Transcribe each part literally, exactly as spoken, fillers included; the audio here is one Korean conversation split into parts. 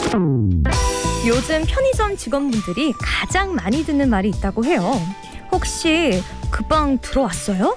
요즘 편의점 직원분들이 가장 많이 듣는 말이 있다고 해요. 혹시 그 빵 들어왔어요?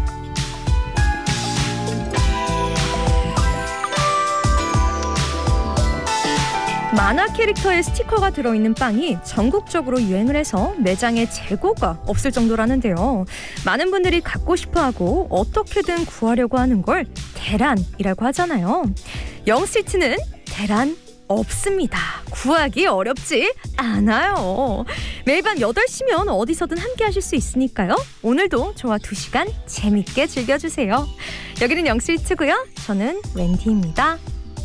만화 캐릭터의 스티커가 들어있는 빵이 전국적으로 유행을 해서 매장에 재고가 없을 정도라는데요. 많은 분들이 갖고 싶어하고 어떻게든 구하려고 하는 걸 대란이라고 하잖아요. 영스트리트는 대란 없습니다. 구하기 어렵지 않아요. 매일 밤 여덟 시면 어디서든 함께 하실 수 있으니까요. 오늘도 저와 두 시간 재밌게 즐겨주세요. 여기는 영스트리트고요. 저는 웬디입니다.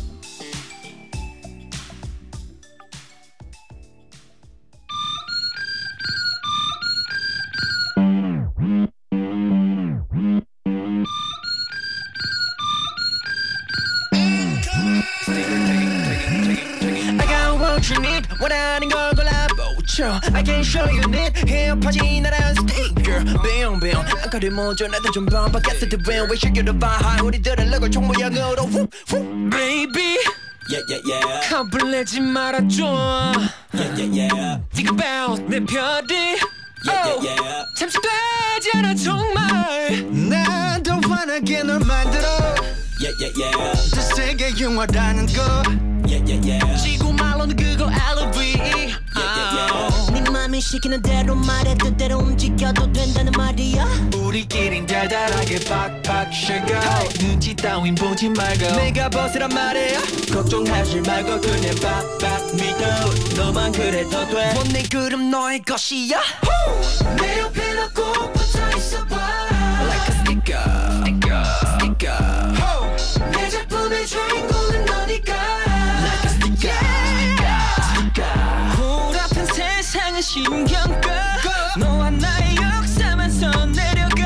원하는 걸 골라보죠. I can show you it. 헤어파지 나란 스티커 Bing bing 아까를 먼저 나도 좀 반박했을 때 왜 시계를 봐 우리들은 럭을 총 모양으로 후, 후. Baby Yeah yeah yeah 겁을 내지 말아줘 Yeah yeah yeah Think about 내 별이 Yeah yeah yeah 잠식되지 않아 정말 난 더 환하게 널 만들어 Yeah yeah yeah 더 세게 영화라는 거 Yeah, yeah, yeah. 지구 말로는 그거 엘브이 yeah, yeah, yeah. 네 맘이 시키는 대로 말해 뜻대로 움직여도 된다는 말이야 우리끼린 달달하게 팍팍 쉐고 눈치 따윈 보지 말고 내가 벗으란 말이야 걱정하지 말고 그냥 팍팍 믿어 너만 그래도 돼 원내 그럼 너의 것이야 내 옆에 너 꼭 붙어있어봐 Like a sticker, sticker, sticker 내 작품의 주인공은 너니까 세상은 신경 꺼 너와 나의 역사만 써내려가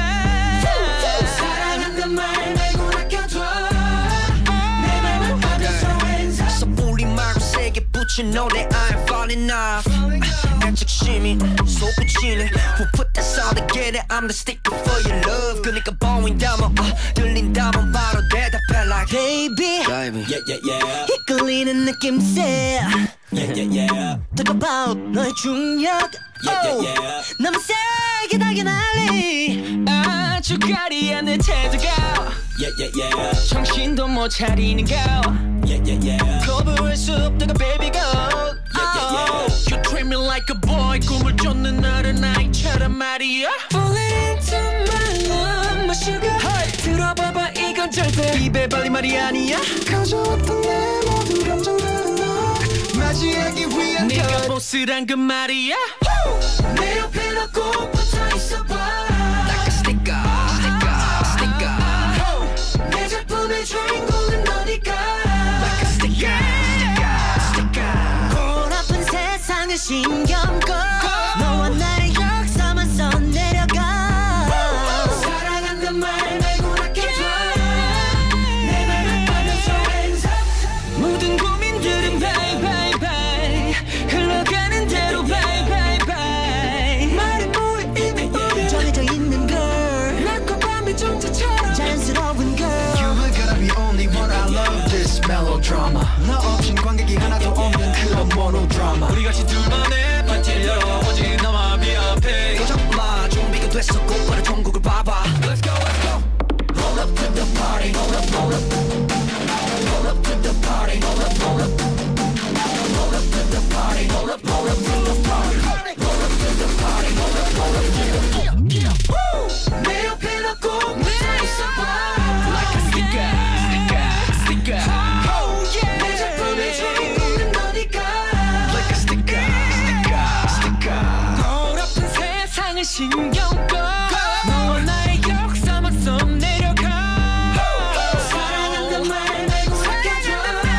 사랑한단 말 말고 아껴둬 내 맘을 받아서 hands up 섣불리 말고 세게 붙인 노래 I'm falling off 애착심이 솟구치네 Who put that sound together I'm the sticker for your love 그니까 보인다면 uh, 들린다면 바로 대답해 like Baby Baby Yeah yeah yeah 이끌리는 느낌새 Yeah, yeah, yeah. Talk about 너의 중력 Yeah, yeah, yeah. 너무 세게 달게 날리 아주 가리한 내 태도가 Yeah, yeah, yeah. 정신도 못 차리는 거 Yeah, yeah, yeah. 거부할 수 없다고 baby go Yeah, yeah, yeah. You treat me like a boy 꿈을 쫓는 나를 아이처럼 말이야 Falling into my love, my sugar hey. 들어봐봐 이건 절대 입에 발린 말이 아니야 가져왔던 내 모든 감정들은 맞이하기 위한 네가 보스란 그 말이야 내 옆에 너 꼭 붙어있어봐 Like a sticker, sticker, sticker 내 작품의 주인공은 너니까 Like a sticker, sticker, sticker 골 아픈 세상을 신경 꺼 너와 나의 역사만 써내려가 사랑한단 말 말고 아껴줘 내 맘을 받아줘 hands up 모든 고민들은 baby 흘러가는 대로 bye bye bye 말이 뭐해 이미 우리 정해져 있는 걸 낮과 밤의 정체처럼 자연스러운 걸 You are gonna be only one I love this melodrama 너 없인 관객이 하나도 없는 그런 모노드라마 우리 같이 둘만의 파티를 열어 오직 너만 미앞에 고정마 준비가 됐어 곧바로 전국을 봐봐 Let's go let's go Roll up to the party Roll up roll up Roll up to the party Roll up roll up Roll up to the party, roll up, roll up to the party, roll up to the party, roll up, roll up, yeah, yeah, yeah. 내 옆에 너 꼭 붙어있어봐, like a sticker, sticker, sticker. Oh yeah. 내 작품의 주인공은 너니까, like a sticker, sticker, sticker. 골 아픈 세상을 신경 꺼, 너와 나의 역사만 써내려가. 사랑한단 말 말고 아껴줘.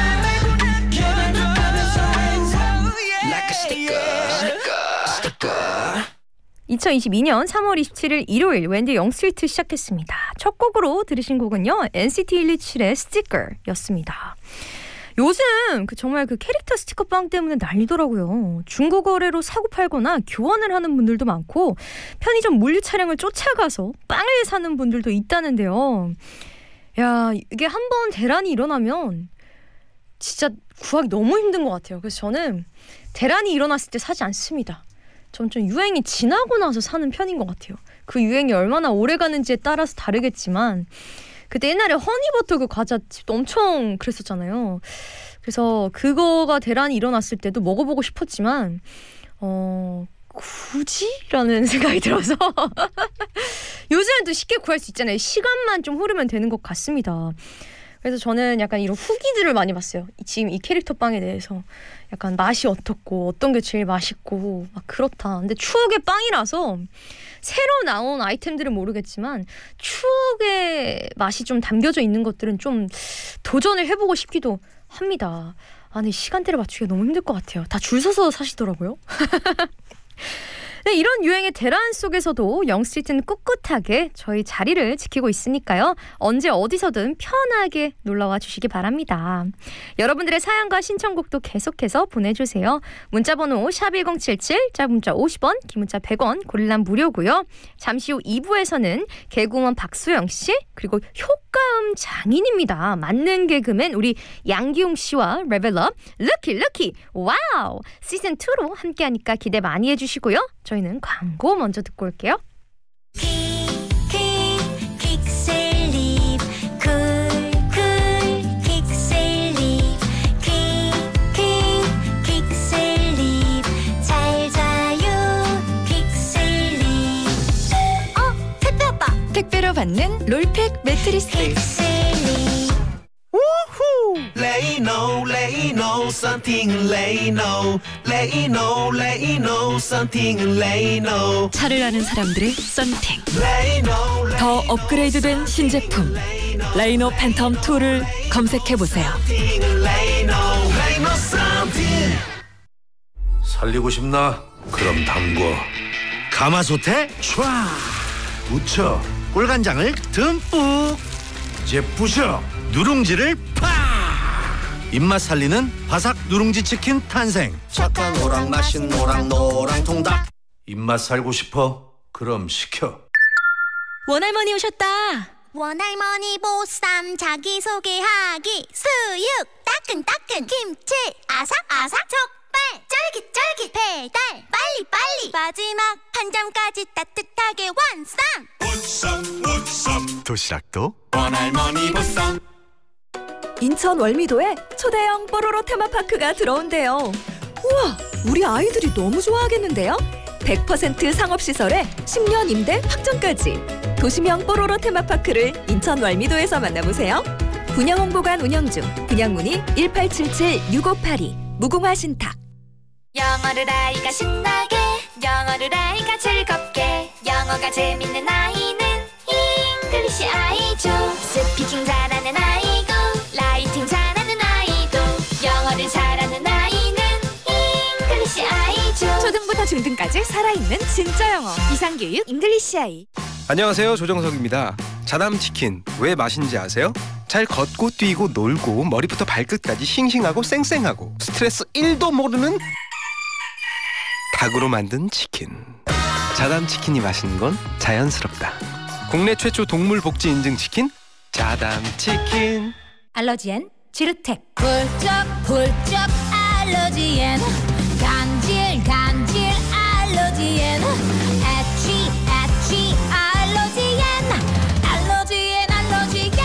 이천이십이 년 삼월 이십칠일 일요일 웬디 영스트리트 시작했습니다. 첫 곡으로 들으신 곡은요 엔시티 일이칠의 스티커였습니다. 요즘 그 정말 그 캐릭터 스티커 빵 때문에 난리더라고요. 중고거래로 사고 팔거나 교환을 하는 분들도 많고 편의점 물류 차량을 쫓아가서 빵을 사는 분들도 있다는데요. 야, 이게 한번 대란이 일어나면 진짜 구하기 너무 힘든 것 같아요. 그래서 저는 대란이 일어났을 때 사지 않습니다. 전 좀 유행이 지나고 나서 사는 편인 것 같아요. 그 유행이 얼마나 오래 가는지에 따라서 다르겠지만 그때 옛날에 허니버터 그 과자 엄청 그랬었잖아요. 그래서 그거가 대란이 일어났을 때도 먹어보고 싶었지만 어... 굳이? 라는 생각이 들어서 요즘은 또 쉽게 구할 수 있잖아요. 시간만 좀 흐르면 되는 것 같습니다. 그래서 저는 약간 이런 후기들을 많이 봤어요. 지금 이 캐릭터 빵에 대해서 약간 맛이 어떻고 어떤 게 제일 맛있고 막 그렇다. 근데 추억의 빵이라서 새로 나온 아이템들은 모르겠지만 추억의 맛이 좀 담겨져 있는 것들은 좀 도전을 해보고 싶기도 합니다. 아, 근데 시간대를 맞추기가 너무 힘들 것 같아요. 다 줄 서서 사시더라고요. 네, 이런 유행의 대란 속에서도 영스트리트는 꿋꿋하게 저희 자리를 지키고 있으니까요. 언제 어디서든 편하게 놀러와 주시기 바랍니다. 여러분들의 사연과 신청곡도 계속해서 보내주세요. 문자번호 샵 일공칠칠, 짧은 문자 오십 원, 긴 문자 백 원, 고릴라 무료고요. 잠시 후 이 부에서는 개그우먼 박소영 씨, 그리고 효과음 장인입니다. 만능 개그맨 우리 양기웅 씨와 레벨업 럭키 럭키 와우 시즌 이로 함께하니까 기대 많이 해주시고요. 저희는 광고 먼저 듣고 올게요. 택배로 받는 롤팩 매트리스. 우후! Lay no, lay no, something lay no, lay no, lay no, something lay no. 차를 아는 사람들의 썬팅. Lay no, lay 더 업그레이드된 신제품 레이노 팬텀 투를 검색해 보세요. lay no, lay no, something. 살리고 싶나? 그럼 담궈. 가마솥에 촤 묻혀 꿀간장을 듬뿍 이제 부셔. 누룽지를 팍 입맛 살리는 바삭 누룽지 치킨 탄생. 착한 오랑 맛있는 오랑 노랑 통닭. 입맛 살고 싶어? 그럼 시켜. 원할머니 오셨다. 원할머니 보쌈 자기소개하기 수육 따끈따끈 김치 아삭아삭 족발 쫄깃쫄깃 배달 빨리빨리 마지막 한 점까지 따뜻하게 완성. 보쌈 보쌈 도시락도 원할머니 보쌈. 인천 월미도에 초대형 뽀로로 테마파크가 들어온대요. 우와, 우리 아이들이 너무 좋아하겠는데요? 백 퍼센트 상업시설에 십 년 임대 확정까지. 도시명 뽀로로 테마파크를 인천 월미도에서 만나보세요. 분양홍보관 운영 중. 분양문의 일팔칠칠 육오팔이 무궁화 신탁. 영어를 아이가 신나게 영어를 아이가 즐겁게 영어가 재밌는 아이는 잉글리시 아이죠. 스피킹 잘하는 아이고 라이팅 잘하는 아이도 영어를 잘하는 아이는 잉글리시 아이죠. 초등부터 중등까지 살아있는 진짜 영어 이상교육 잉글리시 아이. 안녕하세요, 조정석입니다. 자담치킨 왜 맛인지 아세요? 잘 걷고 뛰고 놀고 머리부터 발끝까지 싱싱하고 쌩쌩하고 스트레스 일도 모르는 닭으로 만든 치킨. 자담치킨이 맛있는 건 자연스럽다. 국내 최초 동물복지 인증 치킨 자담치킨. 알러지엔 지르텍. 훌쩍 훌쩍 알러지엔 간질 간질 알러지엔 애취 애취 알러지엔 알러지엔 알러지엔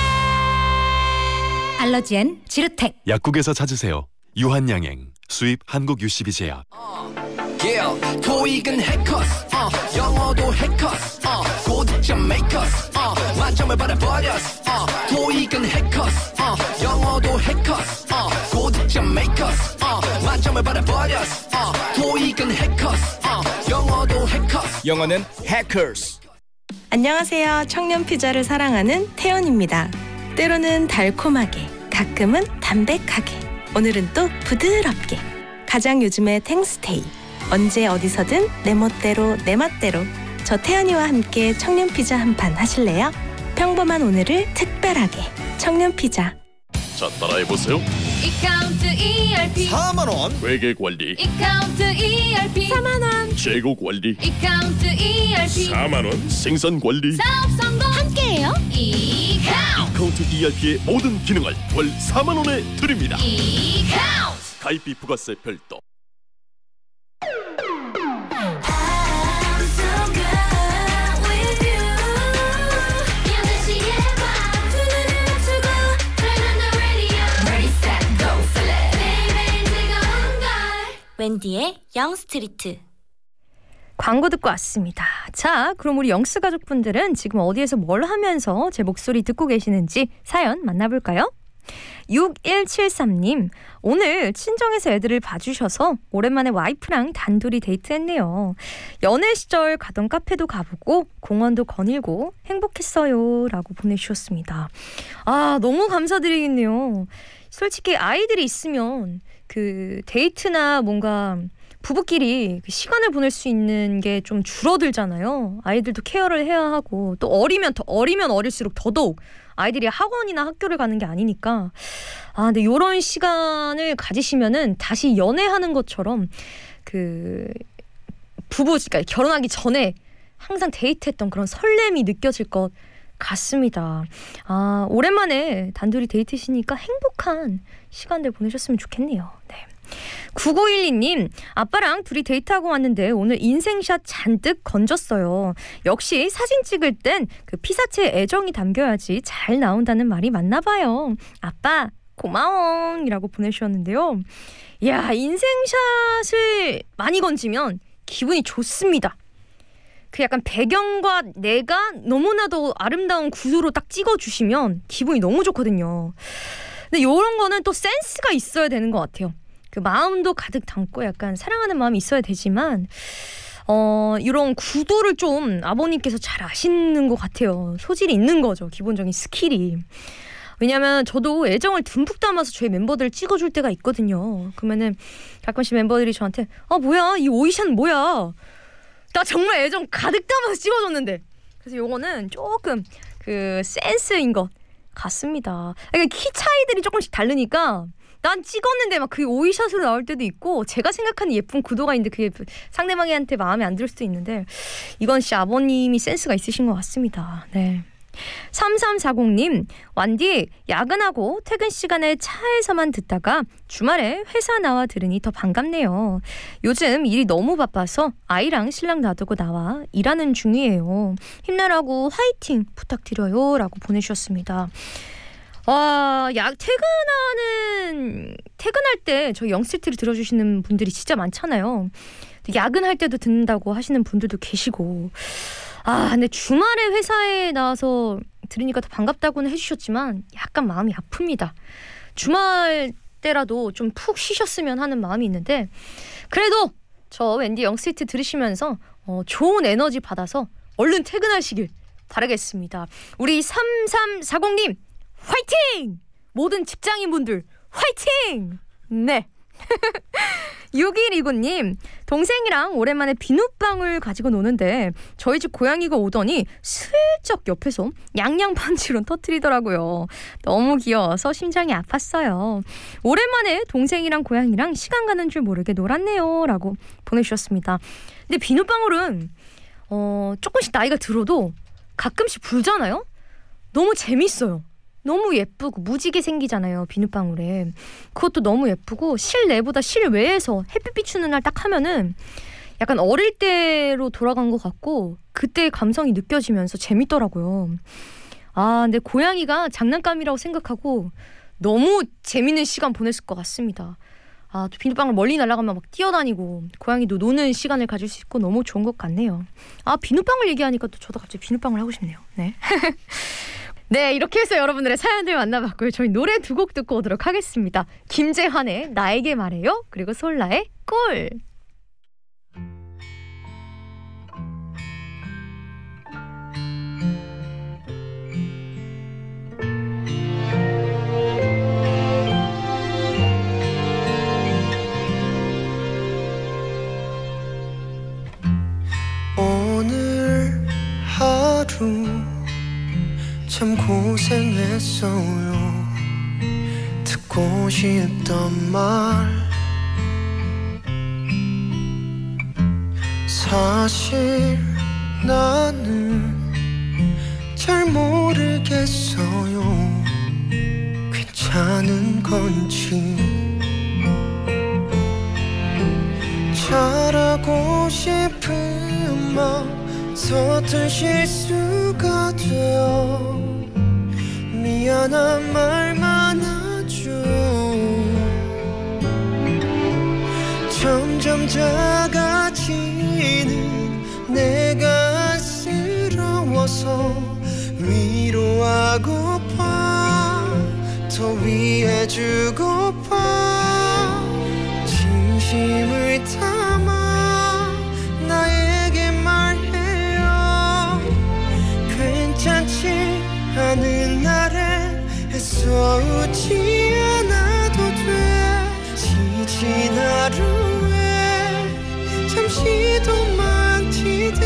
알러지엔 지르텍. 약국에서 찾으세요. 유한양행 수입 한국유씨비제약. Yeah, 토익은 해커스, uh, 영어도 해커스, uh, 고득점 메이커스, uh, 만점을 받아버렸어. uh, 토익은 해커스, uh, 영어도 해커스, uh, 고득점 메이커스, uh, 만점을 받아버렸어. uh, 토익은 해커스, uh, 영어도 해커스. 영어는 해커스. 안녕하세요. 청년 피자를 사랑하는 태연입니다. 때로는 달콤하게, 가끔은 담백하게, 오늘은 또 부드럽게. 가장 요즘의 탱스테이. 언제 어디서든 내 멋대로 내 맛대로. 저 태연이와 함께 청년 피자 한 판 하실래요? 평범한 오늘을 특별하게 청년 피자. 자, 따라해보세요. 이카운트 이알피 사만 원. 회계관리. 이카운트 이알피 사만 원 재고관리. 이카운트 이알피 사만 원. 생산관리. 사업 성공 함께해요. 이카운트 이카운트 이알피의 모든 기능을 월 사만 원에 드립니다. 이카운트 가입비 부가세 별도. 웬디의 영스트리트. 광고 듣고 왔습니다. 자, 그럼 우리 영스 가족분들은 지금 어디에서 뭘 하면서 제 목소리 듣고 계시는지 사연 만나볼까요? 육일칠삼 님, 오늘 친정에서 애들을 봐주셔서 오랜만에 와이프랑 단둘이 데이트했네요. 연애 시절 가던 카페도 가보고 공원도 거닐고 행복했어요 라고 보내주셨습니다. 아, 너무 감사드리겠네요. 솔직히 아이들이 있으면 그 데이트나 뭔가 부부끼리 시간을 보낼 수 있는 게 좀 줄어들잖아요. 아이들도 케어를 해야 하고 또 어리면 더 어리면 어릴수록 더더욱 아이들이 학원이나 학교를 가는 게 아니니까 아 근데 이런 시간을 가지시면은 다시 연애하는 것처럼 그 부부 그러니까 결혼하기 전에 항상 데이트했던 그런 설렘이 느껴질 것 같습니다. 아 오랜만에 단둘이 데이트시니까 행복한 시간들 보내셨으면 좋겠네요. 네. 구구일이 님, 아빠랑 둘이 데이트하고 왔는데 오늘 인생샷 잔뜩 건졌어요. 역시 사진 찍을 땐 그 피사체에 애정이 담겨야지 잘 나온다는 말이 맞나 봐요. 아빠 고마워 이라고 보내주셨는데요. 이야, 인생샷을 많이 건지면 기분이 좋습니다. 그 약간 배경과 내가 너무나도 아름다운 구도로 딱 찍어주시면 기분이 너무 좋거든요. 근데 이런 거는 또 센스가 있어야 되는 것 같아요. 그 마음도 가득 담고 약간 사랑하는 마음이 있어야 되지만 어 이런 구도를 좀 아버님께서 잘 아시는 것 같아요. 소질이 있는 거죠. 기본적인 스킬이. 왜냐면 저도 애정을 듬뿍 담아서 저희 멤버들을 찍어줄 때가 있거든요. 그러면은 가끔씩 멤버들이 저한테 아 뭐야 이 오이샷 뭐야 나 정말 애정 가득 담아서 찍어줬는데. 그래서 요거는 조금 그 센스인 것 같습니다. 그러니까 키 차이들이 조금씩 다르니까 난 찍었는데 막 그 오이샷으로 나올 때도 있고 제가 생각하는 예쁜 구도가 있는데 그게 상대방한테 마음에 안 들 수도 있는데 이건 씨 아버님이 센스가 있으신 것 같습니다. 네. 삼삼사공 님, 완디 야근하고 퇴근 시간에 차에서만 듣다가 주말에 회사 나와 들으니 더 반갑네요. 요즘 일이 너무 바빠서 아이랑 신랑 놔두고 나와 일하는 중이에요. 힘내라고 화이팅 부탁드려요 라고 보내주셨습니다. 와, 야, 퇴근하는 퇴근할 때 저희 영스트를 들어주시는 분들이 진짜 많잖아요. 야근할 때도 듣는다고 하시는 분들도 계시고 아 근데 주말에 회사에 나와서 들으니까 더 반갑다고는 해주셨지만 약간 마음이 아픕니다. 주말 때라도 좀 푹 쉬셨으면 하는 마음이 있는데 그래도 저 웬디 영스트 들으시면서 어, 좋은 에너지 받아서 얼른 퇴근하시길 바라겠습니다. 우리 삼삼사공 님 화이팅! 모든 직장인분들 화이팅! 네. 육일이구 님, 동생이랑 오랜만에 비눗방울 가지고 노는데 저희 집 고양이가 오더니 슬쩍 옆에서 양양펀치로 터뜨리더라고요. 너무 귀여워서 심장이 아팠어요. 오랜만에 동생이랑 고양이랑 시간 가는 줄 모르게 놀았네요 라고 보내주셨습니다. 근데 비눗방울은 어, 조금씩 나이가 들어도 가끔씩 불잖아요? 너무 재밌어요. 너무 예쁘고 무지개 생기잖아요. 비눗방울에. 그것도 너무 예쁘고 실내보다 실외에서 햇빛 비추는 날 딱 하면은 약간 어릴 때로 돌아간 것 같고 그때의 감성이 느껴지면서 재밌더라고요. 아 근데 고양이가 장난감이라고 생각하고 너무 재밌는 시간 보냈을 것 같습니다. 아, 또 비눗방울 멀리 날아가면 막 뛰어다니고 고양이도 노는 시간을 가질 수 있고 너무 좋은 것 같네요. 아 비눗방울 얘기하니까 또 저도 갑자기 비눗방울 하고 싶네요. 네. 네, 이렇게 해서 여러분들의 사연들 만나봤고요. 저희 노래 두 곡 듣고 오도록 하겠습니다. 김재환의 나에게 말해요. 그리고 솔라의 꿀. 오늘 하루 참 고생했어요. 듣고 싶던 말 사실 나는 잘 모르겠어요. 괜찮은 건지 잘하고 싶은 마음 서툰 실수가 되어 미안한 말만 하죠. 점점 작아지는 내가 안쓰러워서 위로하고파 더 위해주고파 진심을 담아 나에게 말해요. 괜찮지 않은 날엔 애써 웃지 않아도 돼. 지친 하루에 잠시 도망 치듯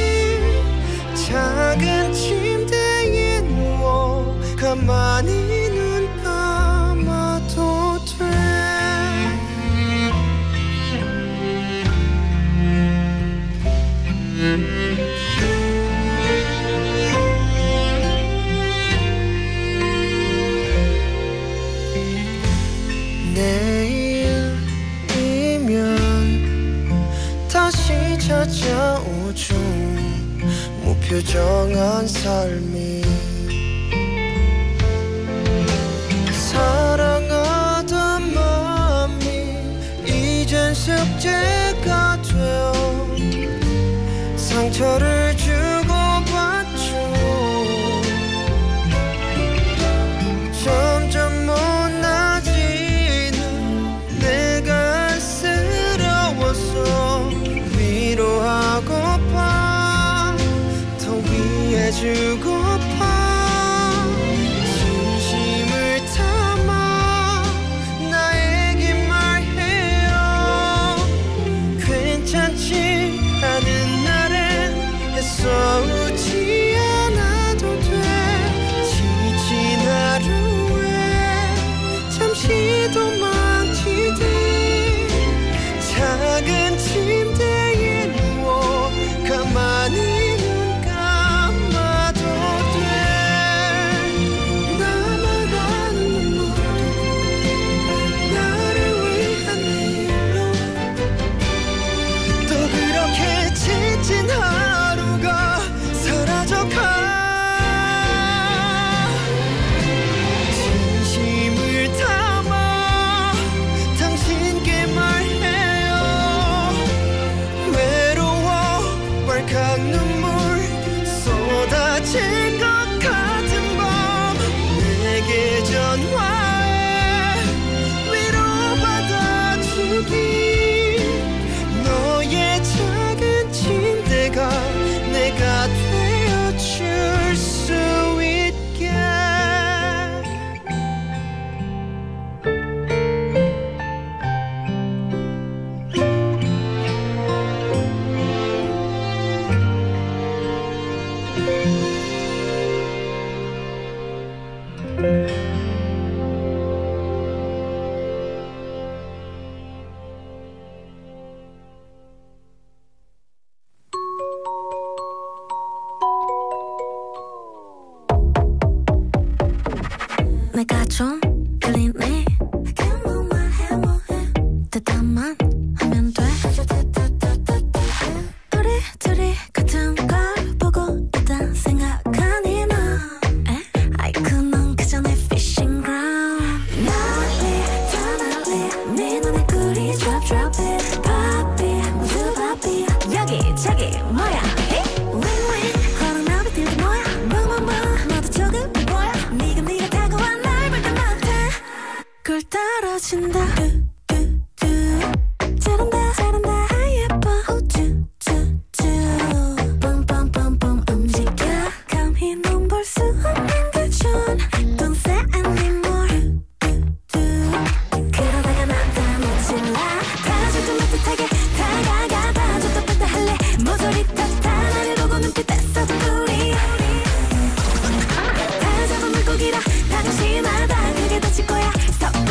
작은 침대에 누워 가만히 눈 감아도 돼. 내일이면 다시 찾아오죠. 무표정한 삶이 사랑하던 마음이 이젠 숙제가 되어 상처를 주고받죠. 점점 못나지는 내가 안쓰러워서 위로하고파 더 위해주고파 진심을 담아 나에게 말해요. 괜찮지 않은 날엔 애써 웃지 않아도 돼. 지친 하루에 잠시 도망치듯 작은 침대에 누워 가만히 눈 감아도 돼. 나만 아는 모두 나를 위한 일로 또 그렇게 지친 하루가 사라져가. 진심을 담아 당신께 말해요. 외로워 왈칵 눈물 쏟아질 것 같은 밤 내게 전화해 위로받아주기. 너의 작은 침대가 내가 되어줄 수 있게. 내가 좀 끌리네. 대답만 하면 돼. 우리 둘이 같은 걸 보고 있다 생각하니 너 아이쿠 넌 그저 내 fishing ground. 난리 다 난리 네 눈에 꿀이 drop drop it poppy 모두 poppy 여기저기 뭐야 win win 허락 나비들도 뭐야 boom boom boom 너도 조급해 보여. 네가 네가 다가와 날 볼 때마다 꿀 떨어진다. 잘한다 잘한다 예뻐 우쭈쭈쭈 뿜뿜뿜뿜 움직여 감히 넌 볼 수 없는 그 좋은 Don't say anymore 그러다가 난 다 놓칠라. 다시 좀 따뜻하게 다가가 다시 또 뺐다 할래. 모조리 탓다 나를 보고 눈빛 뺐어도 우리 다 잡은 물고기라 당신마다 그게 다칠 거야. So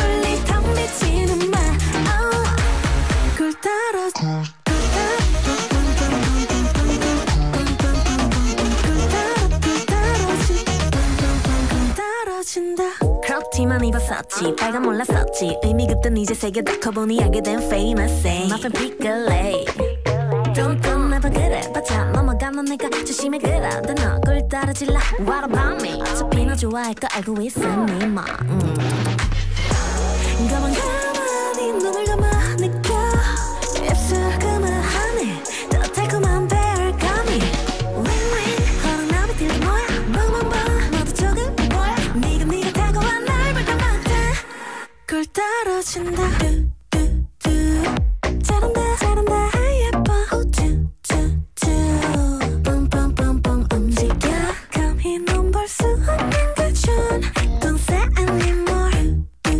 바지만 입었었지 빨간 몰랐었지 의미 긋던 이제 세계 다 커보니 알게 된 famous Muffin 피클레이 뚱뚱 매번 그래봤자 넘어가는 내가 조심해 그러다 너 꼴 따라질라 What about me 어차피 너 좋아할 거 알고 있으니 뭐 음. 가만 가만히 눈을 감아 느껴 입술 그만하네 더 달콤한 배알감이 윙윙 허락 나비들 뭐야 멍멍멍 너도 조금 뭐야 네가 네가 다가와 날 볼까 막다 꼴 떨어진다 뚜뚜뚜 잘한다 잘한다 예뻐 우쭈쭈쭈 뿜뿜뿜뿜 움직여 감히 넌 볼 수 없는 그 좋은 Don't say anymore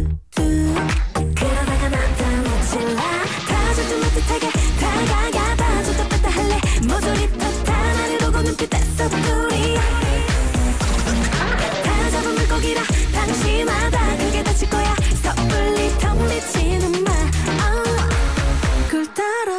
그러다가 나타나질라 다 젖은 듯하게 다가가 다 줬다 뺐다 할래 모조리 탓다 나를 보고 눈빛 뗐어 둘이 다 잡은 물고기라 당신마다 그게 다칠 거야 섣불리 텅 비치는 말 굴 따라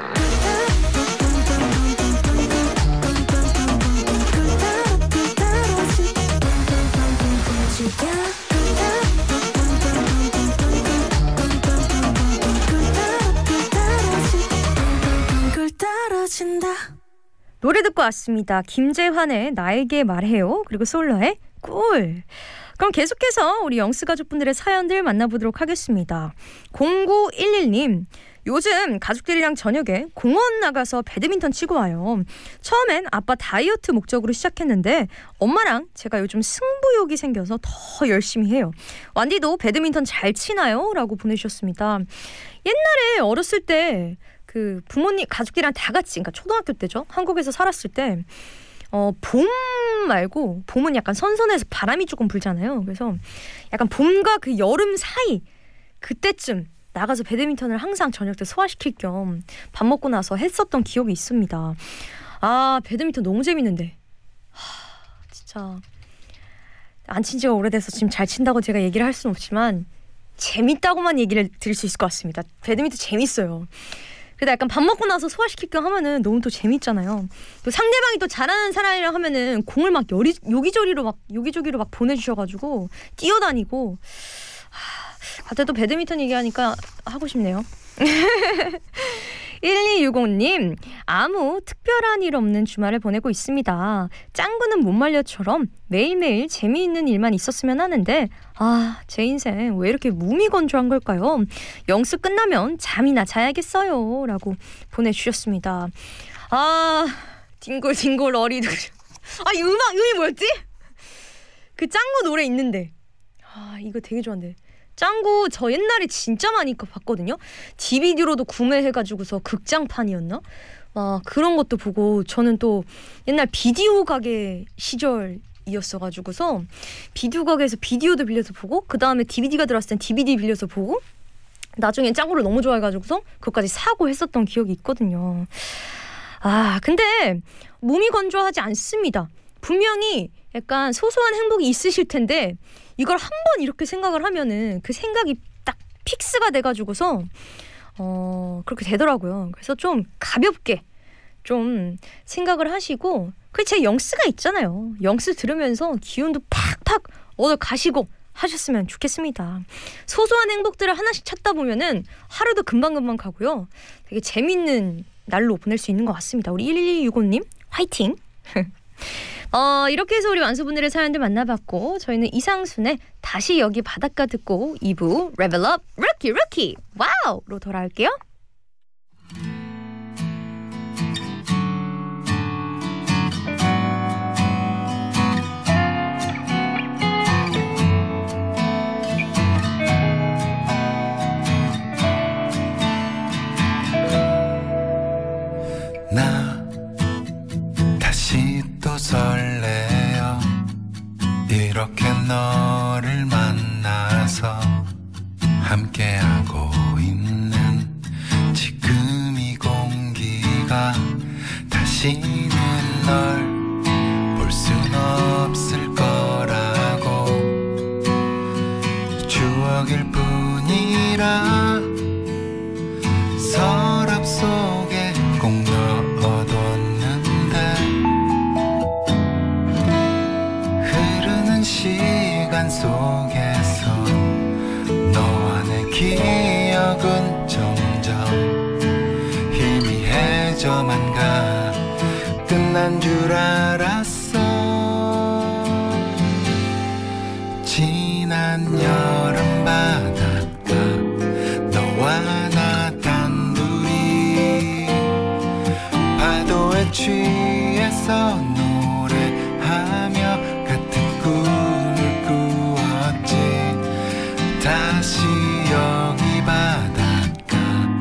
노래 듣고 왔습니다. 김재환의 나에게 말해요. 그리고 솔라의 꿀. 그럼 계속해서 우리 영스 가족분들의 사연들 만나보도록 하겠습니다. 공구일일 님. 요즘 가족들이랑 저녁에 공원 나가서 배드민턴 치고 와요. 처음엔 아빠 다이어트 목적으로 시작했는데 엄마랑 제가 요즘 승부욕이 생겨서 더 열심히 해요. 완디도 배드민턴 잘 치나요? 라고 보내주셨습니다. 옛날에 어렸을 때 그 부모님 가족들이랑 다 같이, 그러니까 초등학교 때죠. 한국에서 살았을 때 어, 봄 말고 봄은 약간 선선해서 바람이 조금 불잖아요. 그래서 약간 봄과 그 여름 사이 그때쯤 나가서 배드민턴을 항상 저녁 때 소화시킬 겸 밥 먹고 나서 했었던 기억이 있습니다. 아, 배드민턴 너무 재밌는데. 하, 진짜 안 친 지가 오래돼서 지금 잘 친다고 제가 얘기를 할 수는 없지만 재밌다고만 얘기를 드릴 수 있을 것 같습니다. 배드민턴 재밌어요. 근데 약간 밥 먹고 나서 소화시킬 겸 하면은 너무 또 재밌잖아요. 또 상대방이 또 잘하는 사람이랑 하면은 공을 막 여리, 요기저리로 막 요기저기로 막 보내주셔가지고 뛰어다니고. 하, 갑자기 또 배드민턴 얘기하니까 하고 싶네요. 일이육공 님, 아무 특별한 일 없는 주말을 보내고 있습니다. 짱구는 못 말려처럼 매일매일 재미있는 일만 있었으면 하는데 아, 제 인생 왜 이렇게 무미건조한 걸까요? 영수 끝나면 잠이나 자야겠어요. 라고 보내주셨습니다. 아, 뒹굴뒹굴 어리둥. 아, 이 음악, 음이 뭐였지? 그 짱구 노래 있는데. 아, 이거 되게 좋아한데. 짱구 저 옛날에 진짜 많이 봤거든요. 디비디로도 구매해가지고서 극장판이었나? 막 그런 것도 보고 저는 또 옛날 비디오 가게 시절이었어가지고서 비디오 가게에서 비디오도 빌려서 보고 그 다음에 디비디가 들어왔을 땐 디비디 빌려서 보고 나중에 짱구를 너무 좋아해가지고서 그것까지 사고 했었던 기억이 있거든요. 아, 근데 몸이 건조하지 않습니다. 분명히 약간 소소한 행복이 있으실 텐데 이걸 한 번 이렇게 생각을 하면은 그 생각이 딱 픽스가 돼가지고서 어 그렇게 되더라고요. 그래서 좀 가볍게 좀 생각을 하시고 그 제 영스가 있잖아요. 영스 들으면서 기운도 팍팍 얻어 가시고 하셨으면 좋겠습니다. 소소한 행복들을 하나씩 찾다 보면은 하루도 금방금방 가고요. 되게 재밌는 날로 보낼 수 있는 것 같습니다. 우리 일일육오 님 화이팅! 어, 이렇게 해서 우리 완수분들의 사연들 만나봤고 저희는 이상순의 다시 여기 바닷가 듣고 이 부 레벨업 루키 루키 와우로 돌아올게요. 나 다시 또 설레요. 이렇게 너를 만나서 함께하고 있는 지금 이 공기가 다시는 널 볼 순 없을 거라고 추억일 뿐이라 서랍 속에 꼭 넣어뒀는데 흐르는 시간 속에서 끝난 줄 알았어. 지난 여름 바닷가 너와 나 단둘이 파도에 취해서 노래하며 같은 꿈을 꾸었지. 다시 여기 바닷가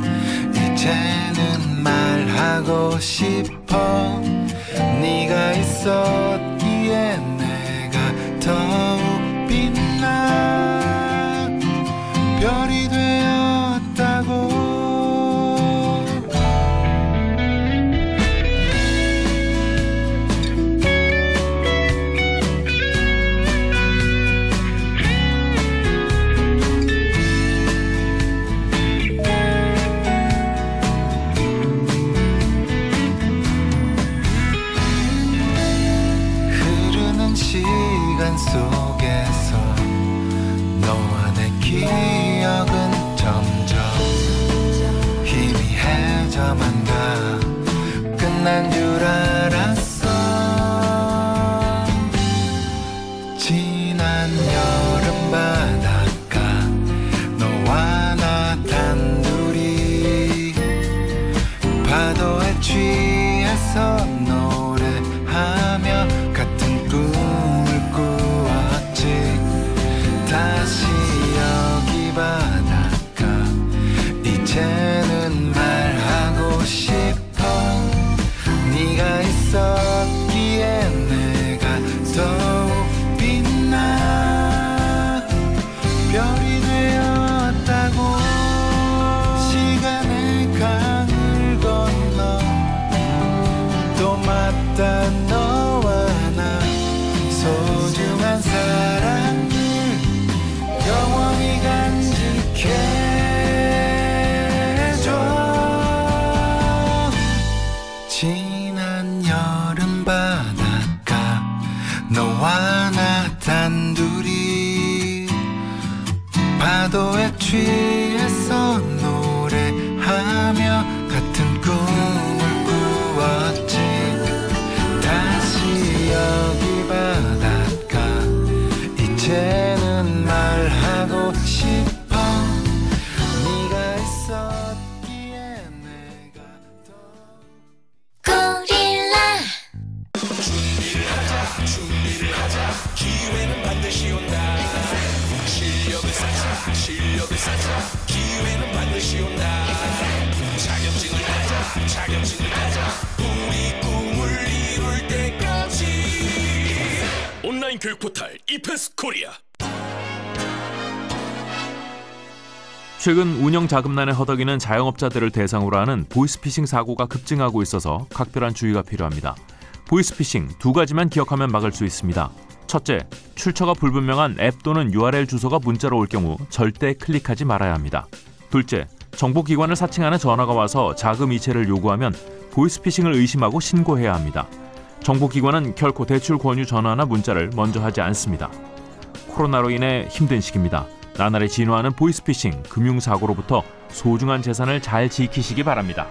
이제는 말하고 싶어. 네가 있었기에 내가 더욱 빛나 별이 되었다고. 흐르는 시간 속에서 너와 내 기억은 점점 희미해져만 가. 끝난 줄 알았어. 지난 여름 바닷가 너와 나 단둘이 파도에 취해서 노래하며 같은 꿈을 꾸었지. 다시 여기 바닷가 이제는 말하고 싶어. 네가 있었기에 내가 더욱 빛나 별이 되었다고. 시간의 강을 건너 또 맞다 너와 나 소중한 사랑을 영원히 간직해줘. 지난 여름 바닷가 너와 나 단둘이 파도에 취해서 노래하며 같은 꿈을 꾸었지. 다시 여기 바닷가 이제는 말하고 싶어. 네가 있었기에 내가 고릴라 준비를 하자 준비를 하자 기회는 반드시 온다. 실력을 쌓자 실력을 쌓자 기회는 반드시 온다. 자격증을 따자 자격증을 따자 우리 꿈을 이룰 때까지. 온라인 교육 포털 이패스 코리아. 최근 운영 자금난에 허덕이는 자영업자들을 대상으로 하는 보이스피싱 사고가 급증하고 있어서 각별한 주의가 필요합니다. 보이스피싱 두 가지만 기억하면 막을 수 있습니다. 첫째, 출처가 불분명한 앱 또는 유알엘 주소가 문자로 올 경우 절대 클릭하지 말아야 합니다. 둘째, 정보기관을 사칭하는 전화가 와서 자금 이체를 요구하면 보이스피싱을 의심하고 신고해야 합니다. 정보기관은 결코 대출 권유 전화나 문자를 먼저 하지 않습니다. 코로나로 인해 힘든 시기입니다. 나날이 진화하는 보이스피싱, 금융사고로부터 소중한 재산을 잘 지키시기 바랍니다.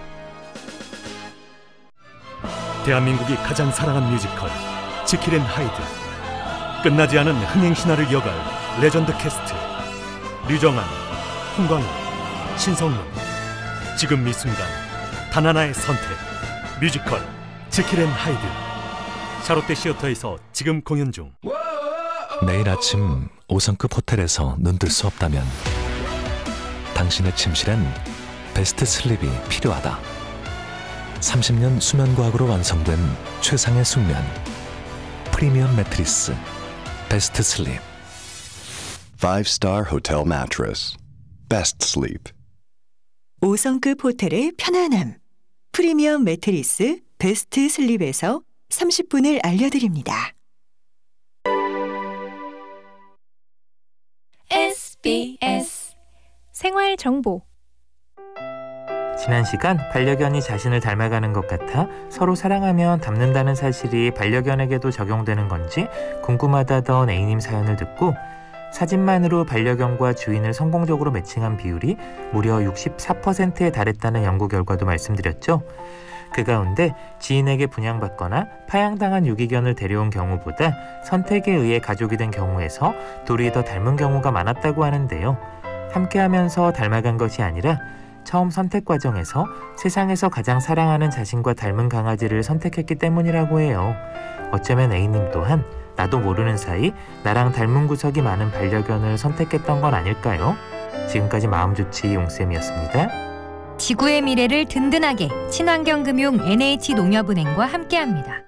대한민국이 가장 사랑한 뮤지컬 지킬 앤 하이드. 끝나지 않은 흥행신화를 이어갈 레전드 캐스트 류정한, 홍광호, 신성문. 지금 이 순간 단 하나의 선택. 뮤지컬 지킬 앤 하이드. 샤롯데 시어터에서 지금 공연 중. 내일 아침 오 성급 호텔에서 눈뜰 수 없다면 당신의 침실엔 베스트 슬립이 필요하다. 삼십 년 수면과학으로 완성된 최상의 숙면, 프리미엄 매트리스 베스트 슬립. Five star hotel mattress. Best sleep. 오 성급 호텔의 편안함. 프리미엄 매트리스 베스트 슬립에서 삼십 분을 알려드립니다. 에스비에스 생활 정보. 지난 시간 반려견이 자신을 닮아가는 것 같아 서로 사랑하면 닮는다는 사실이 반려견에게도 적용되는 건지 궁금하다던 A님 사연을 듣고 사진만으로 반려견과 주인을 성공적으로 매칭한 비율이 무려 육십사 퍼센트에 달했다는 연구 결과도 말씀드렸죠. 그 가운데 지인에게 분양받거나 파양당한 유기견을 데려온 경우보다 선택에 의해 가족이 된 경우에서 둘이 더 닮은 경우가 많았다고 하는데요. 함께하면서 닮아간 것이 아니라 처음 선택 과정에서 세상에서 가장 사랑하는 자신과 닮은 강아지를 선택했기 때문이라고 해요. 어쩌면 A님 또한 나도 모르는 사이 나랑 닮은 구석이 많은 반려견을 선택했던 건 아닐까요? 지금까지 마음좋지 용쌤이었습니다. 지구의 미래를 든든하게 친환경금융 엔에이치농협은행과 함께합니다.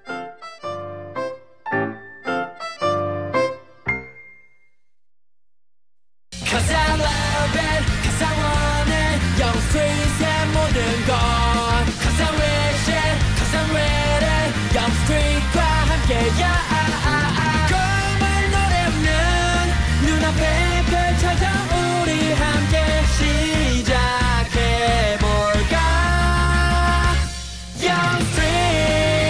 Cause I love it, cause I want it Young Street의 모든 것 Cause I wish it, cause I'm ready Young Street과 함께야 꿈을 노래는 눈앞에 펼쳐져 우리 함께 시작해볼까 Young Street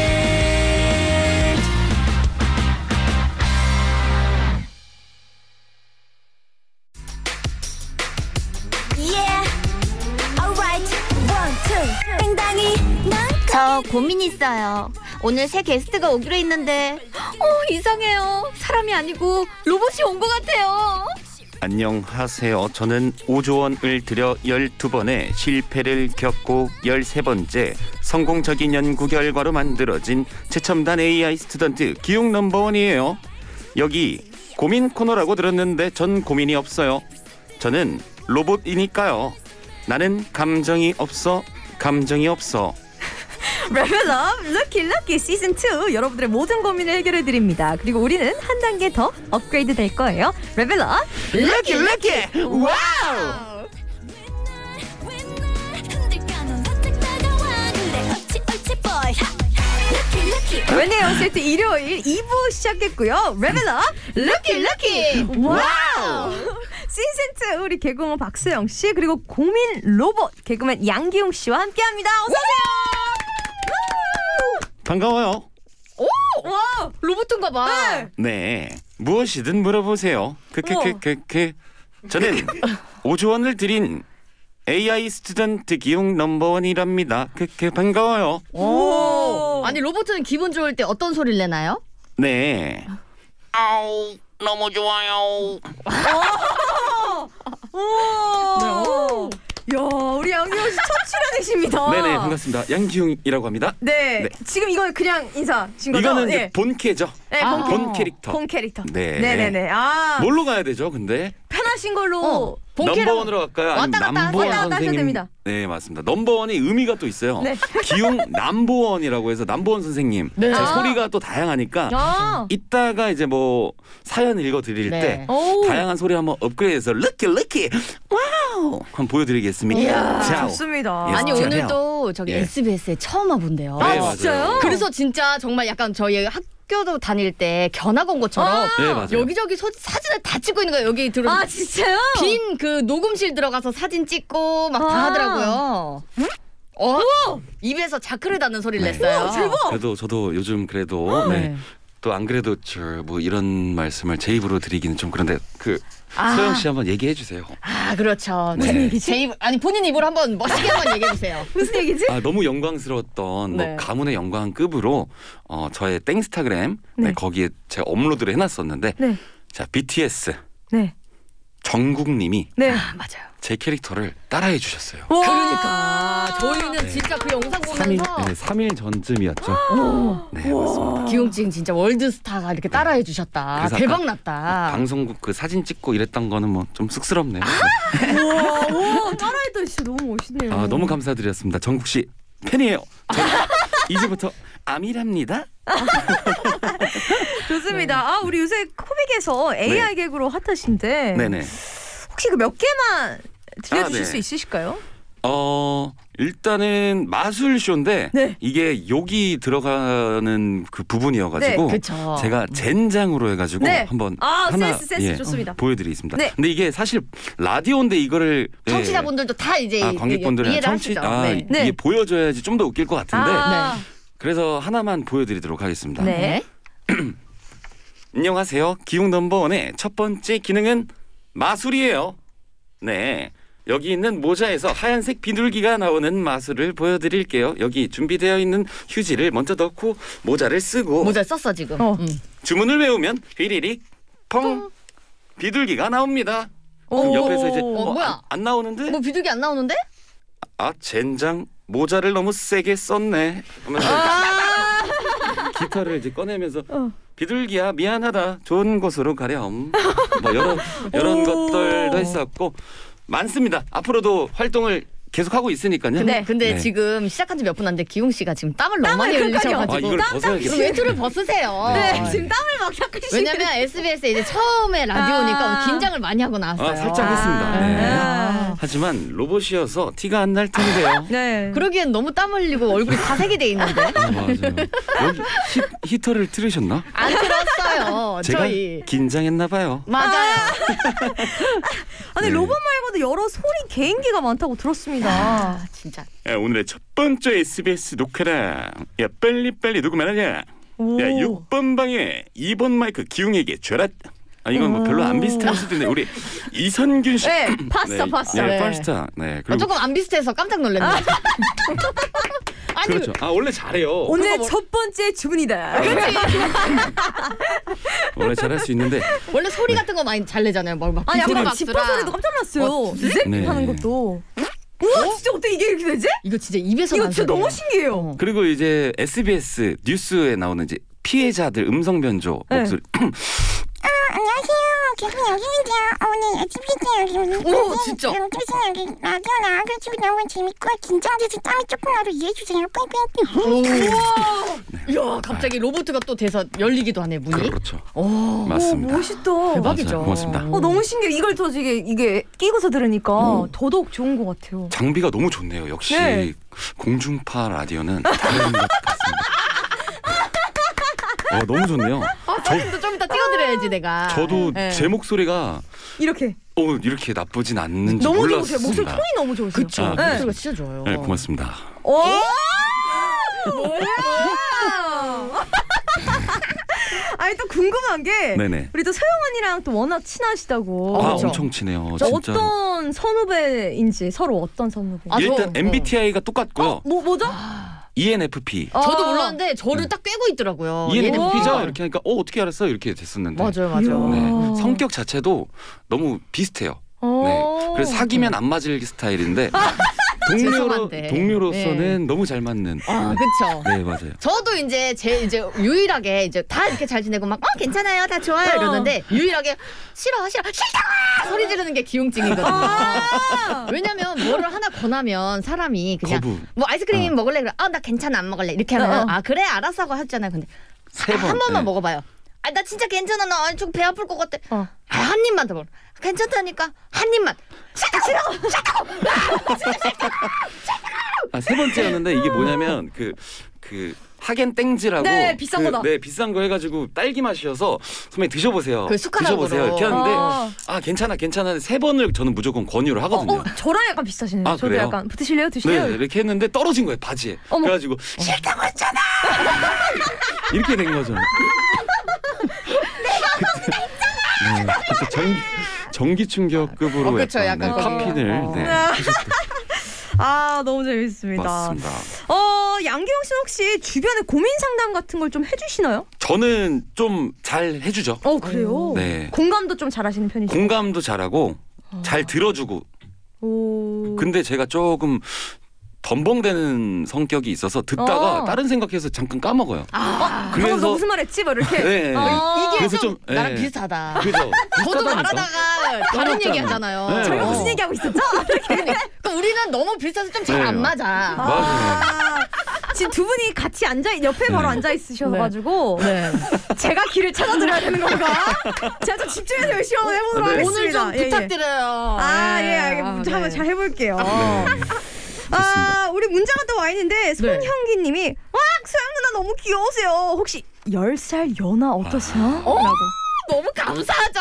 Yeah, alright, one, two. 땡당이 난 저 고민 있어요. 오늘 새 게스트가 오기로 했는데 어 이상해요. 사람이 아니고 로봇이 온 것 같아요. 안녕하세요. 저는 오조 원을 들여 열두 번의 실패를 겪고 열세 번째 성공적인 연구 결과로 만들어진 최첨단 에이아이 스튜던트 기용 넘버원이에요. 여기 고민 코너라고 들었는데 전 고민이 없어요. 저는 로봇이니까요. 나는 감정이 없어. 감정이 없어. 레벨업 럭키 럭키 시즌 투 여러분들의 모든 고민을 해결해 드립니다. 그리고 우리는 한 단계 더 업그레이드 될 거예요. 레벨업 럭키 럭키 와우. 웬디의 세트 일요일 이 부 시작했고요. 레벨업 럭키 럭키 와우. 시즌 투 우리 개그우먼 박수영 씨 그리고 고민 로봇 개그맨 양기용 씨와 함께합니다. 어서 오세요. 반가워요. 오! 와! 로봇인가 봐. 네. 네, 무엇이든 물어보세요. 크크크크크. 저는 오조 원을 드린 에이아이 스튜던트 기용 넘버원이랍니다. 크크 반가워요. 오! 아니 로봇은 기분 좋을 때 어떤 소리를 내나요? 네. 아우 너무 좋아요. 오! 야, 우리 양기용 씨 첫 출연이십니다. 네네 반갑습니다. 양기용이라고 합니다. 네. 네. 지금 이건 그냥 인사신 거죠? 이거는 네. 본캐죠. 네, 아, 본, 본 캐릭터. 본 캐릭터. 네. 네네네. 아. 뭘로 가야 되죠, 근데? 편하신 걸로. 어, 넘버원으로 갈까요? 아니면 왔다 갔다 남보원 왔다 갔다 선생님? 됩니다. 네 맞습니다. 넘버원이 의미가 또 있어요. 네. 기용 남보원이라고 해서 남보원 선생님. 네. 제 아. 소리가 또 다양하니까 아. 이따가 이제 뭐 사연 읽어드릴 네. 때 오. 다양한 소리 한번 업그레이드해서 럭키 럭키 와우 한번 보여드리겠습니다. 이야, 자오. 좋습니다. 예, 아니 자오. 오늘도 저기 예. 에스비에스에 처음 와본대요. 네, 맞아요. 진짜요? 그래서 진짜 정말 약간 저희 학교도 다닐 때 견학 온 것처럼 아. 네, 맞아요. 여기저기 소, 사진을 다 찍고 있는 거예요. 여기 들어. 아, 진짜요? 빈 그 녹음실 들어가서 사진 찍고 막 다 아. 하더라고요. 어? 입에서 자크를 닿는 소리를 네. 냈어요. 대박. 그래도 저도 요즘 그래도 네. 또 안 그래도 저 뭐 이런 말씀을 제 입으로 드리기는 좀 그런데 그 아. 소영 씨 한번 얘기해 주세요. 아 그렇죠. 무슨 제, 얘기지? 제 입, 아니 본인 입으로 한번 멋지게 한번 얘기해 주세요. 무슨 얘기지? 아 너무 영광스러웠던 네. 뭐 가문의 영광급으로 어 저의 땡스타그램 네. 네. 거기에 제가 업로드를 해놨었는데 네. 자 비티에스 네. 정국님이 네. 아 맞아요. 제 캐릭터를 따라해 주셨어요. 그러니까 저희는 네. 진짜 그 영상 삼 일, 보면서 네, 삼 일 전쯤이었죠. 오. 네 맞습니다. 기용증 진짜 월드스타가 이렇게 따라해 주셨다. 그래서 대박 아까 났다. 방송국 그 사진 찍고 이랬던 거는 뭐 좀 쑥스럽네요. 우와, 우와, 따라했던 씨 너무 멋있네요. 아 너무 감사드렸습니다. 정국 씨 팬이에요. 저 이제부터 아미랍니다. 좋습니다. 아, 우리 요새 코빅에서 에이아이 네. 개그로 핫하신데 네네. 혹시 그 몇 개만 들려주실 아, 네. 수 있으실까요? 어 일단은 마술 쇼인데 네. 이게 욕이 들어가는 그 부분이어가지고 네, 그쵸. 제가 젠장으로 해가지고 네. 한번 아, 하나 센스, 센스 좋습니다. 보여드리겠습니다. 네. 근데 이게 사실 라디오인데 이거를 예, 청취자분들도 다 이제 아, 관객분들은 이해를 청취 하시죠. 아 네. 이게 보여줘야지 좀 더 웃길 것 같은데 아. 그래서 하나만 보여드리도록 하겠습니다. 네. 안녕하세요. 기용 넘버원의 첫 번째 기능은 마술이에요. 네. 여기 있는 모자에서 하얀색 비둘기가 나오는 마술을 보여드릴게요. 여기 준비되어 있는 휴지를 먼저 넣고 모자를 쓰고 모자 썼어 지금. 어. 음. 주문을 외우면 휘리릭 펑 비둘기가 나옵니다. 그럼 옆에서 이제 어, 어, 뭐야? 안, 안 나오는데? 뭐 비둘기 안 나오는데? 아 젠장 모자를 너무 세게 썼네 하면서 아~ 기타를 이제 꺼내면서 어. 비둘기야 미안하다 좋은 곳으로 가렴 뭐 이런 이런 것들도 했었고 많습니다. 앞으로도 활동을 계속하고 있으니까요. 근데 근데 네. 지금 시작한 지 몇 분 안 돼 기웅 씨가 지금 땀을 너무 많이 흘리셔가지고 아, 이걸 벗어야겠어요. 외투를 벗으세요. 네, 네. 지금 땀을 막 닦으시네. 왜냐면 에스비에스에 이제 처음에 라디오니까 아. 긴장을 많이 하고 나왔어요. 아, 살짝 했습니다. 네. 아. 하지만 로봇이어서 티가 안 날 텐데요. 네. 그러기엔 너무 땀 흘리고 얼굴이 사색이 돼 있는데. 아, 맞아요. 여기 히, 히터를 틀으셨나? 안 틀었어요. 제가 저희. 긴장했나 봐요. 맞아요. 아니 네. 로봇 말고도 여러 소리 개인기가 많다고 들었습니다. 아, 진짜. 야, 오늘의 첫 번째 에스비에스 녹화라. 야 빨리 빨리 누구 말하냐. 오. 야 육 번 방에 이 번 마이크 기웅에게 줘라. 아 이건 뭐 별로 안 비슷할 수도 있는데 우리 이선균 씨. 네, 파스타 네, 파스타. 네, 네. 파스타. 네. 아, 조금 안 비슷해서 깜짝 놀랐네. 아. 아니, 그렇죠. 아 원래 잘해요. 오늘 뭐... 첫 번째 주문이다. 그렇지. 원래 잘할 수 있는데. 원래 소리 같은 거 많이 잘 내잖아요. 막 막. 아니 약간 지퍼 소리도 깜짝 놀랐어요. 어, 네. 하는 것도. 우와 진짜 어떻게 이게 이렇게 되지? 이거 진짜 입에서 이거 진짜 너무 신기해요. 그리고 이제 에스비에스 뉴스에 나오는 이제 피해자들 음성 변조 네. 목소리. 아, 안녕하세요. 계속 여기는데요. 오늘 에스비에스 여기. 오, 진짜. 여기 라디오 나와가지고 너무 재밌고 긴장돼서 땀이 조금 나도 이해해주세요. 이야, 갑자기 로봇가 또 돼서 열리기도 하네 문이. 그렇죠. 오, 맞습니다. 오, 멋있다. 대박이죠. 맞아요. 고맙습니다. 어, 너무 신기해. 이걸 더 이게 이게 끼고서 들으니까 음. 더더욱 좋은 것 같아요. 장비가 너무 좋네요. 역시 네. 공중파 라디오는 다른 것 같습니다. 어, 너무 좋네요. 아, 사진도 좀 이따 찍어드려야지 내가. 저도 네. 제 목소리가 이렇게 어 이렇게 나쁘진 않는지 너무 몰랐습니다. 좋으세요. 목소리 톤이 너무 좋으세요. 그쵸. 아, 네. 목소리가 진짜 좋아요. 네, 고맙습니다. 오! 뭐야? 아니 또 궁금한 게 네네. 우리 또 서영 언니랑 또 워낙 친하시다고. 아 그렇죠? 엄청 친해요. 저 진짜로. 어떤 선후배인지 서로 어떤 선후배? 아, 일단 저, 엠비티아이가 똑같고요. 어, 뭐 뭐죠? 이엔에프피. 아. 저도 몰랐는데 저를 딱 꿰고 있더라고요. 이엔에프피죠? 이렇게 하니까 어 어떻게 알았어? 이렇게 됐었는데. 맞아요, 맞아요. 네. 성격 자체도 너무 비슷해요. 네. 그래서 사귀면 안 맞을 스타일인데 동료로 죄송한데. 동료로서는 네. 너무 잘 맞는. 아, 그렇죠. 네, 맞아요. 저도 이제 제 이제 유일하게 이제 다 이렇게 잘 지내고 막 어 괜찮아요, 다 좋아요 어. 이러는데 유일하게 싫어 싫어 싫다고 소리 지르는 게 기용증이거든요. 아~ 왜냐면 뭐를 하나 권하면 사람이 그냥 거부. 뭐 아이스크림 어. 먹을래 그래. 아 나 괜찮아 안 먹을래 이렇게 하면 어. 아 그래 알았어 하고 하잖아요. 근데 세 번. 한 번만 네. 먹어봐요. 아 나 진짜 괜찮아 나 아니 좀 배 아플 것 같아. 어. 아, 한 입만 더 먹어. 괜찮다니까 한 입만. 싫다고 싫다고 싫다고 싫다고. 아, 세 번째였는데 이게 뭐냐면 그 그 하겐 땡즈라고 네, 비싼 그, 거다. 네, 비싼 거 해가지고 딸기 맛이어서 선배님 드셔보세요. 그 숟가락으로. 드셔보세요. 이렇게 하는데 아. 아 괜찮아 괜찮아 세 번을 저는 무조건 권유를 하거든요. 어, 어, 저랑 약간 비슷하시네요. 아, 저도 그래요? 약간 드실래요? 드실래요? 네, 이렇게 했는데 떨어진 거예요 바지에. 어머. 그래가지고 싫다고 했잖아. 이렇게 된 거죠. 그때, 네, 그때 전기 전기 충격급으로 어, 그쵸, 약간, 약간 네, 카핀을 어. 네, 아 너무 재밌습니다. 맞습니다. 어 양기영 씨 혹시 주변에 고민 상담 같은 걸 좀 해주시나요? 저는 좀 잘 해주죠. 어 그래요? 네. 공감도 좀 잘하시는 편이죠? 공감도 잘하고 잘 들어주고. 오. 근데 제가 조금 덤벙대는 성격이 있어서 듣다가 어. 다른 생각해서 잠깐 까먹어요. 아, 그래서- 그래서 무슨 말 했지? 뭐 이렇게. 네. 어. 이게 그래서 좀, 좀, 나랑 네. 비슷하다. 그죠? 저도 비슷하다니까. 말하다가 다른 까먹잖아. 얘기 하잖아요. 네. 저희가 어. 무슨 얘기하고 있었죠? 그러니까 우리는 너무 비슷해서 좀 잘 네. 안 맞아. 맞아요. 지금 두 분이 같이 앉아 옆에 바로 네. 앉아 있으셔가지고 네. 제가 길을 찾아드려야 되는 건가? 제가 좀 집중해서 열심히 한번 해보도록 네. 하겠습니다. 오늘 좀 예, 예. 부탁드려요. 아, 네. 예, 알겠, 아, 한번 네. 잘 해볼게요. 네. 아, 우리 문자가 또 와 있는데 손형기님이 와, 소영 누나 너무 귀여우세요. 혹시 열 살 연하 어떠세요? 어? 라고. 너무 감사하죠.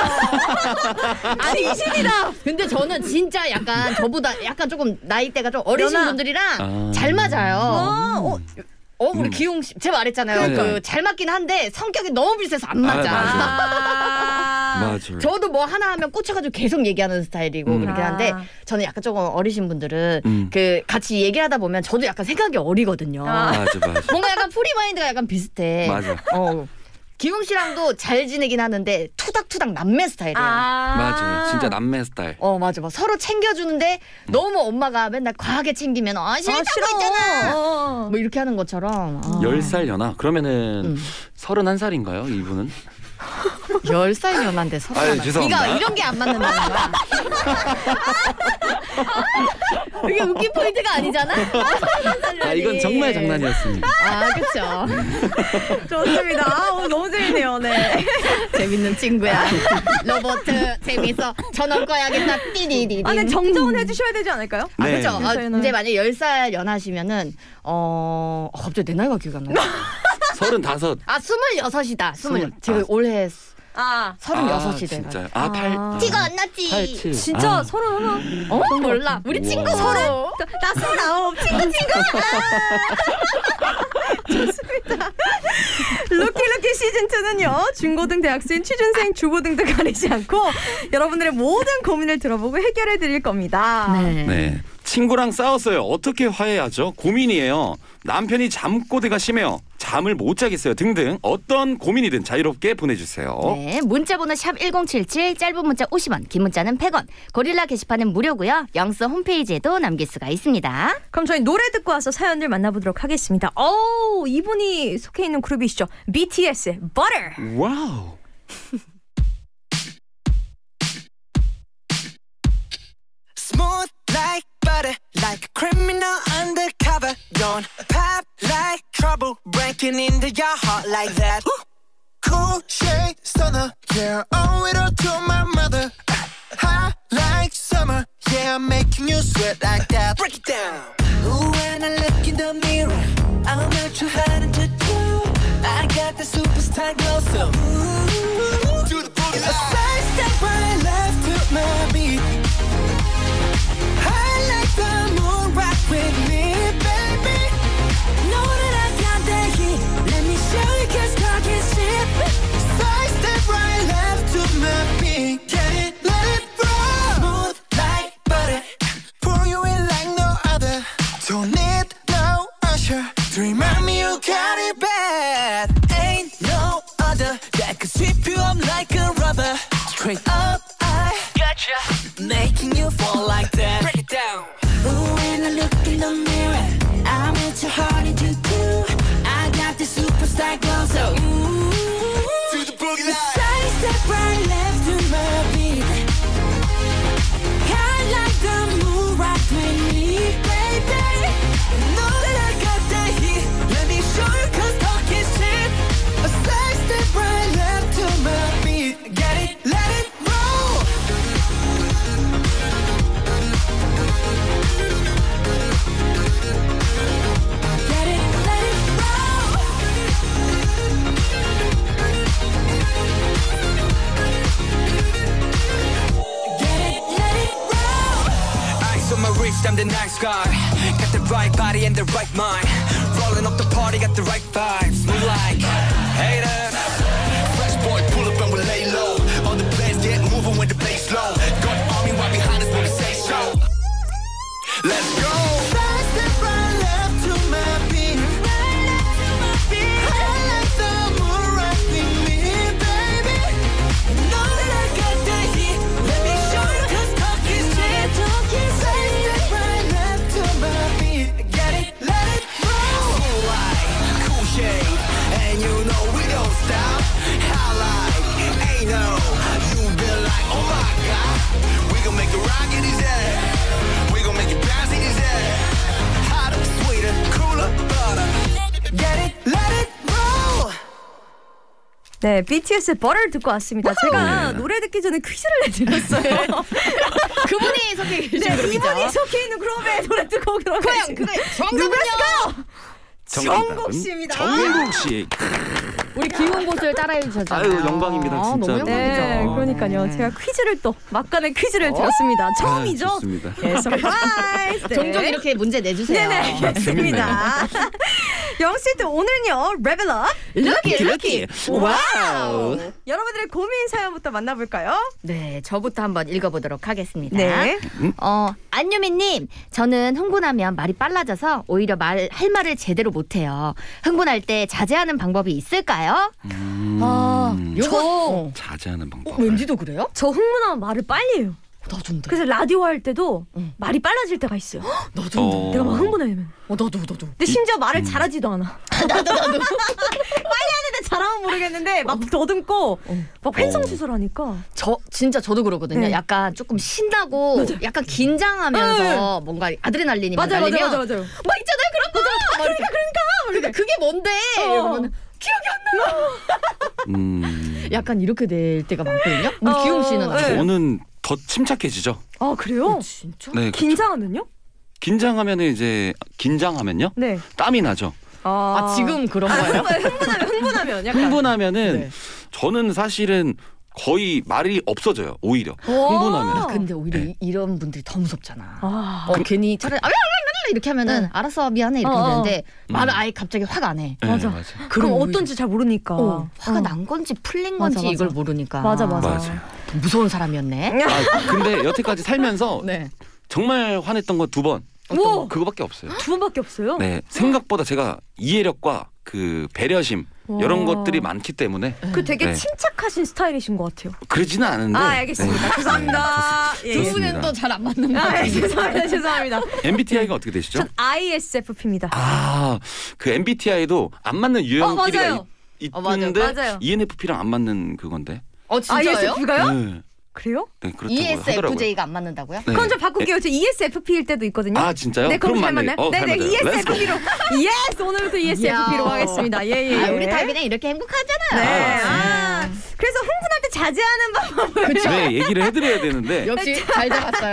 아니 이십이다. 근데 저는 진짜 약간 저보다 약간 조금 나이대가 좀 어리신 연하. 분들이랑 아. 잘 맞아요. 아, 어, 어 우리 음. 기용 씨, 제가 말했잖아요. 그러니까. 그 잘 맞긴 한데 성격이 너무 비슷해서 안 맞아. 아, 맞아. 아. 맞아요. 저도 뭐 하나 하면 꽂혀가지고 계속 얘기하는 스타일이고 음. 그렇긴 한데 저는 약간 조금 어리신 분들은 음. 그 같이 얘기하다 보면 저도 약간 생각이 어리거든요. 맞아, 맞아. 뭔가 약간 프리마인드가 약간 비슷해. 맞아. 어. 기웅 씨랑도 잘 지내긴 하는데 투닥투닥 남매 스타일이에요. 맞아요. 진짜 남매 스타일. 어 맞아, 막 서로 챙겨주는데 음. 너무 엄마가 맨날 과하게 챙기면 아 싫다고 아, 싫어. 했잖아. 어. 뭐 이렇게 하는 것처럼. 아. 열 살 연하. 그러면은 음. 서른한 살인가요, 이분은? 열 살 연한데 서른 아유, 살. 죄송합니다. 이거 이런 게 안 맞는다는 거야. 이게 웃긴 포인트가 아니잖아. 아, 이건 정말 장난이었습니다. 아 그렇죠. 좋습니다. 아, 어, 너무 재밌네요. 네. 재밌는 친구야. 로버트 재밌어. 전원 꺼야겠다. 띠리리리. 아, 근데 정정은 해주셔야 되지 않을까요? 아 네. 그렇죠. 아, 이제 만약 열 살 연하시면은 어, 어 갑자기 내 나이가 기억 안 나. 서른다섯. 아 스물여섯이다. 스물. 스물. 제가 아. 올해 아 서른여섯이 아, 돼가지고. 진짜요? 아, 팔. 티가 안 났지. 팔칠. 진짜 아. 서른 하나. 어 몰라. 우리 친구 서로. 나 서른아홉. 친구 친구. 좋습니다. 루키루키 시즌이는요. 중고등 대학생, 취준생, 주부등 등 가리지 않고 여러분들의 모든 고민을 들어보고 해결해 드릴 겁니다. 네. 네. 친구랑 싸웠어요. 어떻게 화해하죠? 고민이에요. 남편이 잠꼬대가 심해요. 잠을 못 자겠어요. 등등 어떤 고민이든 자유롭게 보내주세요. 네, 문자번호 샵 일공칠칠, 짧은 문자 오십 원, 긴 문자는 백 원. 고릴라 게시판은 무료고요. 영스 홈페이지에도 남길 수가 있습니다. 그럼 저희 노래 듣고 와서 사연들 만나보도록 하겠습니다. 오, 이분이 속해 있는 그룹이시죠. 비티에스의 Butter. 와우. Smooth like butter, like a criminal undercover. Don't pop like trouble, breaking into your heart like that. Cool shade stunner, yeah, owe it all to my mother. Hot like summer, yeah, I'm making you sweat like that. Break it down. Ooh, when I look in the mirror, I'm not too hard to do. I got the superstar glow, so ooh, do the boogie line. A side step right left to my beat. I like the moon rock with me, baby. Know that I got that heat. Let me show you, cause talk is cheap. Side step right left to my beat. Get it, let it roll. Smooth like butter. Pour you in like no other. Don't need no usher to remind me you got it bad. Ain't no other that could sweep you up like a rubber. Straight up, I gotcha. Making you fall like that. Break it down. Ooh, when I look in the mirror, I'm at your heart to do. I got the superstar glow, so ooh, do the boogie line. Side step right left to my beat. I like the moon rock with me, baby. Know that I got that heat. Let me show you, cause talk is cheap. A side step right left to my beat. Get it, let it roll. Get it, let it roll. Get it, let it roll. Ice on my wrist, I'm the nice guy. Got the right body and the right mind. Rolling up the party, got the right vibes. Move like haters. Fresh boy, pull up and we lay low. All the players get moving with the bass low. Got army right behind us when we say so. Let's go. Side step right left to my beat. I like the moon rock with me, baby. Know that I got that heat. Let me show you, cause talk is cheap. Side step right left to my beat. Get it, let it roll. Cool like, cool shade. And you know we don't stop. How like, ain't no. You been like, oh my god. We gon' make it rock in his head. We gon' make it bounce in his head. Hotter, sweeter, cooler, butter. Get it, let it roll. 네, 비티에스의 Butter 듣고 왔습니다. 제가 노래 듣기 전에 퀴즈를 내드렸어요. 그분이 속해 계신 네, 그룹이죠. 이분이 속해 있는 그룹에 노래 듣고 들어가겠습니다. 그래, 그래. 누구였을까요? 정답은 정국 씨입니다. 정국 씨. 우리 기운 곳을 따라해 주셨잖아요. 아유, 영광입니다, 아, 진짜. 너무 네, 영광이죠. 그러니까요. 제가 퀴즈를 또 막간의 퀴즈를 드렸습니다. 처음이죠? 아, 좋습니다. 네, 서프라이즈. 네. 종종 이렇게 문제 내주세요. 네네, 알겠습니다. 영시트 오늘은요 레벨업 럭키 럭키 와우. 여러분들의 고민 사연부터 만나볼까요? 네, 저부터 한번 읽어보도록 하겠습니다. 네. 어, 안유미님, 저는 흥분하면 말이 빨라져서 오히려 말 할 말을 제대로 못해요. 흥분할 때 자제하는 방법이 있을까요? 음... 아, 저 자제하는 방법. 어, 왠지도 그래요? 저 흥분하면 말을 빨리 해요. 나도인데. 그래서 라디오 할 때도 응. 말이 빨라질 때가 있어요. 나도. 어... 내가 막 흥분하면. 어, 나도 나도. 근데 심지어 이... 말을 음... 잘하지도 않아. 나도 나도. 빨리 하는데 잘하면 모르겠는데 막 더듬고 어. 막 횡성수설하니까. 저 진짜 저도 그러거든요. 네. 약간 조금 신나고 맞아요. 약간 긴장하면서 네. 뭔가 아드레날린이 맞아, 막 날리면 맞아, 맞아, 맞아. 막 있잖아요 그런 거. 아, 그러니까 그러니까. 그러니까 그게 뭔데? 어. 이러면 기억이 안 나. 음... 약간 이렇게 될 때가 많거든요. 우리 어, 기용 씨는 네. 저는 더 침착해지죠. 아 그래요? 어, 진짜? 네, 그렇죠. 긴장하면요? 긴장하면은 이제 긴장하면요. 네. 땀이 나죠. 아, 아 지금 그런 거예요? 흥분하면 흥분하면 약간. 흥분하면은 네. 저는 사실은 거의 말이 없어져요. 오히려 흥분하면. 아, 근데 오히려 네. 이, 이런 분들이 더 무섭잖아. 아. 어, 괜히 차라리 아, 이렇게 하면은 네. 알았어 미안해 이렇게 어, 어. 되는데 음. 말을 아예 갑자기 화가 안 해. 네, 맞아. 맞아요. 그럼 그럼 어떤지 잘 모르니까. 어, 화가 어. 난 건지 풀린 맞아, 건지 맞아. 이걸 모르니까. 맞아 맞아. 맞아요. 무서운 사람이었네. 아, 근데 여태까지 살면서 네. 정말 화냈던 거 두 번. 오! 그거밖에 없어요. 두 번밖에 없어요? 네, 생각보다 제가 이해력과 그 배려심 와. 이런 것들이 많기 때문에 그 되게 네. 침착하신 스타일이신 것 같아요. 그러지는 않은데. 아 알겠습니다. 네. 죄송합니다. 예. 두 좋습니다. 분은 또 잘 안 맞는 거 아 같아요. 예, 죄송합니다. 죄송합니다. 엠비티아이가 어떻게 되시죠? 전 아이에스에프피입니다. 아, 그 엠비티아이도 안 맞는 유형끼리가 어, 맞아요. 있, 어, 맞아요. 있는데 맞아요. 이엔에프피랑 안 맞는 그건데. 어 진짜요? 아이에스에프피가요? 네, 그래요? 네 그렇다고 하더라고요. 이에스에프제이가 안 맞는다고요? 네. 그건 좀 바꿀게요. 저 이에스에프피일 때도 있거든요. 아 진짜요? 네, 그럼 잘 맞네. 맞나요? 어, 잘 네네, 맞아요. Let's go. 이에스에프피로. 예스! 오늘부터 이에스에프피로 이야. 하겠습니다. 예, 예. 아, 우리 다 그냥 이렇게 행복하잖아요. 네. 아, 아, 그래서 흥분할 때 자제하는 방법을. 그쵸? 네, 얘기를 해드려야 되는데. 역시 잘 잡았어요.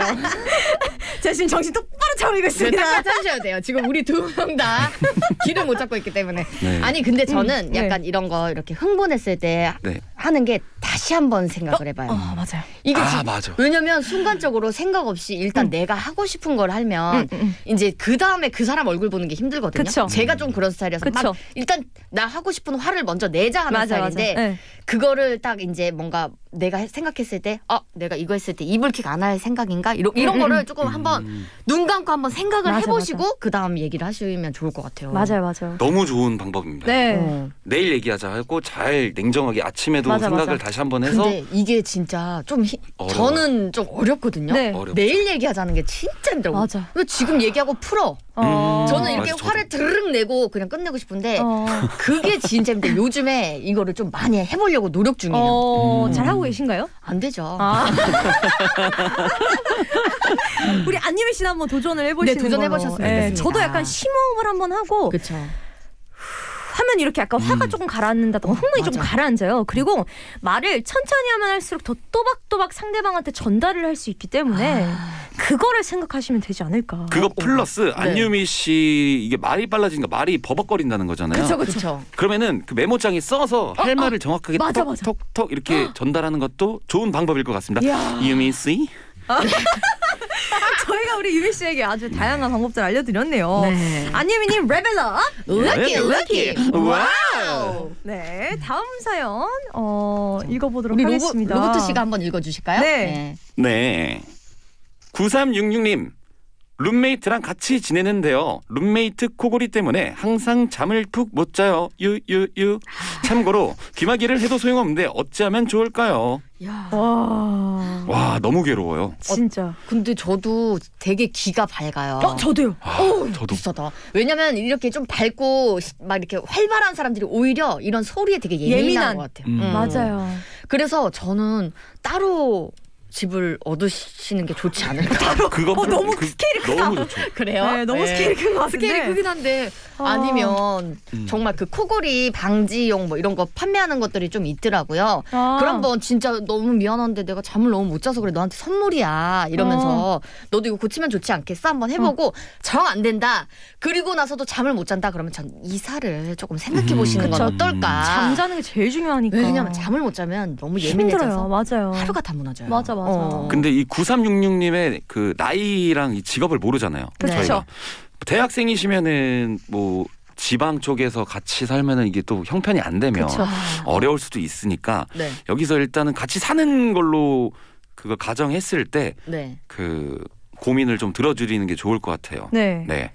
제가 지금 정신 똑바로 차리고 네, 있습니다. 딱 찾으셔야 돼요. 지금 우리 두 명 다 길을 못 잡고 있기 때문에. 네. 아니 근데 저는 음, 약간 네. 이런 거 이렇게 흥분했을 때 네. 하는 게 다시 한번 생각을 해봐요. 어, 맞아요. 이게 아 지- 맞아. 왜냐면 순간적으로 생각 없이 일단 음. 내가 하고 싶은 걸 하면 음, 음, 음. 이제 그 다음에 그 사람 얼굴 보는 게 힘들거든요. 그쵸. 제가 좀 그런 스타일이어서 그쵸. 막 일단 나 하고 싶은 화를 먼저 내자 하는 맞아, 맞아. 스타일인데 네. 그거를 딱 이제 뭔가 내가 해- 생각했을 때 어, 내가 이거 했을 때 이불킥 안 할 생각인가? 이런, 이런 음, 거를 음. 조금 한번 눈 감고 한번 생각을 맞아, 해보시고 그 다음 얘기를 하시면 좋을 것 같아요. 맞아요, 맞아요. 너무 좋은 방법입니다. 네. 어. 내일 얘기하자 하고 잘 냉정하게 아침에도 맞아, 생각을 맞아. 다시 한번 해서 근데 이게 진짜 좀 히, 어려워요. 저는 좀 어렵거든요. 네. 어렵죠. 내일 얘기하자는 게 진짜 힘들어요. 맞아. 왜 지금 얘기하고 풀어? 어. 저는 이렇게 맞아, 저도. 화를 드르륵 내고 그냥 끝내고 싶은데 어. 그게 진짜 힘들어요. 요즘에 이거를 좀 많이 해보려고 노력 중이에요. 어, 음. 잘 하고 계신가요? 안 되죠. 아. 우리 안유미 씨는 한번 도전을 해보시는 네, 도전해 걸로. 보셨으면 네, 좋겠습니다. 저도 약간 심호흡을 한번 하고 그렇죠. 하면 이렇게 약간 화가 조금 가라앉는다던가 흥분이 좀 맞아. 가라앉아요. 그리고 말을 천천히 하면 할수록 더 또박또박 상대방한테 전달을 할 수 있기 때문에 그거를 생각하시면 되지 않을까. 그거 플러스 네. 안유미 씨 이게 말이 빨라지니까 말이 버벅거린다는 거잖아요. 그렇죠, 그렇죠. 그러면은 그 메모장에 써서 할 어, 말을 정확하게 맞아, 맞아. 톡톡톡 이렇게 전달하는 것도 좋은 방법일 것 같습니다. 이야. 유미 씨. 저희가 우리 유미 씨에게 아주 다양한 방법들 알려드렸네요. 네. 안유미님 레벨업. 럭키 럭키. 와우. 네, 다음 사연 어, 읽어보도록 우리 로보, 하겠습니다. 로버트 씨가 한번 읽어주실까요? 네. 네. 구삼육육 님. 룸메이트랑 같이 지내는데요. 룸메이트 코골이 때문에 항상 잠을 푹 못 자요. 유유유. 참고로 귀마개를 해도 소용없는데 어찌하면 좋을까요? 야. 와, 와 너무 괴로워요. 진짜. 근데 저도 되게 귀가 밝아요. 어, 저도요. 아, 어, 저도. 비슷하다. 왜냐면 이렇게 좀 밝고 시- 막 이렇게 활발한 사람들이 오히려 이런 소리에 되게 예민한, 예민한. 것 같아요. 음. 음. 맞아요. 그래서 저는 따로 집을 얻으시는 게 좋지 않을까. 그거 어, 너무 그, 스케일이 크다. 너무 좋죠. 그래요? 네, 너무 스케일이 큰 것 같은데. 스케일이 크긴 한데 어. 아니면 음. 정말 그 코골이 방지용 뭐 이런 거 판매하는 것들이 좀 있더라고요. 아. 그럼 뭐 진짜 너무 미안한데 내가 잠을 너무 못 자서 그래 너한테 선물이야 이러면서 너도 이거 고치면 좋지 않겠어? 한번 해보고 정 안 된다. 그리고 나서도 잠을 못 잔다 그러면 전 이사를 조금 생각해 보시는 음. 건 그쵸. 어떨까? 잠자는 게 제일 중요하니까. 왜냐면 잠을 못 자면 너무 힘들어요. 예민해져서 맞아요. 하루가 다 무너져요. 맞아, 맞아. 어. 근데 이 구삼육육 님의 그 나이랑 이 직업을 모르잖아요. 그렇죠. 저희가. 대학생이시면은 뭐 지방 쪽에서 같이 살면은 이게 또 형편이 안 되면 그쵸. 어려울 수도 있으니까 네. 여기서 일단은 같이 사는 걸로 그거 가정했을 때 그 네. 고민을 좀 들어주리는 게 좋을 것 같아요. 네. 네.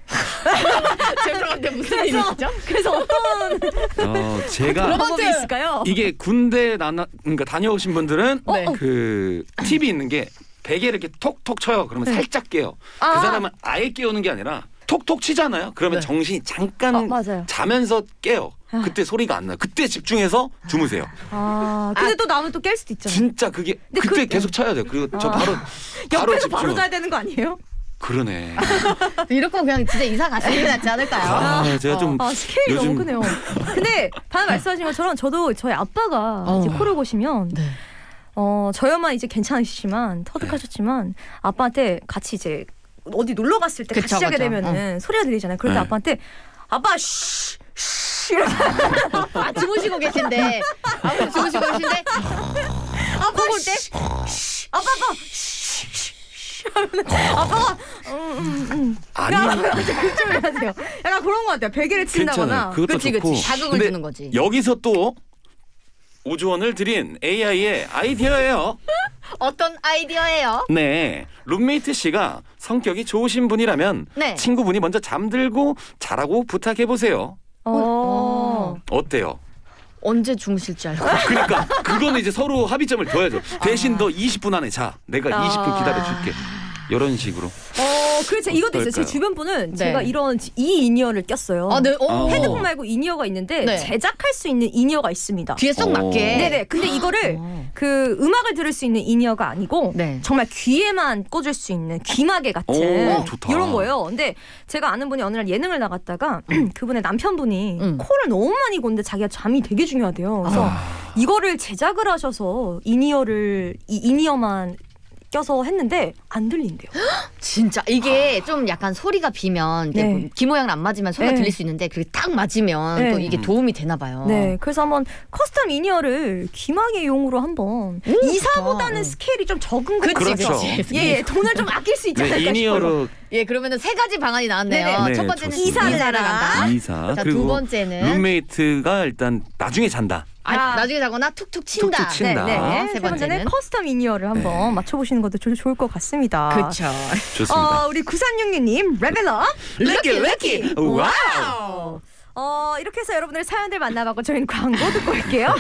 죄송한데 무슨 일이시죠? 그래서 어떤 어, 제가 그런 방법이 있을까요? 이게 군대 나나 그러니까 다녀오신 분들은 네. 그 팁이 있는 게 베개를 이렇게 톡톡 쳐요. 그러면 네. 살짝 깨요. 아. 그 사람은 아예 깨우는 게 아니라 톡톡 치잖아요. 그러면 네. 정신이 잠깐 어, 맞아요. 자면서 깨요. 아. 그때 소리가 안 나요. 그때 집중해서 주무세요. 아, 근데 또 나면 또 깰 수도 있잖아요. 진짜 그게 근데 그때 그- 계속 쳐야 돼요. 그리고 저 아. 바로 바로 옆에서 집중. 바로 자야 되는 거 아니에요? 그러네. 이럴 거면 그냥 진짜 이사 가시는 게 낫지 않을까요? 아, 제가 좀 아, 스케일이 요즘- 너무 크네요. 근데 방금 말씀하신 것처럼 저도 저희 아빠가 어. 이제 코를 고시면 네. 어 저희 엄마 이제 괜찮으시지만 터득하셨지만 아빠한테 같이 이제 어디 놀러 갔을 때 그쵸, 같이 자게 그쵸. 되면은 소리가 들리잖아요. 그럴 때 네. 아빠한테 아빠 쉬 쉬 이렇게 아, 주무시고 계신데. 아무튼 주무시고 계신데. 아빠 볼 때 아빠 아빠 쉬, 쉬, 쉬 하면은 아빠가 음음음 아니. 그쯤을 하세요. 약간 그런 것 같아요. 베개를 친다거나. 괜찮아요. 그것도 그치, 좋고. 그치. 자극을 근데 주는 거지. 여기서 또 오주원을 드린 에이아이의 아이디어예요. 어떤 아이디어예요? 네, 룸메이트 씨가 성격이 좋으신 분이라면 네. 친구분이 먼저 잠들고 자라고 부탁해 보세요. 어. 어때요? 언제 주무실지 알고. 그러니까 그거는 이제 서로 합의점을 둬야죠. 대신 너 이십 분 안에 자. 내가 아. 이십 분 기다려 줄게. 이런 식으로. 어, 그렇죠. 이것도 있어요. 제 어떨까요? 주변 분은 네. 제가 이런 이 인이어를 꼈어요. 아, 네. 어. 헤드폰 말고 인이어가 있는데 네. 제작할 수 있는 인이어가 있습니다. 귀에 쏙 맞게. 네네. 근데 이거를 그 음악을 들을 수 있는 인이어가 아니고 네. 정말 귀에만 꽂을 수 있는 귀마개 같은 오, 좋다. 이런 거예요. 근데 제가 아는 분이 어느 날 예능을 나갔다가 그분의 남편분이 음. 코를 너무 많이 고는데 자기가 잠이 되게 중요하대요. 그래서 아. 이거를 제작을 하셔서 인이어를 이 인이어만 껴서 했는데 안 들린대요. 진짜 이게 좀 약간 소리가 비면 이제 네. 귀 모양은 안 맞으면 소리가 네. 들릴 수 있는데 그게 딱 맞으면 네. 또 이게 도움이 되나 봐요. 네, 그래서 한번 커스텀 인이어를 귀마개용으로 한번 오, 이사보다는 좋다. 스케일이 좀 적은 것 그치, 같아요. 그렇죠. 그치. 예, 예, 돈을 좀 아낄 수 있지 네, 않을까 싶어요. 인이어로 예, 그러면은 세 가지 방안이 나왔네요. 네네. 네, 첫 번째는 좋습니다. 이사를 간다. 이사. 자, 그리고 두 번째는 룸메이트가 일단 나중에 잔다. 아, 아. 나중에 자거나 툭툭 친다. 툭툭 친다. 네, 네. 세 세 번째는 번째는 커스텀 인이어를 한번 네. 맞춰보시는 것도 좋, 좋을 것 같습니다. 그렇죠. 좋습니다. 어, 우리 구삼육육 님 레벨업 럭키, 럭키. 와우. 어, 이렇게 해서 여러분들의 사연들 만나봤고 저희는 광고 듣고 올게요.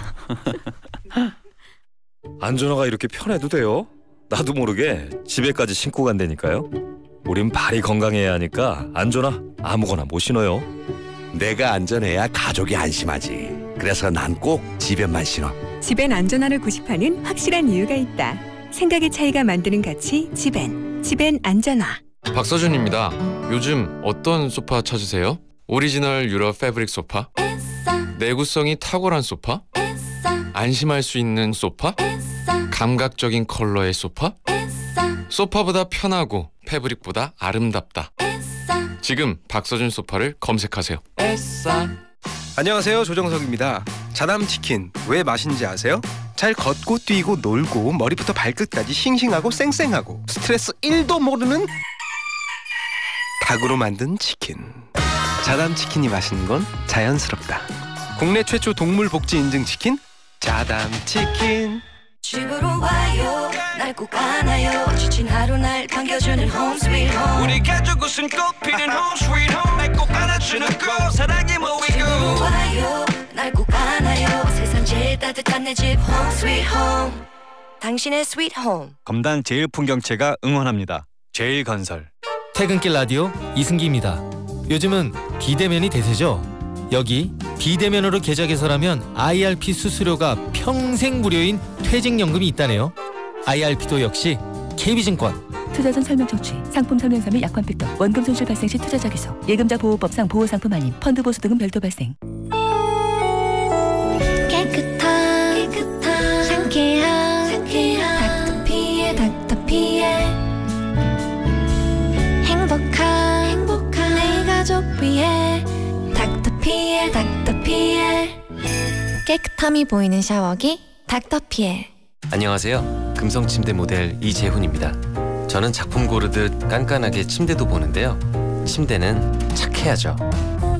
안전화가 이렇게 편해도 돼요? 나도 모르게 집에까지 신고 간다니까요. 우린 발이 건강해야 하니까 안전화 아무거나 못 신어요. 내가 안전해야 가족이 안심하지. 그래서 난 꼭 집에만 신어. 집엔 안전함을 구십하는 확실한 이유가 있다. 생각의 차이가 만드는 가치 집엔. 집엔 안전화. 박서준입니다. 요즘 어떤 소파 찾으세요? 오리지널 유럽 패브릭 소파? 내구성이 탁월한 소파? 안심할 수 있는 소파? 감각적인 컬러의 소파? 소파보다 편하고 패브릭보다 아름답다. 지금 박서준 소파를 검색하세요. 안녕하세요, 조정석입니다. 자담치킨 왜 맛인지 아세요? 잘 걷고 뛰고 놀고 머리부터 발끝까지 싱싱하고 쌩쌩하고 스트레스 일도 모르는 닭으로 만든 치킨. 자담치킨이 맛있는 건 자연스럽다. 국내 최초 동물복지 인증 치킨 자담치킨. 집으로 와요 날 꼭 안아요 지친 하루 날 반겨주는 홈 스윗 홈 우리 가족 웃음 꽃피는 home sweet home 날 꼭 안아주는 곳 사랑이 모이고 집으로 와요 날 꼭 안아요 세상 제일 따뜻한 내 집 홈 스윗 홈 당신의 스윗 홈 검단 제일 풍경채가 응원합니다. 제일건설. 퇴근길 라디오 이승기입니다. 요즘은 비대면이 대세죠. 여기 비대면으로 계좌 개설하면 아이알피 수수료가 평생 무료인 퇴직연금이 있다네요. 아이알피도 역시 케이비증권. 투자 전 설명 청취. 상품 설명서 및 약관 획득. 원금 손실 발생 시 투자자 기소. 예금자 보호법상 보호상품 아닌 펀드 보수 등은 별도 발생. 깨끗한 깨끗한 상쾌한 상쾌한 닥터피엘 닥터피엘 행복한 행복한 내 가족 위해 닥터피엘 닥터피엘 깨끗함이 보이는 샤워기 닥터피엘. 안녕하세요. 금성침대 모델 이재훈입니다. 저는 작품 고르듯 깐깐하게 침대도 보는데요. 침대는 착해야죠.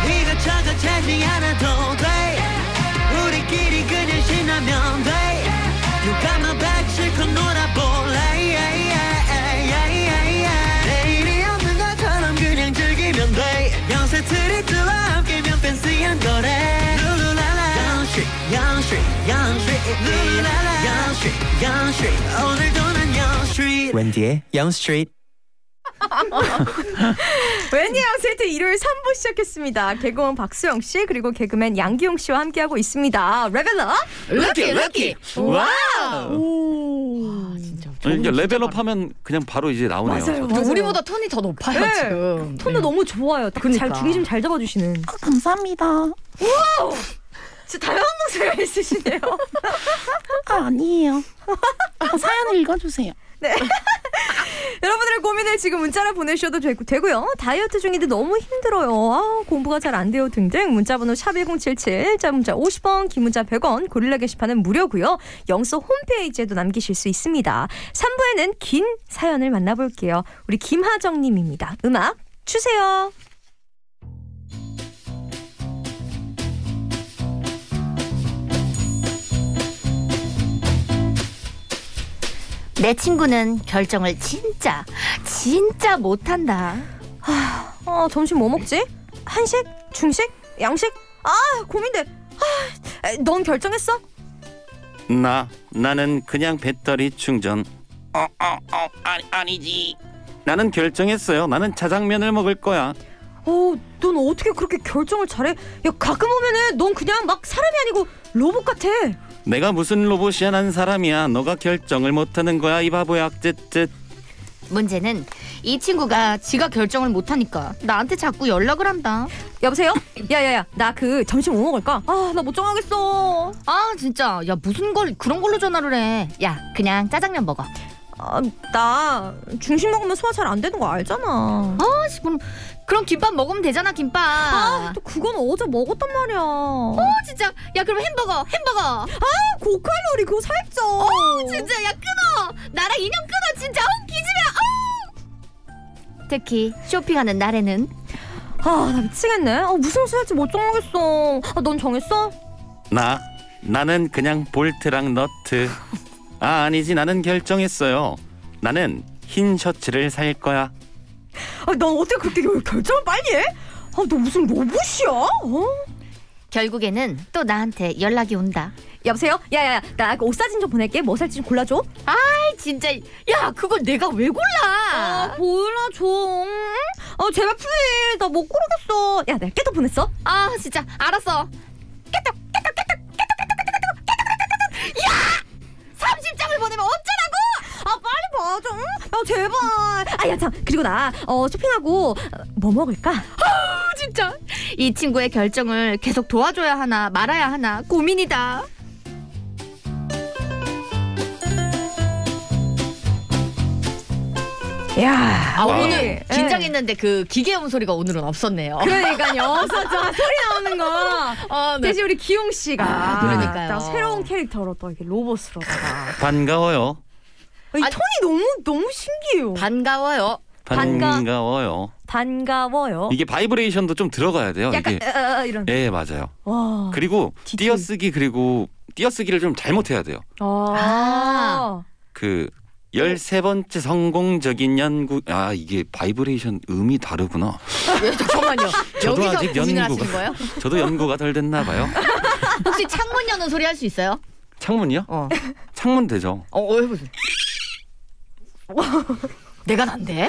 이것저것 재지 않아도 돼 우리끼리 그냥 신나면 돼 You got my back 실컷 놀아볼래 내일이 없는 것처럼 그냥 즐기면 돼 영세 트리트와 함께면 팬시한 노래 룰루랄라 영쉬 영쉬 영쉬 룰루랄라 영쉬 영쉬 오늘도 난 영쉬 웬디의 영스트리트. 웬디 양세트 일요일 삼 부 시작했습니다. 개그우먼 박수영 씨 그리고 개그맨 양기용 씨와 함께하고 있습니다. 레벨업 럭키 럭키 와우. 이제 레벨업 하면 그냥 바로 이제 나오네요. 맞아요. 맞아요. 우리보다 톤이 더 높아요 네. 지금. 톤도 네. 너무 좋아요. 딱 그러니까. 잘 중심 잘 잡아주시는. 아, 감사합니다. 와우. 진짜 다양한 목소리가 있으시네요. 아, 아니에요. 아, 사연을 읽어주세요. 네. 여러분들의 고민을 지금 문자로 보내주셔도 되고, 되고요. 다이어트 중인데 너무 힘들어요. 아, 공부가 잘 안 돼요 등등 문자번호 샵 일공칠칠, 자 문자 오십 원, 긴 문자 백 원, 고릴라 게시판은 무료고요. 영서 홈페이지에도 남기실 수 있습니다. 삼 부에는 긴 사연을 만나볼게요. 우리 김하정님입니다. 음악 주세요. 내 친구는 결정을 진짜 진짜 못한다. 아, 어, 점심 뭐 먹지? 한식? 중식? 양식? 아 고민돼. 아, 넌 결정했어? 나 나는 그냥 배터리 충전. 어, 어, 어, 아니, 아니지. 나는 결정했어요. 나는 짜장면을 먹을 거야. 어, 넌 어떻게 그렇게 결정을 잘해? 야, 가끔 오면은 넌 그냥 막 사람이 아니고 로봇 같아. 내가 무슨 로봇이야. 난 사람이야. 너가 결정을 못하는 거야 이 바보야. 쯧쯧. 문제는 이 친구가 지가 결정을 못하니까 나한테 자꾸 연락을 한다. 여보세요? 야야야, 나 그 점심 뭐 먹을까? 아, 나 못 정하겠어. 아 진짜, 야 무슨 걸 그런 걸로 전화를 해. 야 그냥 짜장면 먹어. 아, 나 중식 먹으면 소화 잘 안 되는 거 알잖아. 아, 그럼 그럼 김밥 먹으면 되잖아. 김밥. 아, 또 그건 어제 먹었단 말이야. 어 진짜. 야 그럼 햄버거 햄버거. 아 고칼로리 그거 살쪄. 어 진짜. 야 끊어. 나랑 인연 끊어 진짜. 어 기집애야. 어. 특히 쇼핑하는 날에는 아 나 미치겠네. 아, 무슨 옷을 할지 못 정하겠어. 아, 넌 정했어? 나 나는 그냥 볼트랑 너트. 아 아니지. 나는 결정했어요. 나는 흰 셔츠를 살 거야. 아, 넌 어떻게 그렇게 결정을 빨리 해? 아, 너 무슨 로봇이야? 어? 결국에는 또 나한테 연락이 온다. 여보세요? 야야야, 나 옷 사진 좀 보낼게. 뭐 살지 좀 골라줘. 아이 진짜. 야 그걸 내가 왜 골라? 아 골라줘. 아 제발 플리즈. 나 못 고르겠어. 야 내가 깨톡 보냈어. 아 진짜 알았어. 깨톡 깨톡 깨톡 깨톡 깨톡 깨톡 깨톡. 야 삼십 장을 보내면 어쩌라고? 아 빨리 봐줘. 응? 아 제발. 아야 참, 그리고 나 어, 쇼핑하고 뭐 먹을까? 아 진짜 이 친구의 결정을 계속 도와줘야 하나 말아야 하나 고민이다. 야, 아, 우리, 오늘 예. 긴장했는데 그 기계음 소리가 오늘은 없었네요. 그러니까요. 없었죠. 소리 나오는 거. 어, 네. 대신 우리 기용 씨가 아, 그러니까요. 딱 새로운 캐릭터로 또 이렇게 로봇으로다가. 반가워요. 이 톤이 너무 너무 신기해요. 반가워요. 반가- 반가워요. 반가워요. 이게 바이브레이션도 좀 들어가야 돼요. 약간 이게. 어, 어, 이런. 예 맞아요. 와. 그리고 띄어쓰기 그리고 띄어쓰기를 좀 잘못해야 돼요. 아. 그 열세 번째 성공적인 연구. 아 이게 바이브레이션 음이 다르구나. 예, 잠깐만요. 저도 여기서 아직 고민을 연구가 하시는 거예요? 저도 연구가 덜 됐나 봐요. 혹시 창문 여는 소리 할 수 있어요? 창문이요? 어. 창문 되죠. 어, 어 해보세요. 내가 난데?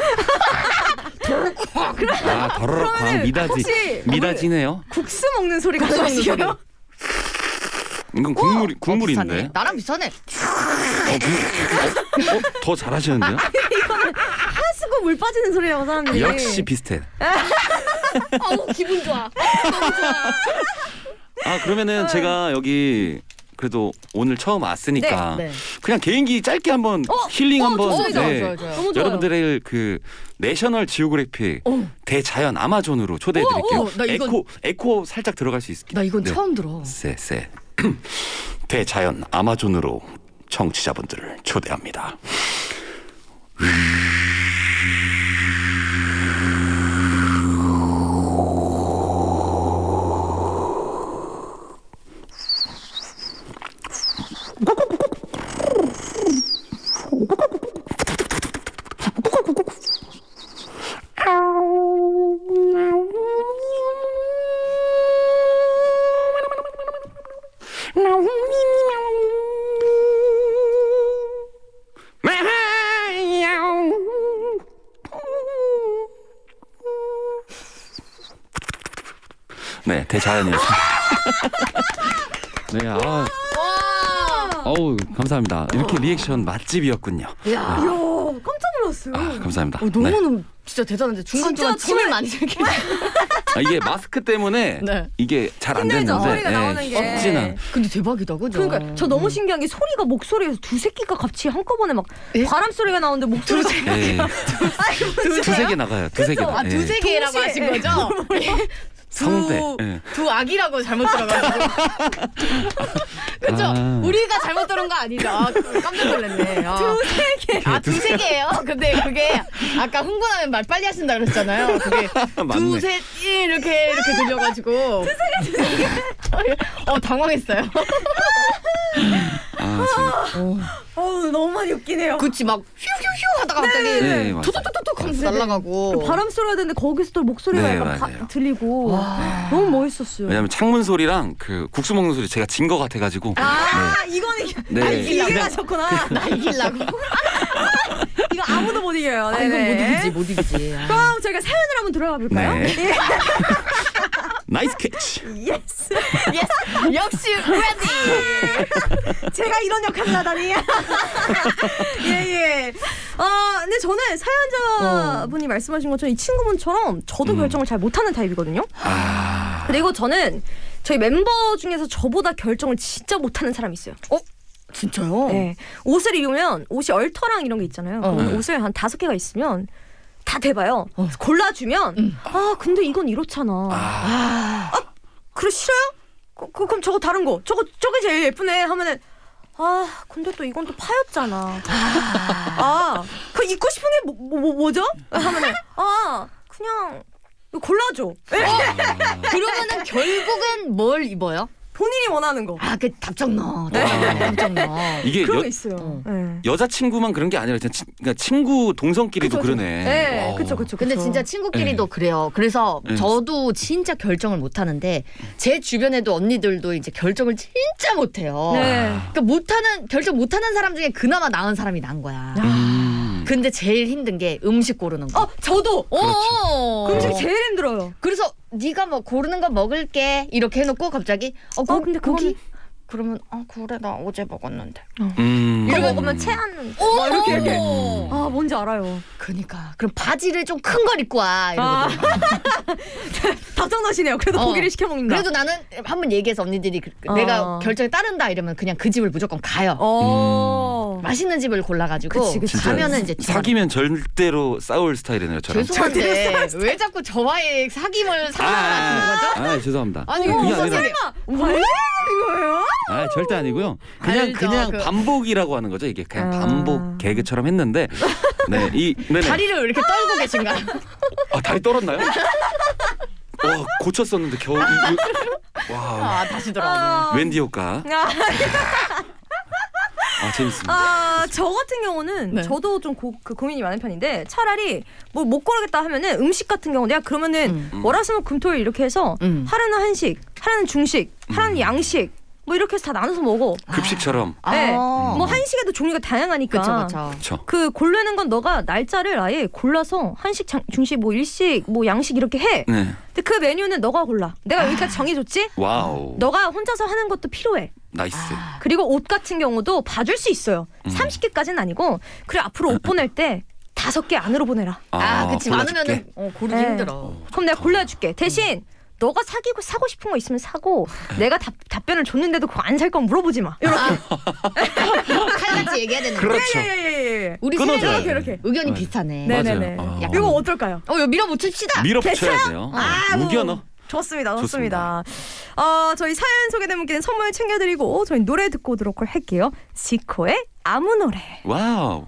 아 더러러 광 미다지 혹시 미다지네요. 국수 먹는 소리가 국수 먹는 소리. 나시요? 이건 국물이 어, 국물인데. 비슷하네. 나랑 비슷하네. 어, 그, 어, 어, 더 잘하시는데요? 이거는 하수구 물 빠지는 소리라고 사람들이. 역시 비슷해. 아우 기분 좋아. 아, 너무 좋아. 아 그러면은 제가 여기 그래도 오늘 처음 왔으니까 네, 네. 그냥 개인기 짧게 한번 어, 힐링 어, 한번 좋아요, 네. 좋아요, 좋아요. 너무 좋아요. 여러분들의 그 내셔널 지오그래피 어. 대자연 아마존으로 초대해 드릴게요. 어, 어, 나 이건- 에코 에코 살짝 들어갈 수 있을게요. 나 이건 처음 들어. 쎄쎄. 대자연 아마존으로 청취자분들을 초대합니다. 네, 대자연이었습니다. 네, 아, 어우 감사합니다. 이렇게 리액션 맛집이었군요. 이야, 이야 깜짝 놀랐어요. 아, 감사합니다. 어, 너무너무 네. 진짜 대단한데 중간중간 침을 많이 들게. 아, 이게 마스크 때문에 네. 이게 잘 안 힘들죠, 됐는데 소리가 나오는 게. 썩지는. 근데 대박이다, 그죠? 그러니까 저 너무 신기한 게 소리가 목소리에서 두 새끼가 같이 한꺼번에 막 바람 소리가 나오는데 목소리가 네. 두세 개 나가요. 두세 개. 아, 두세 개라고 하신 거죠? 성대. 두, 네. 두 악이라고 잘못 들어가지고. 그죠? 아. 우리가 잘못 들은 거 아니죠? 아, 깜짝 놀랐네. 아. 두세 개. 아, 두세 개예요? 근데 그게 아까 흥분하면 말 빨리 하신다 그랬잖아요. 그게 두세 이렇게 이렇게 들려가지고. 두세 개, 두세 개. 어, 당황했어요. 아, 어, 어, 너무 많이 웃기네요. 그치, 막 휴휴휴 하다가 갑자기 네, 툭툭툭툭 하면서 날아가고. 바람 소리가 되는데 거기서 또 목소리가 네, 약간 맞아요. 바, 들리고 너무 멋있었어요. 왜냐면 창문 소리랑 그 국수 먹는 소리 제가 진 거 같아가지고. 아, 이거는 네. 아, 네. 이게 하셨구나. 나 이기려고. 이거 아무도 못 이겨요. 아, 이건 못 이기지, 못 이기지. 아. 그럼 저희가 사연을 한번 들어가 볼까요? 네. 예. 나이스 캐치. 예스. 예스. 역시 레디. 제가 이런 역할을 하다니. 예예. 어 근데 저는 사연자분이 어. 말씀하신 것처럼 이 친구분처럼 저도 음. 결정을 잘 못하는 타입이거든요. 아. 그리고 저는 저희 멤버 중에서 저보다 결정을 진짜 못하는 사람이 있어요. 어? 진짜요? 네. 옷을 입으면 옷이 얼터랑 이런 게 있잖아요. 어. 네. 옷을 한 다섯 개가 있으면 다 대봐요. 어. 골라주면 음. 아 근데 이건 이렇잖아. 아, 아 그래 싫어요? 그, 그, 그럼 저거 다른 거. 저거 저게 제일 예쁘네 하면은 아 근데 또 이건 또 파였잖아. 아 그 입고 싶은 게 뭐, 뭐, 뭐죠? 하면은 아 그냥 골라줘. 아, 그러면은 결국은 뭘 입어요? 본인이 원하는 거. 아, 그 답정 넣어. 답정 넣어. 이게 그런 여, 게 있어요. 어. 네. 여자친구만 그런 게 아니라 그냥 친, 그러니까 친구 동성끼리도 그쵸, 그러네. 네, 그렇죠, 그렇죠. 근데 진짜 친구끼리도 네. 그래요. 그래서 네. 저도 진짜 결정을 못 하는데 제 주변에도 언니들도 이제 결정을 진짜 못 해요. 네. 그러니까 못 하는 결정 못 하는 사람 중에 그나마 나은 사람이 난 거야. 음. 근데 제일 힘든 게 음식 고르는 거. 어, 저도. 그렇죠. 그 음식 제일 힘들어요. 그래서 네가 뭐 고르는 거 먹을게 이렇게 해놓고 갑자기 어, 고, 어 근데 고기? 그러면 아 그래 나 어제 먹었는데. 음. 이거 먹으면 체한. 오, 막 이렇게 이렇게. 오. 아 뭔지 알아요. 그러니까 그럼 바지를 좀 큰 걸 입고 와 이러거든. 아. 답정너시네요. 그래도 어. 고기를 시켜 먹는다. 그래도 나는 한번 얘기해서 언니들이 그, 어. 내가 결정에 따른다 이러면 그냥 그 집을 무조건 가요. 어. 음. 맛있는 집을 골라가지고 그치, 그치. 가면은 이제 사귀면 절대로 싸울 스타일이네요. 저랑. 죄송한데 왜 자꾸 저와의 사귐을 상상하시는 거죠? 아 죄송합니다. 아니 그게 이거 아니라. 왜 이거예요? 아 절대 아니고요. 그냥 알죠, 그냥 그- 반복이라고 하는 거죠. 이게 그냥 아. 반복 개그처럼 했는데 네이 네네. 다리를 왜 이렇게 떨고 계신가? 아 다리 떨었나요? 와 고쳤었는데 겨우 이, 이, 와 아 다시 돌아오네. 웬디 효과. 아 재밌습니다. 아, 저 같은 경우는 네. 저도 좀 고, 그 고민이 많은 편인데 차라리 뭐 못 고르겠다 하면은 음식 같은 경우 내가 그러면은 음. 월화수목 금토일 이렇게 해서 음. 하루는 한식, 하루는 중식, 하루는 양식 뭐 이렇게 해서 다 나눠서 먹어. 급식처럼. 네. 아. 뭐 한식에도 종류가 다양하니까. 그쵸 그쵸. 그렇죠. 그 고르는 건 너가 날짜를 아예 골라서 한식, 장, 중식, 뭐 일식, 뭐 양식 이렇게 해. 네. 근데 그 메뉴는 너가 골라. 내가 여기까지 정해줬지? 와우. 너가 혼자서 하는 것도 필요해. 나이스. 그리고 옷 같은 경우도 봐줄 수 있어요. 음. 삼십 개까지는 아니고 그래 앞으로 옷 보낼 때 다섯 개 안으로 보내라. 아, 그치 골라줄게. 많으면은 어, 고르기 네. 힘들어. 그럼 내가 골라줄게. 대신 너가 사기고 사고 싶은 거 있으면 사고 내가 답, 답변을 줬는데도 그거 안 살 건 물어보지 마. 이렇게. 칼같이 얘기해야 되는 거. 그렇죠. 예예예. 우리 끊어줘야 세대가 돼. 이렇게. 의견이 맞아요. 비슷하네. 네네네. 맞아요. 아. 이거 어떨까요? 어, 이거 밀어붙입시다. 밀어붙여야 돼요. 아, 우겨넣어. 좋습니다. 좋습니다. 어, 저희 사연 소개된 분께는 선물 챙겨드리고 저희 노래 듣고 오도록 할게요. 지코의 아무 노래. 와우.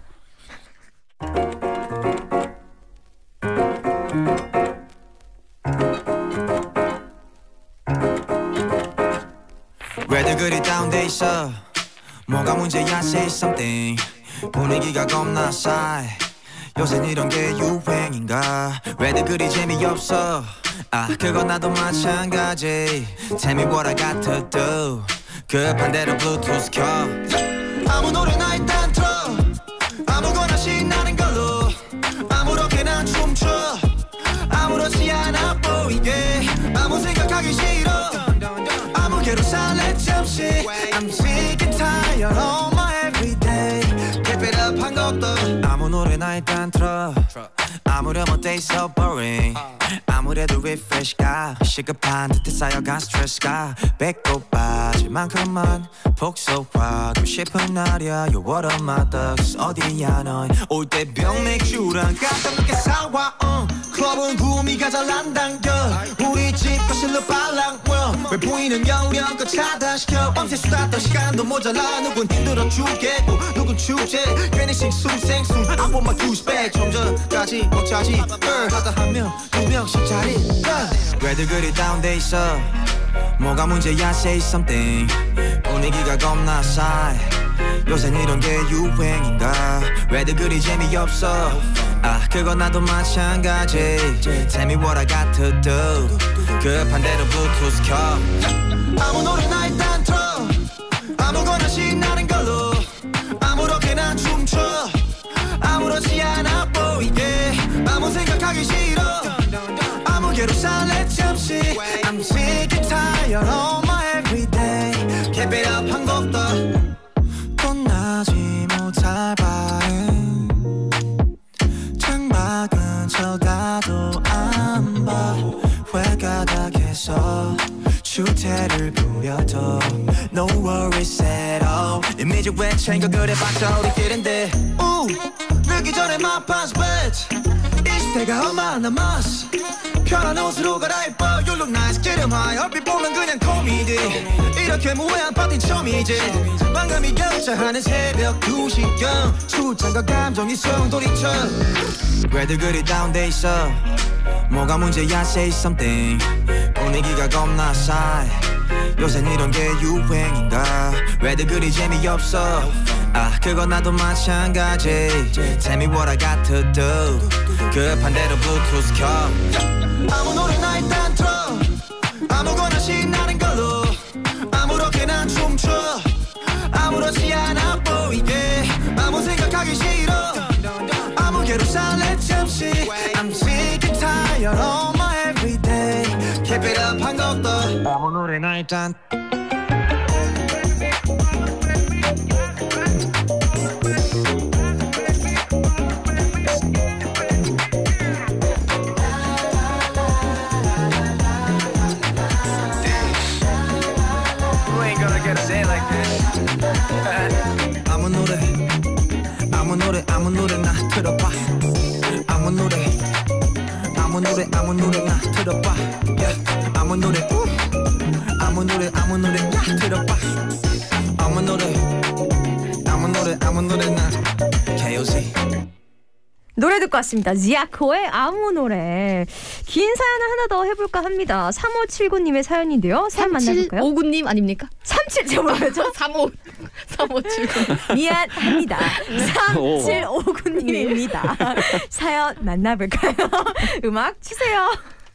왜들 그리 다운돼 있어 뭐가 문제야 say something 분위기가 겁나 싸해 요샌 이런 게 유행인가 왜들 그리 재미없어 아 그건 나도 마찬가지 Tell me what I got to do 급한 대로 블루투스 켜 아무 노래나 일단 틀어 아무거나 신나는 걸로 아무렇게나 춤춰 아무렇지 않아 보이게 아무 아무 생각하기 싫어 아무개로 살래 잠시 I'm sick and tired of my everyday Keep it up 한 것도 아무 노래나 일단 틀어 아무렴 어때 so boring 아무래도 refresh가 시급한 듯해 쌓여간 스트레스가 배꼽 빠질 만큼만 복속하고 싶은 날이야 You what up my thugs 어디야 넌 올 때 병맥주랑 까다롭게 사와 uh. 클럽은 구미가 잘 안 당겨 우리 집 거실로 빨랑 왜 보이는 영역껏 차단시켜 밤새 수다 떨 시간도 모자라 누군 힘들어 죽겠고 누군 축제 괜히 싱숭생숭 I want my douche back 좀 전까지 못 차지 하다 한 명 두 명씩 자리 왜들 그리 다운돼 있어 뭐가 문제야 say something 분위기가 겁나 싸해 요샌 이런 게 유행인가 왜들 그리 재미없어 아 그건 나도 마찬가지 Tell me what I got to do 급한 대로 블루투스 켜 아무 노래나 일단 틀어 아무거나 신나는 걸로 아무렇게나 춤춰 아무렇지 않아 보이게 아무 생각하기 싫어 아무개로 살래 잠시 I'm sick and tired of my everyday Keep it up 한 곡 더 끝나지 못할 바엔 창밖은 쳐다도 안 봐 회가닥해서 주태를 부려도 No worries at all 이미지 왜 챙겨 그래봤자 우리끼린데 우 늦기 전에 my past bet 이십 대가 얼마 남았어 편한 옷으로 갈아입어 You look nice get em high 얼핏 보면 그냥 코미디 이렇게 무해한 파티 처음이지 망감이 격차하는 새벽 두 시경 출장과 감정이 소용돌이쳐 왜들 그리 다운돼 있어 뭐가 문제야 say something 분위기가 겁나 싸해 요샌 이런 게 유행인가 왜들 그리 재미없어 아 그건 나도 마찬가지 Tell me what I got to do 급한 대로 블루투스 켜 아무 노래나 일단 틀어 아무거나 신나는 걸로 아무렇게나 춤춰 아무렇지 않아 보이게 아무 생각하기 싫어 아무개로 살래 잠시 I'm sick and tired of my everyday Keep it up 한 곡 더 아무 노래나 일단 아무 노래 아무 노래 아무 노래나 틀어봐 아무 노래 아무 노래 아무 노래나 틀어봐 yeah. 아무 노래 우. 아무 노래 아무 노래나 틀어봐 아무 노래 아무 노래 아무 노래나 케이오씨 노래 듣고 왔습니다. 지아코의 아무 노래. 긴 사연을 하나 더 해볼까 합니다. 삼오칠구님의 사연인데요. 사연 만나볼까요? 삼칠오구님 아닙니까? 삼칠 제가 뭐라죠? 삼오 삼오칠구 미안합니다. 삼칠오구님입니다. 사연 만나볼까요? 음악 주세요.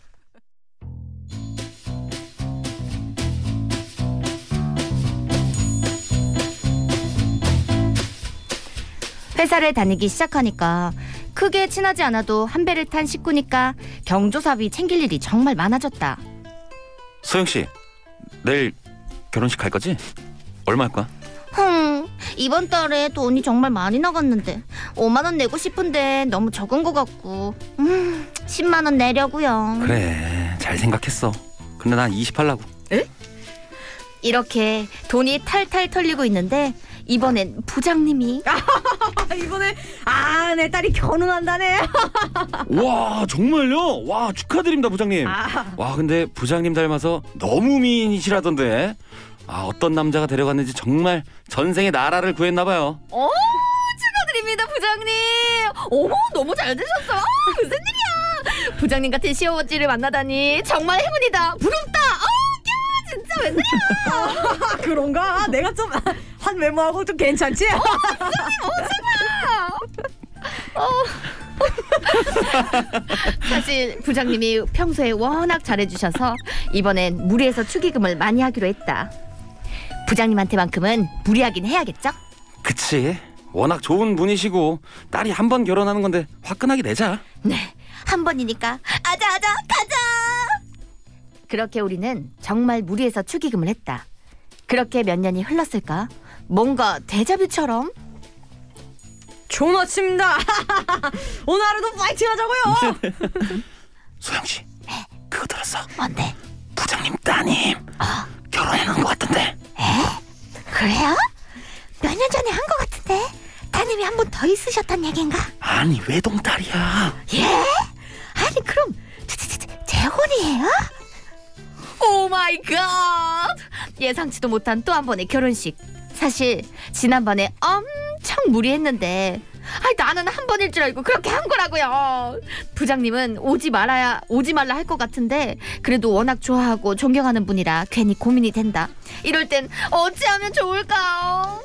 회사를 다니기 시작하니까 크게 친하지 않아도 한 배를 탄 식구니까 경조사비 챙길 일이 정말 많아졌다. 소영씨 내일 결혼식 갈 거지? 얼마 할 거야? 흠, 이번 달에 돈이 정말 많이 나갔는데 오만 원 내고 싶은데 너무 적은 것 같고 음, 십만 원 내려고요. 그래 잘 생각했어. 근데 난 이십 하려고. 에? 이렇게 돈이 탈탈 털리고 있는데 이번엔 부장님이 이번에 아, 내 딸이 결혼한다네. 와 정말요? 와 축하드립니다 부장님. 아. 와 근데 부장님 닮아서 너무 미인이시라던데. 아 어떤 남자가 데려갔는지 정말 전생에 나라를 구했나봐요. 오 축하드립니다 부장님. 어머 너무 잘 되셨어. 아, 무슨 일이야. 부장님 같은 시어머니를 만나다니 정말 행운이다. 부럽다. 어, 진짜 웬일이야. 그런가? 내가 좀 한 외모하고 좀 괜찮지? 어, 부장님 어, 사실 부장님이 평소에 워낙 잘해주셔서 이번엔 무리해서 축의금을 많이 하기로 했다. 부장님한테만큼은 무리하긴 해야겠죠? 그치 워낙 좋은 분이시고 딸이 한 번 결혼하는 건데 화끈하게 내자. 네 한 번이니까 아자아자 가자. 그렇게 우리는 정말 무리해서 축의금을 했다. 그렇게 몇 년이 흘렀을까? 뭔가 데자뷰처럼. 좋은 아침입니다. 오늘 하루도 파이팅 하자고요. 소영씨, 그거 들었어? 뭔데? 부장님 따님 결혼해놓은 것 같던데. 에? 그래요? 몇 년 전에 한 것 같은데 따님이 한 분 더 있으셨단 얘긴가? 아니 외동딸이야. 예? 아니 그럼 재혼이에요? 오 마이 갓! 예상치도 못한 또 한 번의 결혼식. 사실 지난번에 엄청 무리했는데 아니, 나는 한 번일 줄 알고 그렇게 한 거라고요. 부장님은 오지 말아야 오지 말라 할 것 같은데 그래도 워낙 좋아하고 존경하는 분이라 괜히 고민이 된다. 이럴 땐 어찌하면 좋을까요?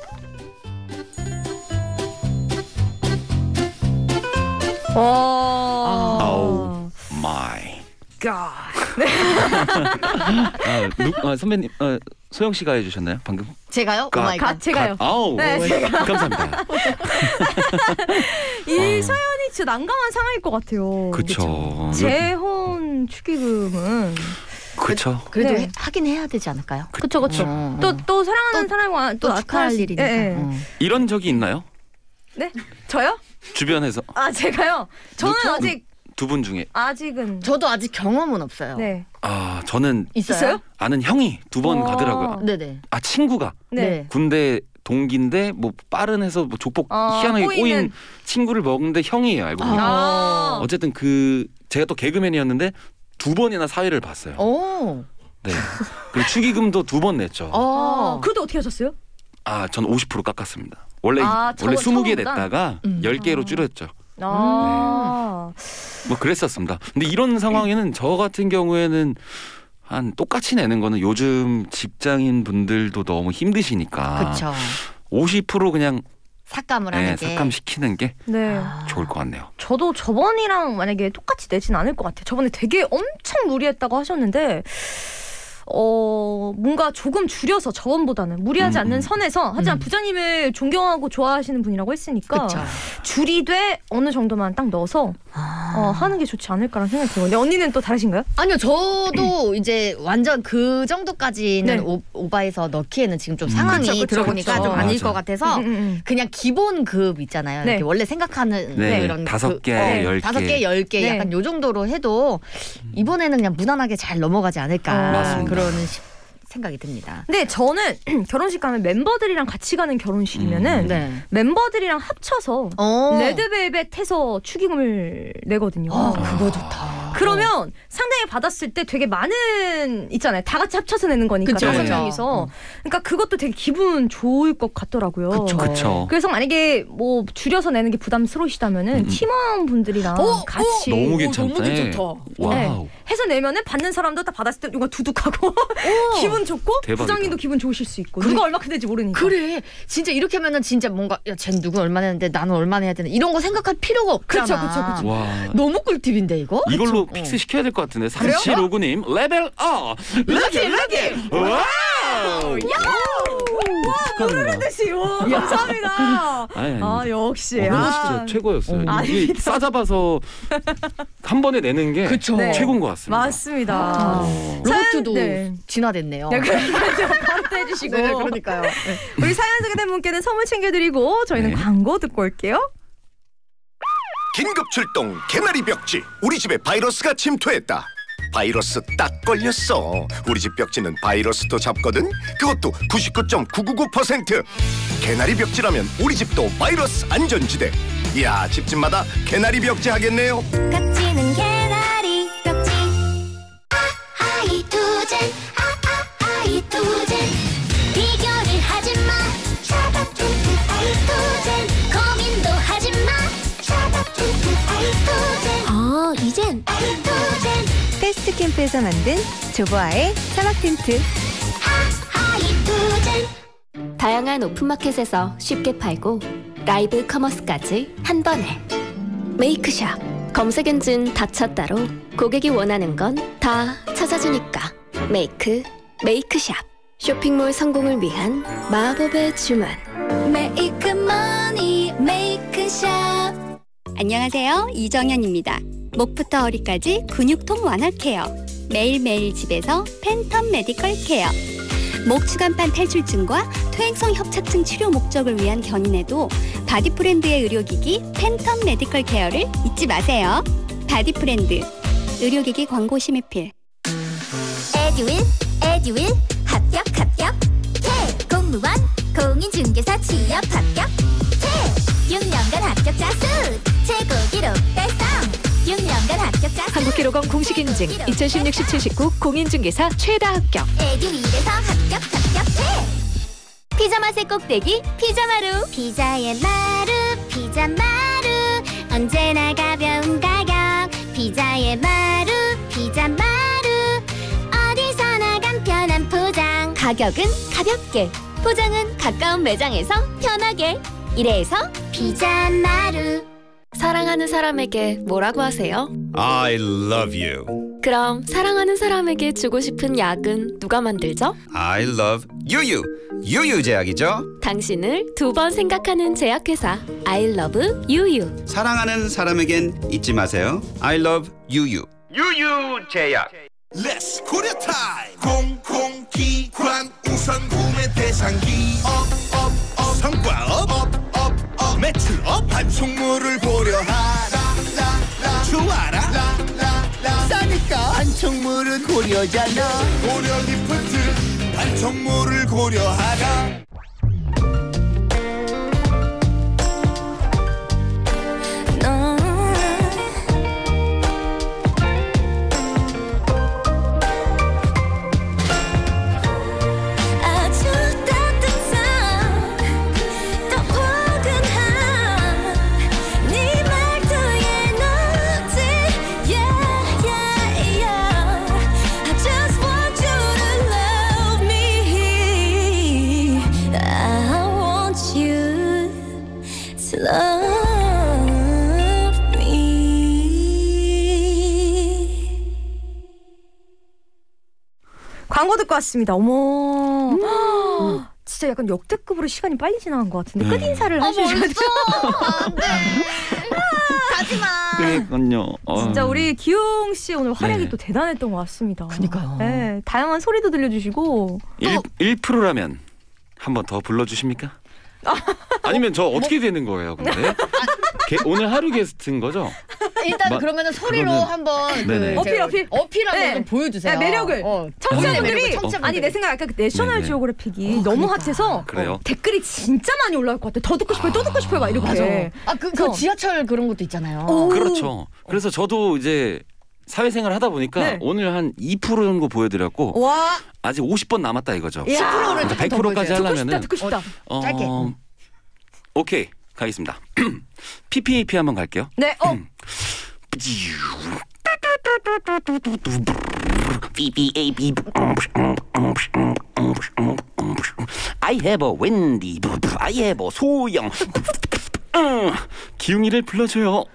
와. 아우 마이 갓. 아, 누, 아, 선배님 어, 소영 씨가 해주셨나요 방금? 제가요? 갓, 오마이갓. 갓 제가요. 아우 네, 제가. 감사합니다. 이 어. 사연이 진짜 난감한 상황일 것 같아요. 그쵸. 재혼 축의금은 그렇죠. 그래도 네. 해, 하긴 해야 되지 않을까요? 그쵸 그쵸. 어, 또 어. 또 사랑하는 또- 사람과 또, 또 축하할 나타날 수- 일이니까. 예, 예. 어. 이런 적이 있나요? 네? 저요? 주변에서 아 제가요? 저는 누- 아직 두 분 중에 아직은 저도 아직 경험은 없어요. 네. 아 저는 있어요? 아는 형이 두 번 어. 가더라고요. 네네. 아 친구가 네. 군대 동기인데 뭐 빠른해서 뭐 족복 어, 희한하게 꼬이는. 꼬인 친구를 먹는데 형이에요 알고 보니까. 아. 어쨌든 그 제가 또 개그맨이었는데 두 번이나 사회를 봤어요. 오. 네. 그리고 축의금도 두 번 냈죠. 어. 그래도 어떻게 하셨어요? 아 저는 오십 퍼센트 깎았습니다. 원래 아, 원래 저- 스무 개 처음보다? 냈다가 음. 열 개로 줄였죠. 아. 뭐 그랬었습니다. 근데 이런 상황에는 저 같은 경우에는 한 똑같이 내는 거는 요즘 직장인 분들도 너무 힘드시니까 그렇죠. 오십 퍼센트 그냥 삭감을 네, 하는 게. 삭감 시키는 게 네. 좋을 것 같네요. 저도 저번이랑 만약에 똑같이 내진 않을 것 같아요. 저번에 되게 엄청 무리했다고 하셨는데 어 뭔가 조금 줄여서 저번보다는 무리하지 음, 않는 음. 선에서 하지만 음. 부장님을 존경하고 좋아하시는 분이라고 했으니까 그쵸. 줄이되 어느 정도만 딱 넣어서 어, 하는 게 좋지 않을까라는 생각이 들거든요. 언니는 또 다르신가요? 아니요, 저도 이제 완전 그 정도까지는 네. 오, 오바해서 넣기에는 지금 좀 음. 상황이 그쵸, 그쵸, 들어보니까 그쵸. 좀 아닐 맞아. 것 같아서 음, 음, 음. 그냥 기본 급 있잖아요. 네. 이렇게 원래 생각하는 네, 그런 다섯 그- 개, 어, 열 다섯 개. 개, 열 개 네. 약간 요 정도로 해도 이번에는 그냥 무난하게 잘 넘어가지 않을까 어. 맞습니다. 그런 시- 생각이 듭니다. 근데 저는 결혼식 가면 멤버들이랑 같이 가는 결혼식이면은 음. 네. 멤버들이랑 합쳐서 어. 레드벨벳 해서 축의금을 내거든요. 아, 그거 좋다. 그러면 상대이 받았을 때 되게 많은 있잖아요. 다 같이 합쳐서 내는 거니까 그쵸, 다섯 그쵸. 명이서. 어. 그러니까 그것도 되게 기분 좋을 것 같더라고요. 그쵸. 그쵸. 그래서 만약에 뭐 줄여서 내는 게 부담스러우시다면은 음, 음. 팀원분들이랑 어, 같이 너무 오, 괜찮다. 너무 괜찮다. 와우. 네. 해서 내면은 받는 사람도 다 받았을 때 이거 두둑하고 기분 좋고 대박이다. 부장님도 기분 좋으실 수 있고 그래. 누가 얼마큼 될지 모르니까. 그래, 진짜 이렇게 하면은 진짜 뭔가 야, 쟤는 누구 얼마 내는데 나는 얼마 내야 되나 이런 거 생각할 필요가 없잖아. 그쵸, 그쵸, 그쵸. 와. 너무 꿀팁인데 이거? 이걸로 그쵸? 픽스 시켜야 될 것 같은데. 그래요? 삼칠오구 님 레벨 업. 럭키, 럭키. 와우. 모르는 듯이 와 감사합니다. 아니, 아니. 아 역시 어, 아, 진짜 최고였어요. 어. 이게 아닙니다. 싸잡아서 한 번에 내는 게 그쵸. 네. 최고인 것 같습니다. 맞습니다. 어. 로봇도 네. 진화됐네요. 네, 그러니까요. 바로 또 해주시고. 네, 그러니까요. 네. 우리 사연 소개된 분께는 선물 챙겨드리고 저희는 네. 광고 듣고 올게요. 긴급 출동 개나리 벽지. 우리 집에 바이러스가 침투했다. 바이러스 딱 걸렸어. 우리 집 벽지는 바이러스도 잡거든. 그것도 구십구 점 구구구 퍼센트. 개나리 벽지라면 우리 집도 바이러스 안전지대. 이야, 집집마다 개나리 벽지 하겠네요. 깍지는 개나리 벽지. 아이투젠 아아아이투젠 비교를 하지마. 샤바투투 아이투젠 고민도 하지마. 샤바투투 아이투젠. 어 이젠 아이투젠. 패스트 캠프에서 만든 조보아의 사막 텐트. 아이투젠. 다양한 오픈마켓에서 쉽게 팔고 라이브 커머스까지 한 번에 메이크샵. 검색 엔진 다 찾다로 고객이 원하는 건 다 찾아주니까 메이크 메이크샵. 쇼핑몰 성공을 위한 마법의 주문. 메이크 머니 메이크샵. 안녕하세요. 이정현입니다. 목부터 허리까지 근육통 완화 케어. 매일매일 집에서 팬텀 메디컬 케어. 목추간판 탈출증과 퇴행성 협착증 치료 목적을 위한 견인에도 바디프렌드의 의료기기 팬텀 메디컬 케어를 잊지 마세요. 바디프렌드 의료기기 광고 심의필. 에듀윌 에듀윌 합격 합격 K 공무원 공인중개사 취업 합격 K 육 년간 합격자 수 최고 기록 달성 육 년간 합격자 수 한국기록원 공식 인증 이천십육 십칠 십구 공인중개사 최다 합격. 에듀윌에서 합격 합격해 피자 맛의 꼭대기 피자마루 피자의 마루 피자마루 언제나 가벼운 가격 피자의 마루 피자마루 어디서나 간편한 포장 가격은 가볍게 포장은 가까운 매장에서 편하게 이래서 피자마루. 사랑하는 사람에게 뭐라고 하세요? I love you. 그럼 사랑하는 사람에게 주고 싶은 약은 누가 만들죠? I love 유유. 유유 제약이죠. 당신을 두 번 생각하는 제약회사 I love 유유. 사랑하는 사람에겐 잊지 마세요. I love 유유. 유유 제약. Let's 고려 타임. 공공기관 우선 구매 대상기 업업업 성과업 업업업 매출업 반총물을 고려하라 좋아라 싸니까 반총물은 고려잖아 고려 기프트 반총물을 고려하라. 광고 듣고 왔습니다. 어머. 음. 진짜 약간 역대급으로 시간이 빨리 지나간 것 같은데 네. 끝인사를 하시죠. 안돼. 가지마. 그러니까요. 진짜 우리 기웅 씨 오늘 활약이 네. 또 대단했던 것 같습니다. 그러니까요. 네, 다양한 소리도 들려주시고. 일 퍼센트라면 한 번 더 불러주십니까? 아니면 저 어떻게 되는 거예요, 근데? 게, 오늘 하루 게스트인 거죠? 일단 마, 그러면은 소리로 그러면, 한번 네네. 그 어필 어필 어필 한번 네. 좀 보여주세요. 네, 매력을 어, 청취자분들이 어. 아니 내 생각 약간 그 내셔널 네네. 지오그래픽이 어, 너무 그러니까. 핫해서 그래요? 댓글이 진짜 많이 올라올 것 같아. 더 듣고 싶어요, 또 듣고 싶어요, 막 이렇게. 맞아. 아그 그 지하철 그런 것도 있잖아요. 오. 그렇죠. 그래서 저도 이제 사회생활 하다 보니까 네. 오늘 한 이 퍼센트 정도 보여드렸고 와. 아직 오십 번 남았다 이거죠. 십 퍼센트를 백 퍼센트까지 하려면은 듣고 싶다, 듣고 싶다. 어, 짧게. 오케이 가겠습니다. 피피에이피 한번 갈게요. 네. 어. 피피에이피 I have a Wendy I have a 소영 기웅이를 불러줘요.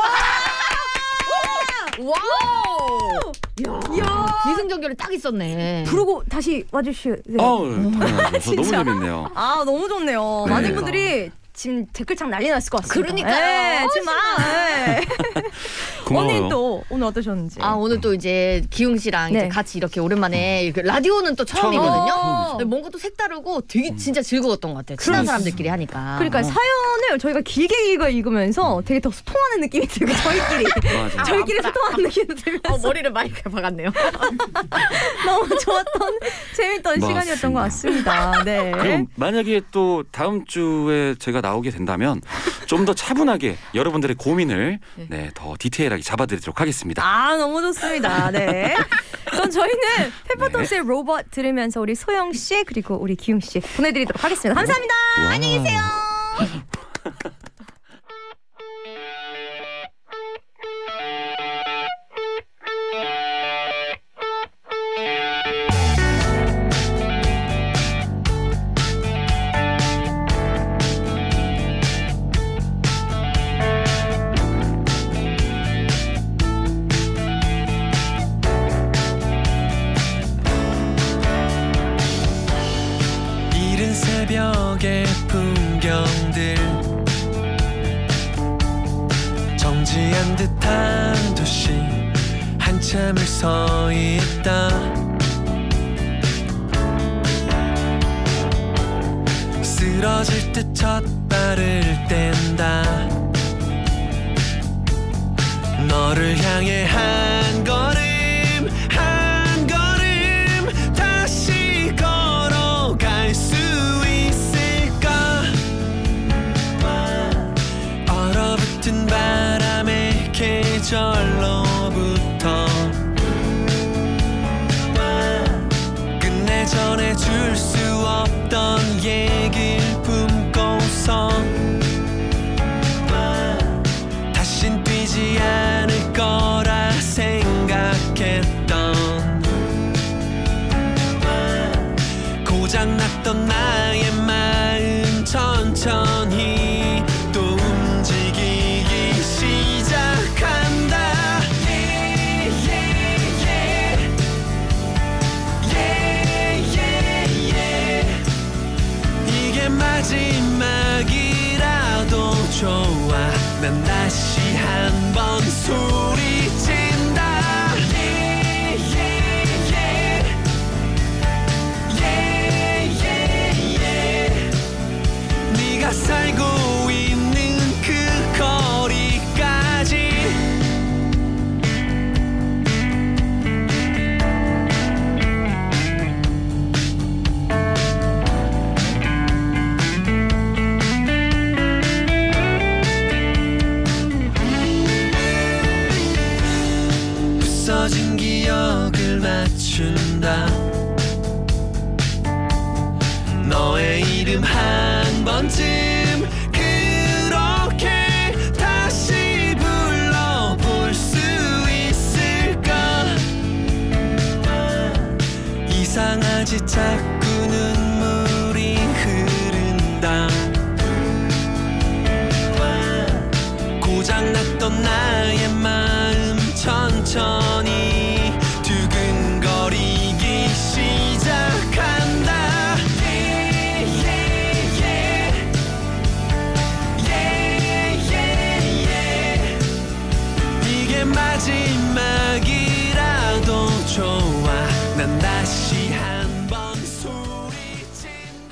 와우. 야, 기승전결이 딱 있었네. 부르고 다시 와주시요. 네. 아우 당연하죠. 저 너무 진짜? 재밌네요. 아 너무 좋네요. 네. 많은 분들이 지금 댓글창 난리 났을 것 같습니다. 그러니까요. 네, 지금 네. 고마워요. 언니 또 오늘 어떠셨는지. 아 오늘 또 이제 기웅 씨랑 네. 이제 같이 이렇게 오랜만에 이렇게 라디오는 또 처음이거든요. 처음이죠. 근데 뭔가 또 색다르고 되게 진짜 즐거웠던 것 같아요. 친한 사람들끼리 하니까. 그러니까 어. 사연을 저희가 길게 읽어 읽으면서 되게 더 소통하는 느낌이 들고 저희끼리 맞아. 저희끼리 소통하는 느낌이 들면서 어, 머리를 많이 박았네요. 너무 좋았던 재밌던 시간이었던 것 같습니다. 네. 그럼 만약에 또 다음 주에 제가 나오게 된다면 좀 더 차분하게 여러분들의 고민을 네, 더 디테일하게 잡아드리도록 하겠습니다. 아 너무 좋습니다. 네. 그럼 저희는 페퍼톤스의 로봇 들으면서 우리 소영 씨 그리고 우리 기웅 씨 보내드리도록 하겠습니다. 감사합니다. 와. 안녕히 계세요. 이른 새벽의 풍경들 정지한 듯한 도시 한치 한참을 서 있다. 쓰러질 듯 첫 발을 뗀다. 너를 향해 한 걸음 한 걸음 다시 걸어갈 수 있을까. 얼어붙은 바람의 계절로부터 끝내 전해줄 수 없던 얘길 품고서 다신 뛰지 않을 거라 생각했던 고장났던 나의 마음 천천히 또 움직이기 시작한다. Yeah, yeah, yeah. Yeah, yeah, yeah. 이게 마지막이라도 좋아. 난 다시 한번 소리친다. Yeah, yeah, yeah. Yeah, yeah, yeah. 네가 살고 있는 그 거리까지. 부서진 기억을 맞춘다. 너의 이름 한 번쯤 그렇게 다시 불러볼 수 있을까. 이상하지 자꾸 눈물이 흐른다. 고장났던 나의 마음 천천히 두근거리기 시작한다. Yeah, yeah, yeah. Yeah, yeah, yeah. 이게 마지막이라도 좋아. 난 다시 한번 소리친다.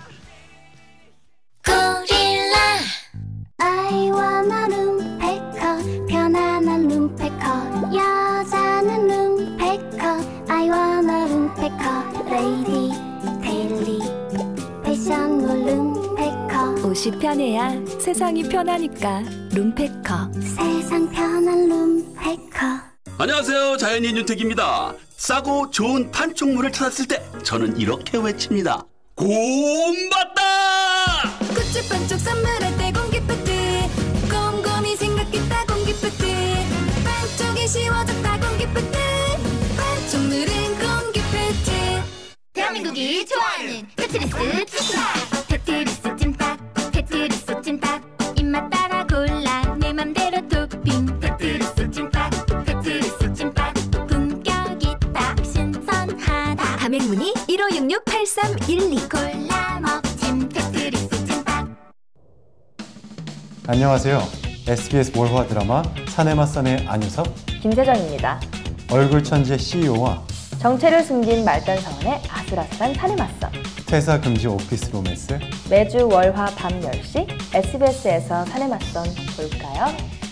고릴라 I wanna 룸페커 편안한 룸페커 여자는 룸페커 I wanna 룸페커 레이디 데일리 패션몰 룸페커 옷이 편해야 세상이 편하니까 룸페커. 세상 편한 룸페커. 안녕하세요, 자연인 윤택입니다. 싸고 좋은 판촉물을 찾았을 때 저는 이렇게 외칩니다. 곰봤다! 꽃이 반쪽 선물할 때 공기프트 곰곰이 생각했다 공기프트 반쪽이 쉬워졌다 공기프트 반쪽물은 공기프트 대한민국이 좋아하는 테트리스 찜닭 테트리스 찜닭 테트리스 찜닭 입맛 따라 골라 내 맘대로 토핑 테트리스 찜닭 테트리스 찜닭 품격 있다 신선하다 가맹문의 일오육육 팔삼일이. 골라 먹진 테트리스 찜닭. 안녕하세요. 에스비에스 월화 드라마 사내 맞선의 안유섭, 김세정입니다. 얼굴 천재 씨이오와 정체를 숨긴 말단 사원의 아슬아슬한 사내 맞선. 퇴사 금지 오피스 로맨스. 매주 월화 밤 열 시 에스비에스에서 사내 맞선 볼까요?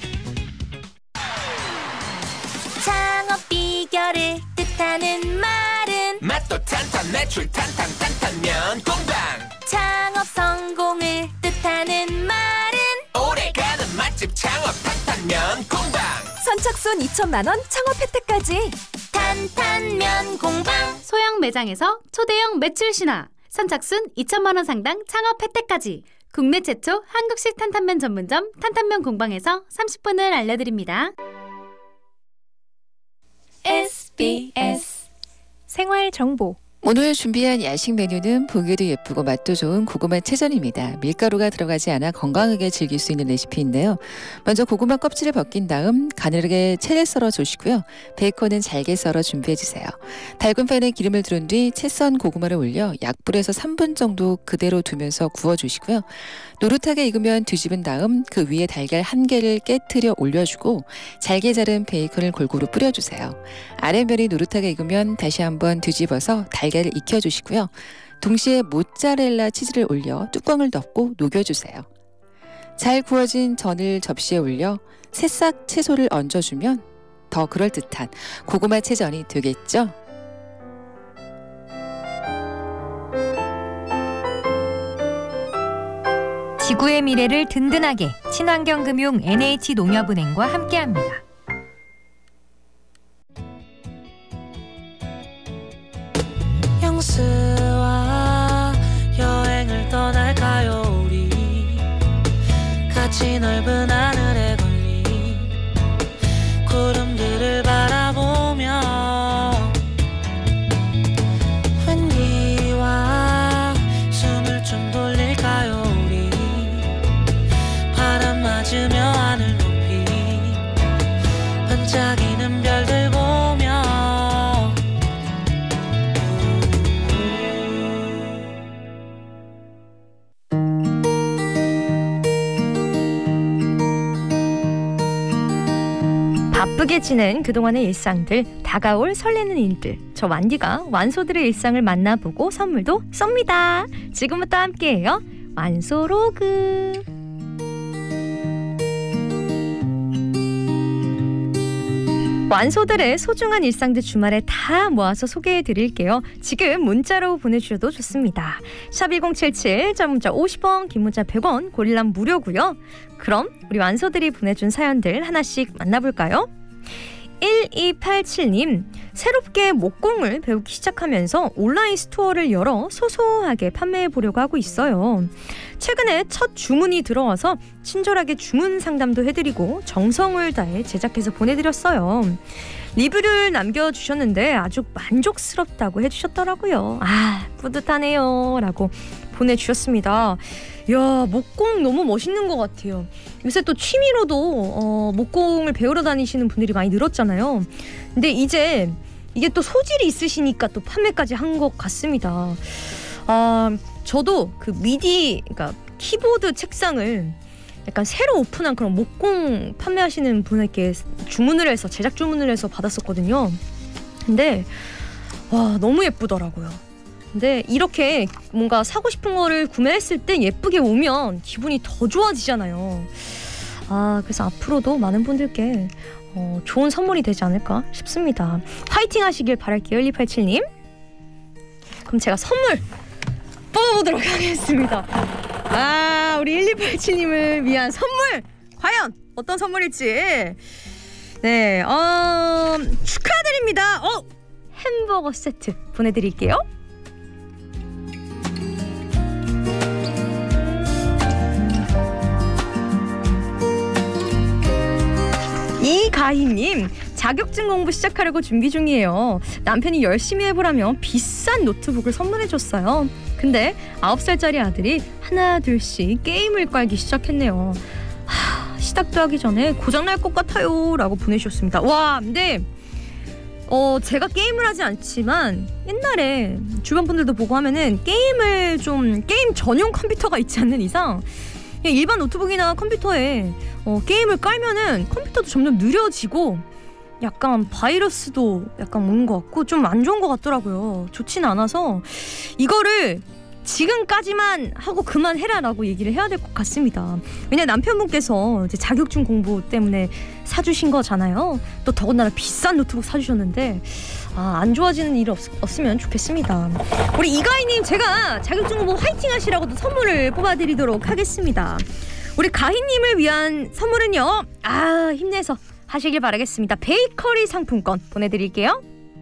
창업 비결을 뜻하는 말은 맛도 탄탄 매출 탄탄 탄탄면 공방. 창업 성공을 뜻하는 말은 오래가는 맛집 창업 탄탄면 공방. 선착순 이천만 원 창업 혜택까지. 탄탄면 공방. 소형 매장에서 초대형 매출 신화. 선착순 이천만 원 상당 창업 혜택까지. 국내 최초 한국식 탄탄면 전문점 탄탄면 공방에서 삼십 분을 알려드립니다. 에스비에스 생활 정보. 오늘 준비한 야식 메뉴는 보기에도 예쁘고 맛도 좋은 고구마 채전입니다. 밀가루가 들어가지 않아 건강하게 즐길 수 있는 레시피인데요. 먼저 고구마 껍질을 벗긴 다음 가늘게 채를 썰어 주시고요. 베이컨은 잘게 썰어 준비해 주세요. 달군 팬에 기름을 두른 뒤 채 썬 고구마를 올려 약불에서 삼 분 정도 그대로 두면서 구워 주시고요. 노릇하게 익으면 뒤집은 다음 그 위에 달걀 한 개를 깨트려 올려주고 잘게 자른 베이컨을 골고루 뿌려주세요. 아랫면이 노릇하게 익으면 다시 한번 뒤집어서 달걀을 익혀주시고요. 동시에 모짜렐라 치즈를 올려 뚜껑을 덮고 녹여주세요. 잘 구워진 전을 접시에 올려 새싹 채소를 얹어주면 더 그럴듯한 고구마 채전이 되겠죠? 지구의 미래를 든든하게 친환경금융 엔에이치농협은행과 함께합니다. 영수와 여행을 떠날까요 우리 같이 넓은 하늘에 걸린 구름들을 바라보며 웬디와 숨을 좀 돌릴까요 우리 바람 맞으며 하늘 높이 반짝이는 별들 보며 바쁘게 지낸 그동안의 일상들, 다가올 설레는 일들, 저 완디가 완소들의 일상을 만나보고 선물도 쏩니다. 지금부터 함께해요. 완소로그. 완소들의 소중한 일상들 주말에 다 모아서 소개해드릴게요. 지금 문자로 보내주셔도 좋습니다. 샵 일공칠칠, 자 문자 오십 원, 긴 문자 백 원, 고릴람 무료고요. 그럼 우리 완소들이 보내준 사연들 하나씩 만나볼까요? 일이팔칠님, 새롭게 목공을 배우기 시작하면서 온라인 스토어를 열어 소소하게 판매해 보려고 하고 있어요. 최근에 첫 주문이 들어와서 친절하게 주문 상담도 해드리고 정성을 다해 제작해서 보내드렸어요. 리뷰를 남겨주셨는데 아주 만족스럽다고 해주셨더라고요. 아, 뿌듯하네요 라고 보내주셨습니다. 이야, 목공 너무 멋있는 것 같아요. 요새 또 취미로도 어, 목공을 배우러 다니시는 분들이 많이 늘었잖아요. 근데 이제 이게 또 소질이 있으시니까 또 판매까지 한 것 같습니다. 아, 저도 그 미디, 그러니까 키보드 책상을 약간 새로 오픈한 그런 목공 판매하시는 분에게 주문을 해서 제작 주문을 해서 받았었거든요. 근데 와, 너무 예쁘더라고요. 근데 이렇게 뭔가 사고 싶은 거를 구매했을 때 예쁘게 오면 기분이 더 좋아지잖아요. 아, 그래서 앞으로도 많은 분들께 어, 좋은 선물이 되지 않을까 싶습니다. 화이팅 하시길 바랄게요. 일이팔칠님. 그럼 제가 선물 뽑아보도록 하겠습니다. 아, 우리 일이팔칠님을 위한 선물 과연 어떤 선물일지. 네, 어, 축하드립니다. 어, 햄버거 세트 보내드릴게요. 이가희님, 자격증 공부 시작하려고 준비 중이에요. 남편이 열심히 해보라며 비싼 노트북을 선물해줬어요. 근데 아홉 살짜리 아들이 하나 둘씩 게임을 깔기 시작했네요. 하, 시작도 하기 전에 고장날 것 같아요 라고 보내주셨습니다. 와, 근데 어, 제가 게임을 하지 않지만 옛날에 주변 분들도 보고 하면은 게임을 좀 게임 전용 컴퓨터가 있지 않는 이상 일반 노트북이나 컴퓨터에 어, 게임을 깔면은 컴퓨터도 점점 느려지고 약간 바이러스도 약간 오는 것 같고 좀 안 좋은 것 같더라고요. 좋지는 않아서 이거를 지금까지만 하고 그만해라라고 얘기를 해야 될 것 같습니다. 왜냐면 남편분께서 이제 자격증 공부 때문에 사주신 거잖아요. 또 더군다나 비싼 노트북 사주셨는데 아, 안 좋아지는 일 없, 없으면 좋겠습니다. 우리 이가희님, 제가 자격증 공부 화이팅 하시라고 또 선물을 뽑아드리도록 하겠습니다. 우리 가희님을 위한 선물은요, 아, 힘내서 하시길 바라겠습니다. 베이커리 상품권 보내드릴게요.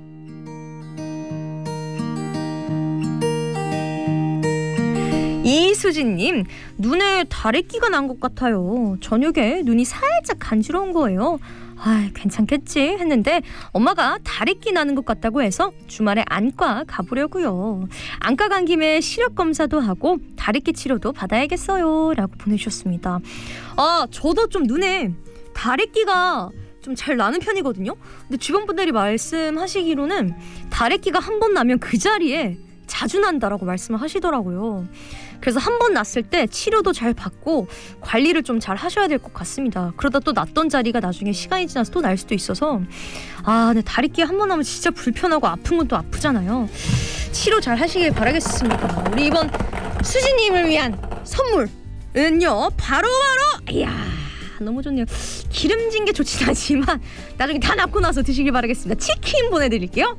이수진님, 눈에 다래끼가 난 것 같아요. 저녁에 눈이 살짝 간지러운 거예요. 아, 괜찮겠지 했는데 엄마가 다래끼 나는 것 같다고 해서 주말에 안과 가보려고요. 안과 간 김에 시력 검사도 하고 다래끼 치료도 받아야겠어요 라고 보내주셨습니다. 아, 저도 좀 눈에 다래끼가 좀 잘 나는 편이거든요. 근데 주변 분들이 말씀하시기로는 다래끼가 한 번 나면 그 자리에 자주 난다라고 말씀을 하시더라고요. 그래서 한 번 났을 때 치료도 잘 받고 관리를 좀 잘 하셔야 될 것 같습니다. 그러다 또 났던 자리가 나중에 시간이 지나서 또 날 수도 있어서 아, 근데 다래끼 한 번 나면 진짜 불편하고 아픈 건 또 아프잖아요. 치료 잘 하시길 바라겠습니다. 우리 이번 수지님을 위한 선물은요 바로바로 이야 너무 좋네요. 기름진 게 좋진 않지만 나중에 다 낫고 나서 드시길 바라겠습니다. 치킨 보내드릴게요.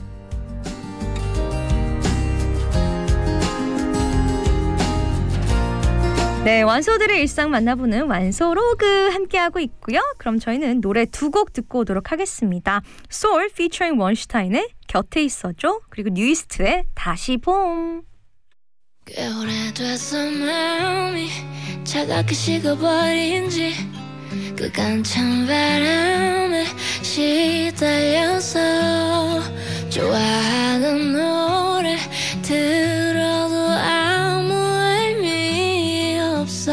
네, 완소들의 일상 만나보는 완소로그 함께하고 있고요. 그럼 저희는 노래 두 곡 듣고 오도록 하겠습니다. 소울 피처링 원슈타인의 곁에 있어줘, 그리고 뉴이스트의 다시 봄. 꽤 오래됐어 마음이 차갑게 식어버린 지 그간 찬 바람에 시달려서 좋아하는 노래 들어도 아무 의미 없어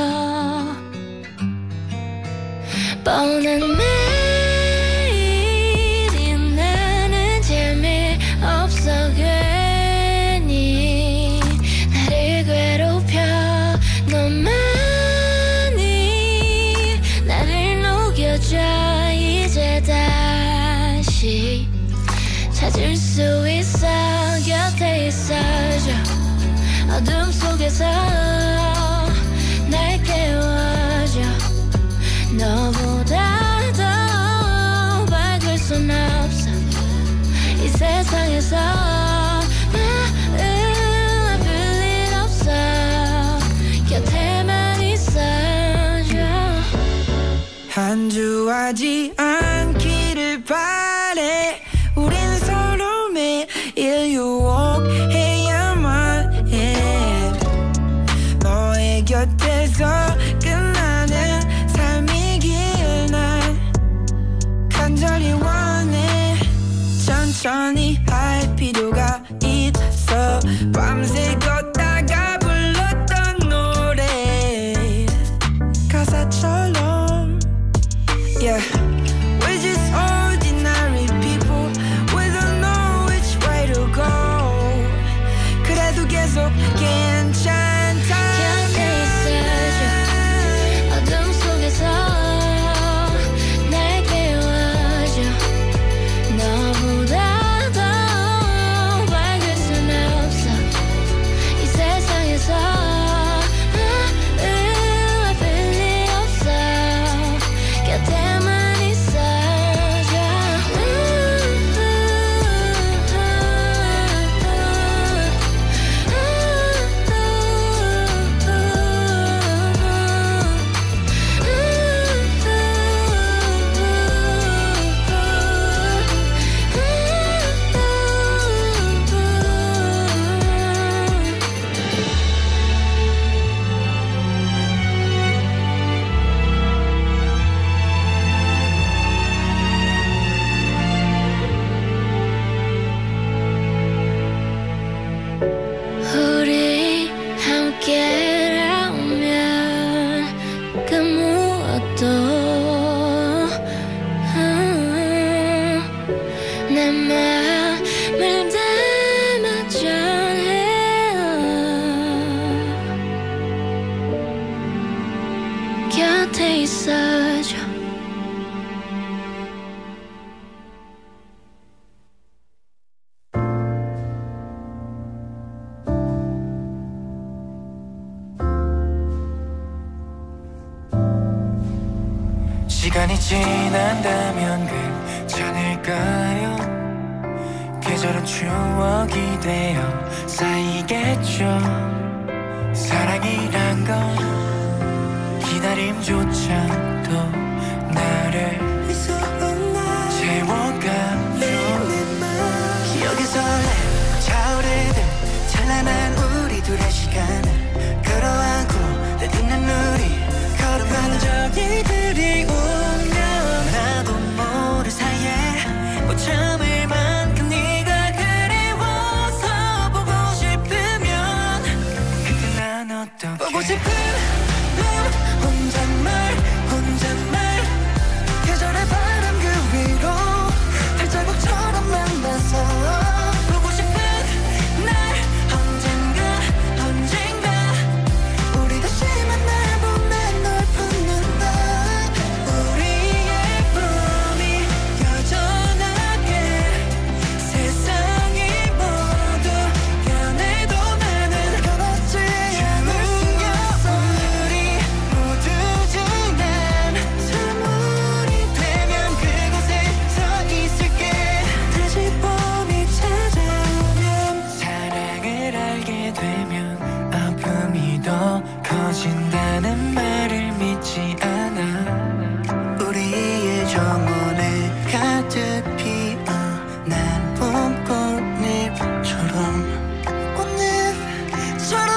뻔한 매일이 나는 재미없어 괜히 나를 괴롭혀 너만이 나를 녹여줘 이제 다시 찾을 수 있어 곁에 있어줘 어둠 속에서 날 깨워줘 너보다 더 밝을 순 없어 이 세상에서 마음 아플 일 없어 곁에만 있어줘 한주하지 않기를 바래 우린 서로 매일 유혹해야만 해 너의 곁에서 끝나는 삶이길 난 간절히 원해 천천히 할 필요가 있어 밤새 걷다가 불렀던 노래 가사처럼 yeah we're just ordinary people we don't know which way to go 그래도 계속 괜찮다 곁에 있어줘 어둠 속에서 날 깨워줘 너보다 더 밝을 순 없어 이 세상에서 마음 아플 일 없어 곁에만 있어줘 우리 함께라면 그 무엇도 음, 내 맘을 담아 전해요 곁에 있어줘 시간이 지난다면 괜찮을까요 계절은 추억이 되어 쌓이겠죠 사랑이란 건 기다림조차도 나를 채워가죠 기억의 설렘 차오르듯 찬란한 우리 둘의 시간을 끌어안고 내딛는 우리 걸어가는 저기들이 오면 나도 보고 싶은 맘 혼잣말 혼잣말 계절의 바람 그 위로 발자국처럼 만나서 보고 싶은 날 언젠가 언젠가 우리 다시 만나 보면 널 품는다 우리의 꿈이 여전하게 세상이 모두 변해도 나는 변하지 않을 수 없어 우리 모두 지난 선물이 되면 그곳에 서 있을게 다시 봄이 찾아오면 사랑을 알게 되면 아픔이 더 커진다는 말을 믿지 않아 우리의 정원에 가득 피어난 봄꽃잎처럼 꽃잎처럼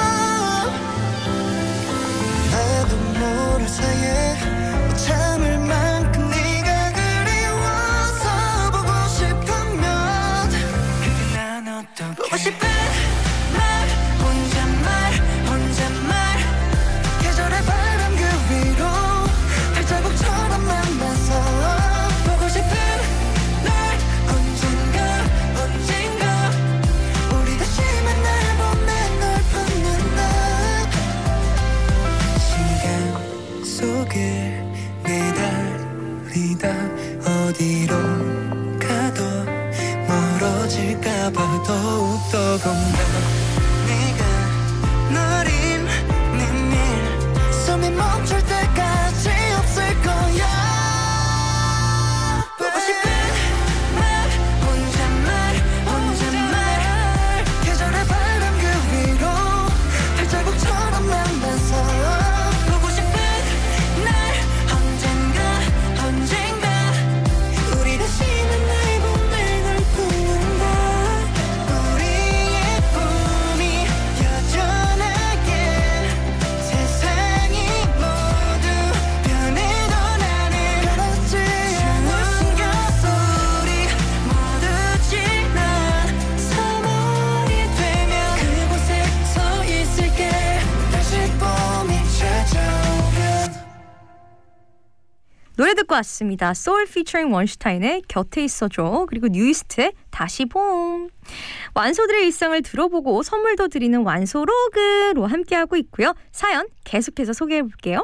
나도 모를 사이에 못 참을 만큼 네가 그리워서 보고 싶으면 그때 난 어떻게 보고 싶은 말 혼잣말 혼잣말 계절의 바람 그 위로 발자국처럼 만나서 보고 싶은 날 언젠가 언젠가 우리 다시 만나보면 널 품는다 시간 속에 매달리다 어디로 가도 멀어질까봐 더욱더 겁나 네가 너린 내밀 숨이 멈출 때까지 없을 거야 보고 싶은 말 혼잣말 혼잣말 계절의 바람 그 위로 발자국처럼 만나서 보고 싶은 날 언젠가 언젠가 우리 다시 만나 보면 널 품는다 우리의 꿈이 여전하게 세상이 모두 변해도 나는 변하지 않을 수 없어 우리 모두 지난 선물이 되면 그곳에 서 있을게 다시 봄이 찾아오면 노래 듣고 왔습니다. 소울 피처링 원슈타인의 곁에 있어줘 그리고 뉴이스트의 다시 봄. 완소들의 일상을 들어보고 선물도 드리는 완소로그로 함께하고 있고요. 사연 계속해서 소개해볼게요.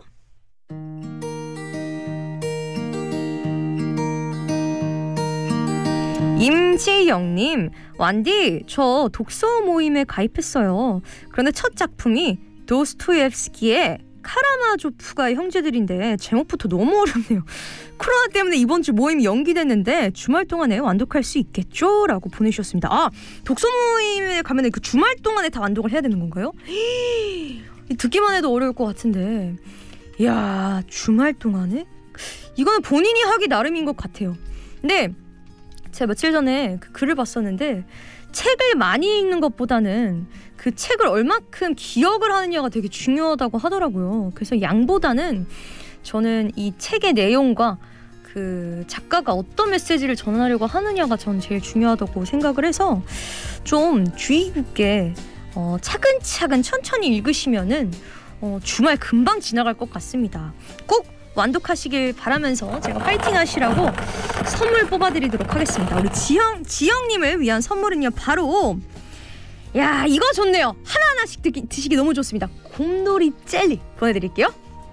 임지영님, 완디 저 독서 모임에 가입했어요. 그런데 첫 작품이 도스토옙스키의 카라마조프가의 형제들인데 제목부터 너무 어렵네요. 코로나 때문에 이번 주 모임이 연기됐는데 주말 동안에 완독할 수 있겠죠? 라고 보내주셨습니다. 아, 독서 모임에 가면 그 주말 동안에 다 완독을 해야 되는 건가요? 듣기만 해도 어려울 것 같은데 이야, 주말 동안에? 이거는 본인이 하기 나름인 것 같아요. 근데 제가 며칠 전에 그 글을 봤었는데 책을 많이 읽는 것보다는 그 책을 얼마큼 기억을 하느냐가 되게 중요하다고 하더라고요. 그래서 양보다는 저는 이 책의 내용과 그 작가가 어떤 메시지를 전하려고 하느냐가 전 제일 중요하다고 생각을 해서 좀 주의 깊게 어, 차근차근 천천히 읽으시면은 어, 주말 금방 지나갈 것 같습니다. 꼭 완독하시길 바라면서 제가 파이팅 하시라고 선물 뽑아드리도록 하겠습니다. 우리 지영, 지영님을 위한 선물은요, 바로 야, 이거 좋네요. 하나하나씩 드기, 드시기 너무 좋습니다. 곰돌이 젤리 보내드릴게요.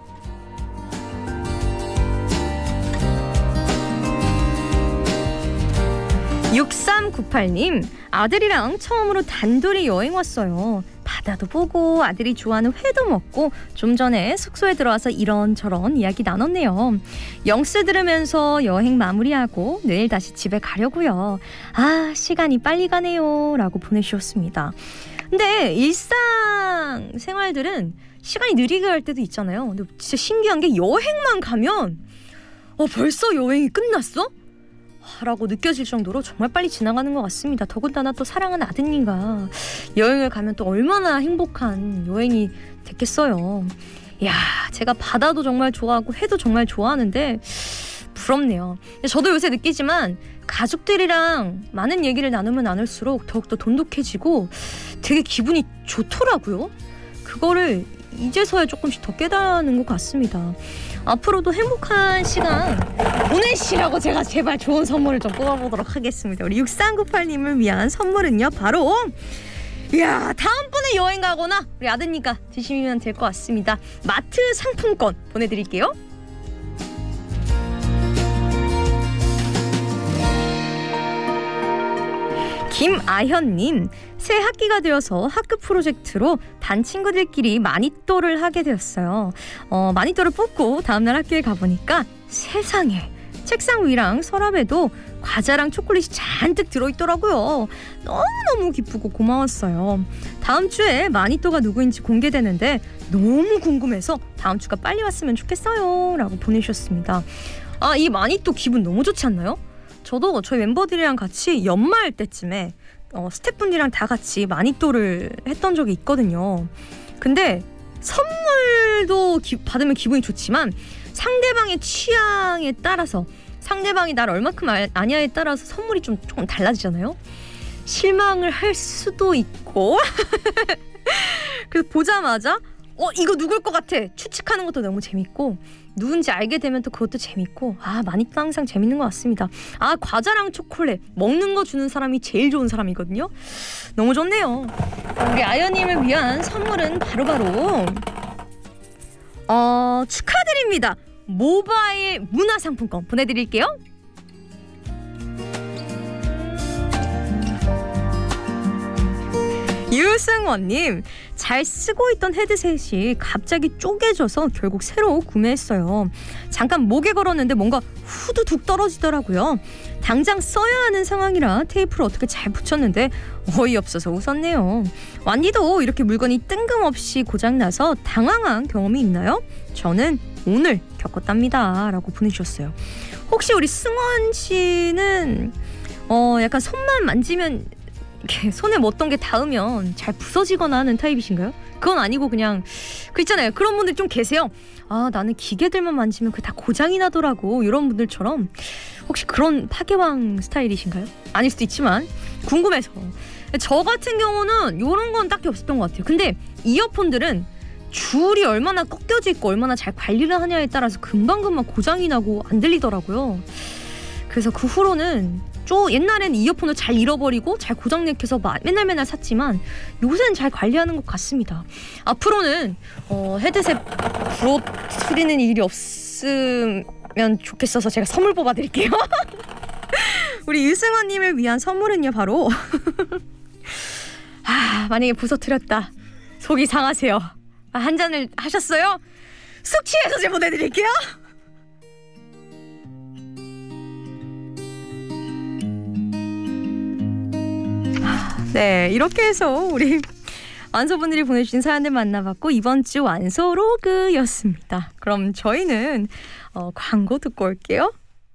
육삼구팔 님, 아들이랑 처음으로 단둘이 여행 왔어요. 바다도 보고 아들이 좋아하는 회도 먹고 좀 전에 숙소에 들어와서 이런저런 이야기 나눴네요. 영스 들으면서 여행 마무리하고 내일 다시 집에 가려고요. 아, 시간이 빨리 가네요 라고 보내주셨습니다. 근데 일상 생활들은 시간이 느리게 갈 때도 있잖아요. 근데 진짜 신기한 게 여행만 가면 어, 벌써 여행이 끝났어? 라고 느껴질 정도로 정말 빨리 지나가는 것 같습니다. 더군다나 또 사랑하는 아드님과 여행을 가면 또 얼마나 행복한 여행이 됐겠어요. 이야, 제가 바다도 정말 좋아하고 회도 정말 좋아하는데 부럽네요. 저도 요새 느끼지만 가족들이랑 많은 얘기를 나누면 나눌수록 더욱더 돈독해지고 되게 기분이 좋더라고요. 그거를 이제서야 조금씩 더 깨닫는 것 같습니다. 앞으로도 행복한 시간 보내시라고 제가 제발 좋은 선물을 좀 뽑아보도록 하겠습니다. 우리 육삼구팔님을 위한 선물은요 바로 이야 다음번에 여행 가거나 우리 아드님과 드시면 될 것 같습니다. 마트 상품권 보내드릴게요. 김아현님, 새 학기가 되어서 학급 프로젝트로 반 친구들끼리 마니또를 하게 되었어요. 어, 마니또를 뽑고 다음날 학교에 가보니까 세상에 책상 위랑 서랍에도 과자랑 초콜릿이 잔뜩 들어있더라고요. 너무너무 기쁘고 고마웠어요. 다음 주에 마니또가 누구인지 공개되는데 너무 궁금해서 다음 주가 빨리 왔으면 좋겠어요 라고 보내주셨습니다. 아, 이 마니또 기분 너무 좋지 않나요? 저도 저희 멤버들이랑 같이 연말 때쯤에 어, 스태프분들이랑 다 같이 마니또를 했던 적이 있거든요. 근데 선물도 기, 받으면 기분이 좋지만 상대방의 취향에 따라서 상대방이 날 얼마큼 알, 아냐에 따라서 선물이 좀 조금 달라지잖아요. 실망을 할 수도 있고 그래서 보자마자 어 이거 누굴 것 같아 추측하는 것도 너무 재밌고 누군지 알게 되면 또 그것도 재밌고 아 마니또 항상 재밌는 것 같습니다. 아 과자랑 초콜릿 먹는 거 주는 사람이 제일 좋은 사람이거든요. 너무 좋네요. 우리 아연님을 위한 선물은 바로바로 어 축하드립니다. 모바일 문화상품권 보내드릴게요. 유승원님, 잘 쓰고 있던 헤드셋이 갑자기 쪼개져서 결국 새로 구매했어요. 잠깐 목에 걸었는데 뭔가 후두둑 떨어지더라고요. 당장 써야 하는 상황이라 테이프를 어떻게 잘 붙였는데 어이없어서 웃었네요. 완디도 이렇게 물건이 뜬금없이 고장나서 당황한 경험이 있나요? 저는 오늘 겪었답니다 라고 보내주셨어요. 혹시 우리 승원 씨는 어 약간 손만 만지면 이렇게 손에 뭐 어떤 게 닿으면 잘 부서지거나 하는 타입이신가요? 그건 아니고 그냥 그 있잖아요. 그런 분들 좀 계세요. 아 나는 기계들만 만지면 그 다 고장이 나더라고. 이런 분들처럼 혹시 그런 파괴왕 스타일이신가요? 아닐 수도 있지만 궁금해서. 저 같은 경우는 이런 건 딱히 없었던 것 같아요. 근데 이어폰들은 줄이 얼마나 꺾여져 있고 얼마나 잘 관리를 하냐에 따라서 금방금방 고장이 나고 안 들리더라고요. 그래서 그 후로는 좀 옛날엔 이어폰을 잘 잃어버리고 잘 고장내켜서 맨날 맨날 샀지만 요새는 잘 관리하는 것 같습니다. 앞으로는 어, 헤드셋 부러뜨리는 일이 없으면 좋겠어서 제가 선물 뽑아드릴게요. 우리 유승원님을 위한 선물은요 바로 아 만약에 부서뜨렸다 속이 상하세요. 아, 한 잔을 하셨어요? 숙취해서 제가 보내드릴게요. 네, 이렇게 해서 우리 완소분들이 보내주신 사연들 만나봤고 이번 주 완소 로그였습니다. 그럼 저희는 어, 광고 듣고 올게요.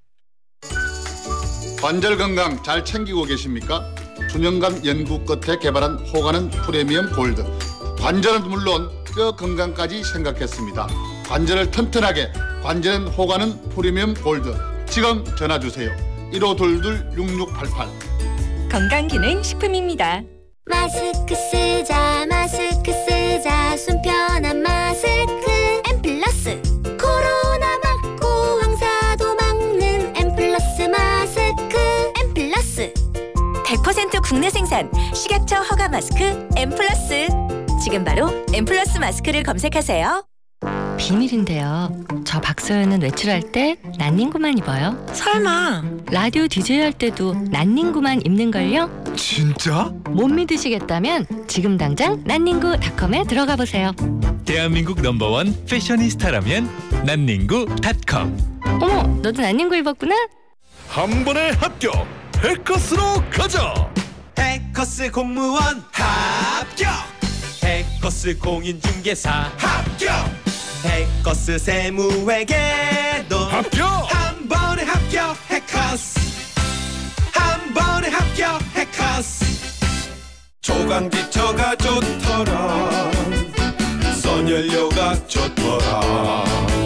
관절 건강 잘 챙기고 계십니까? 수년간 연구 끝에 개발한 호가는 프리미엄 골드. 관절은 물론 뼈 건강까지 생각했습니다. 관절을 튼튼하게 관절은 호가는 프리미엄 골드. 지금 전화 주세요. 일오이이 육육팔팔. 건강기능식품입니다. 마스크 쓰자 마스크 쓰자 숨 편한 마스크 엠플러스 코로나 막고 황사도 막는 엠플러스 마스크 엠플러스 백 퍼센트 국내 생산 식약처 허가 마스크 엠플러스. 지금 바로 엠플러스 마스크를 검색하세요. 비밀인데요. 저 박서연은 외출할 때 난닝구만 입어요. 설마 라디오 디제이 할 때도 난닝구만 입는걸요? 진짜? 못 믿으시겠다면 지금 당장 난닝구 닷컴에 들어가 보세요. 대한민국 넘버원 패셔니스타라면 난닝구 닷컴. 어머, 너도 난닝구 입었구나? 한 번에 합격! 해커스로 가자! 해커스 공무원 합격! 해커스 공인중개사 합격! 해커스 세무회계도 합격! 한 번에 합격 해커스 한 번에 합격 해커스 조강기초가 좋더라 선연료가 좋더라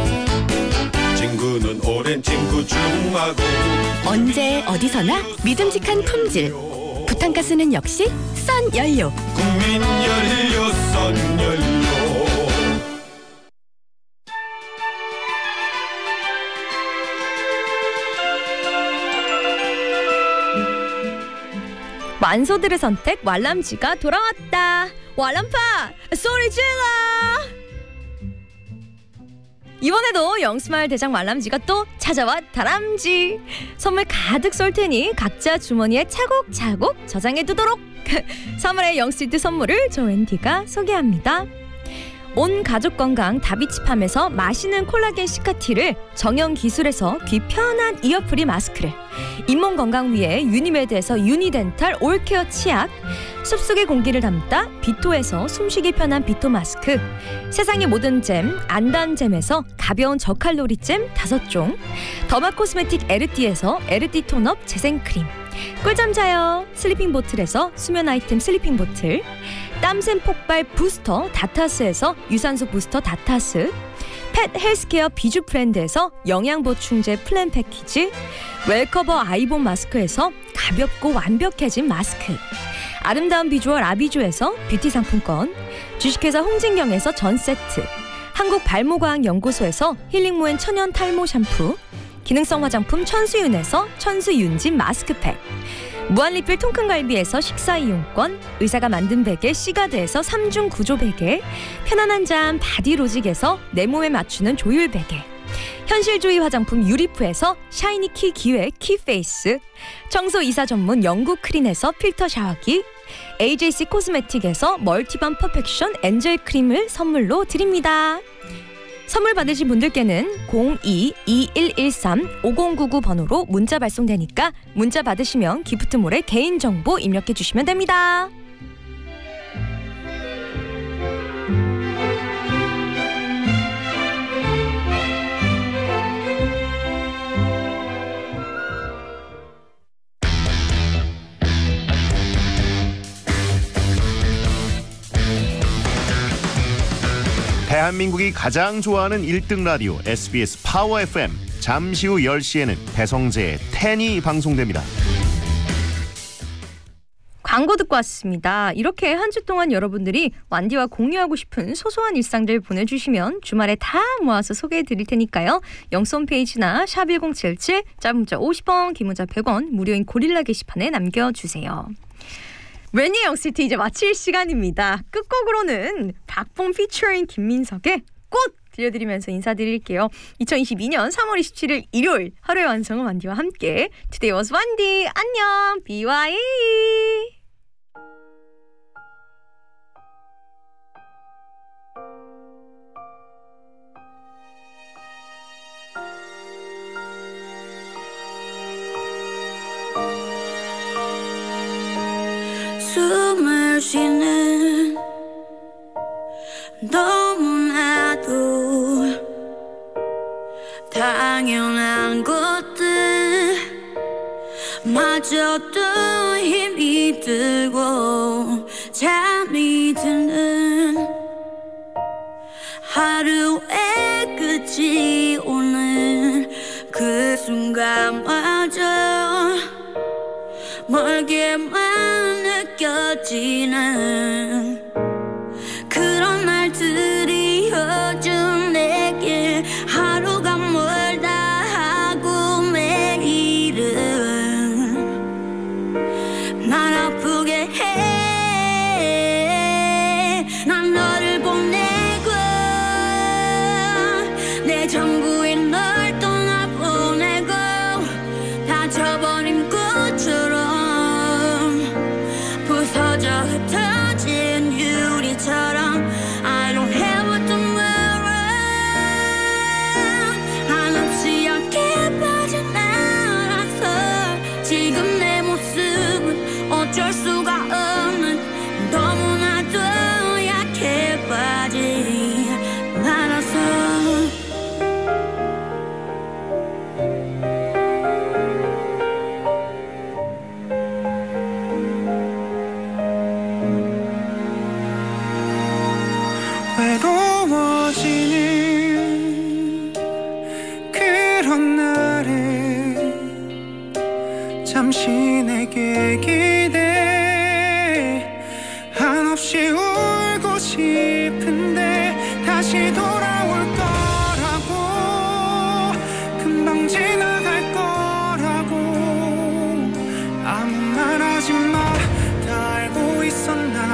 친구는 오랜 친구 중하고 언제 어디서나 믿음직한 품질. 부탄가스는 역시 썬연료. 국민연료 선연료 완소들의 선택 왈람지가 돌아왔다. 왈람파 소리 질러. 이번에도 영스마일 대장 왈람지가 또 찾아와 다람쥐. 선물 가득 쏠 테니 각자 주머니에 차곡차곡 저장해 두도록. 삼월의 영스트리트 선물을 저 웬디가 소개합니다. 온 가족 건강 다비치팜에서 맛있는 콜라겐 시카티를, 정형 기술에서 귀 편한 이어프리 마스크를, 잇몸 건강 위해 유니메드에서 유니덴탈 올케어 치약, 숲속의 공기를 담다 비토에서 숨쉬기 편한 비토 마스크, 세상의 모든 잼 안단잼에서 가벼운 저칼로리 잼 다섯 종, 더마 코스메틱 에르띠에서 에르띠 톤업 재생크림, 꿀잠 자요 슬리핑 보틀에서 수면 아이템 슬리핑 보틀, 땀샘 폭발 부스터 다타스에서 유산소 부스터 다타스, 펫 헬스케어 비주 프렌드에서 영양 보충제 플랜 패키지, 웰커버 아이본 마스크에서 가볍고 완벽해진 마스크, 아름다운 비주얼 아비주에서 뷰티 상품권, 주식회사 홍진경에서 전 세트, 한국 발모과학연구소에서 힐링모엔 천연 탈모 샴푸, 기능성 화장품 천수윤에서 천수윤진 마스크팩, 무한리필 통큰갈비에서 식사이용권, 의사가 만든 베개 시가드에서 삼중 구조 베개, 편안한 잠 바디로직에서 내 몸에 맞추는 조율 베개, 현실주의 화장품 유리프에서 샤이니키 기획 키페이스, 청소이사 전문 영국 크린에서 필터 샤워기, 에이제이씨 코스메틱에서 멀티밤 퍼펙션 엔젤 크림을 선물로 드립니다. 선물 받으신 분들께는 공이 이일일삼 오공구구 번호로 문자 발송되니까 문자 받으시면 기프트몰에 개인정보 입력해 주시면 됩니다. 대한민국이 가장 좋아하는 일 등 라디오 에스비에스 파워 에프엠. 잠시 후 열 시에는 배성재의 텐이 방송됩니다. 광고 듣고 왔습니다. 이렇게 한 주 동안 여러분들이 완디와 공유하고 싶은 소소한 일상들 보내주시면 주말에 다 모아서 소개해드릴 테니까요. 영수 홈페이지나 샵 일공칠칠, 짧은 문자 오십 원, 긴 문자 백 원, 무료인 고릴라 게시판에 남겨주세요. 웬디 영스티 이제 마칠 시간입니다. 끝곡으로는 박봉 피처링 김민석의 꽃 들려드리면서 인사드릴게요. 이천이십이 년 삼월 이십칠일 일요일 하루의 완성은 완디와 함께. Today was 완디. 안녕. 비와이. 숨을 쉬는 너무나도 당연한 것들 마저도 힘이 들고 잠이 드는 하루의 끝이 오는 그 순간마저 멀게만 느껴지는 그런 날들이 요즘 내게 하루가 멀다 하고 매일은 날 아프게 해. 난 너를 보내고 내 전부인 널 떠나보내고 다쳐버린 꽃처럼 부서져 흩어진 유리처럼 I don't have a tomorrow. 한없이 얇게 빠져나와서 지금 내 모습은 어쩔 수가 없는 너무나도 약해 빠진 나라서 외로워지는 그런 날에 잠시 내게 기대 한없이 울고 싶은데 다시 돌아올 거라고 금방 지나갈 거라고 아무 말 하지 마 있었나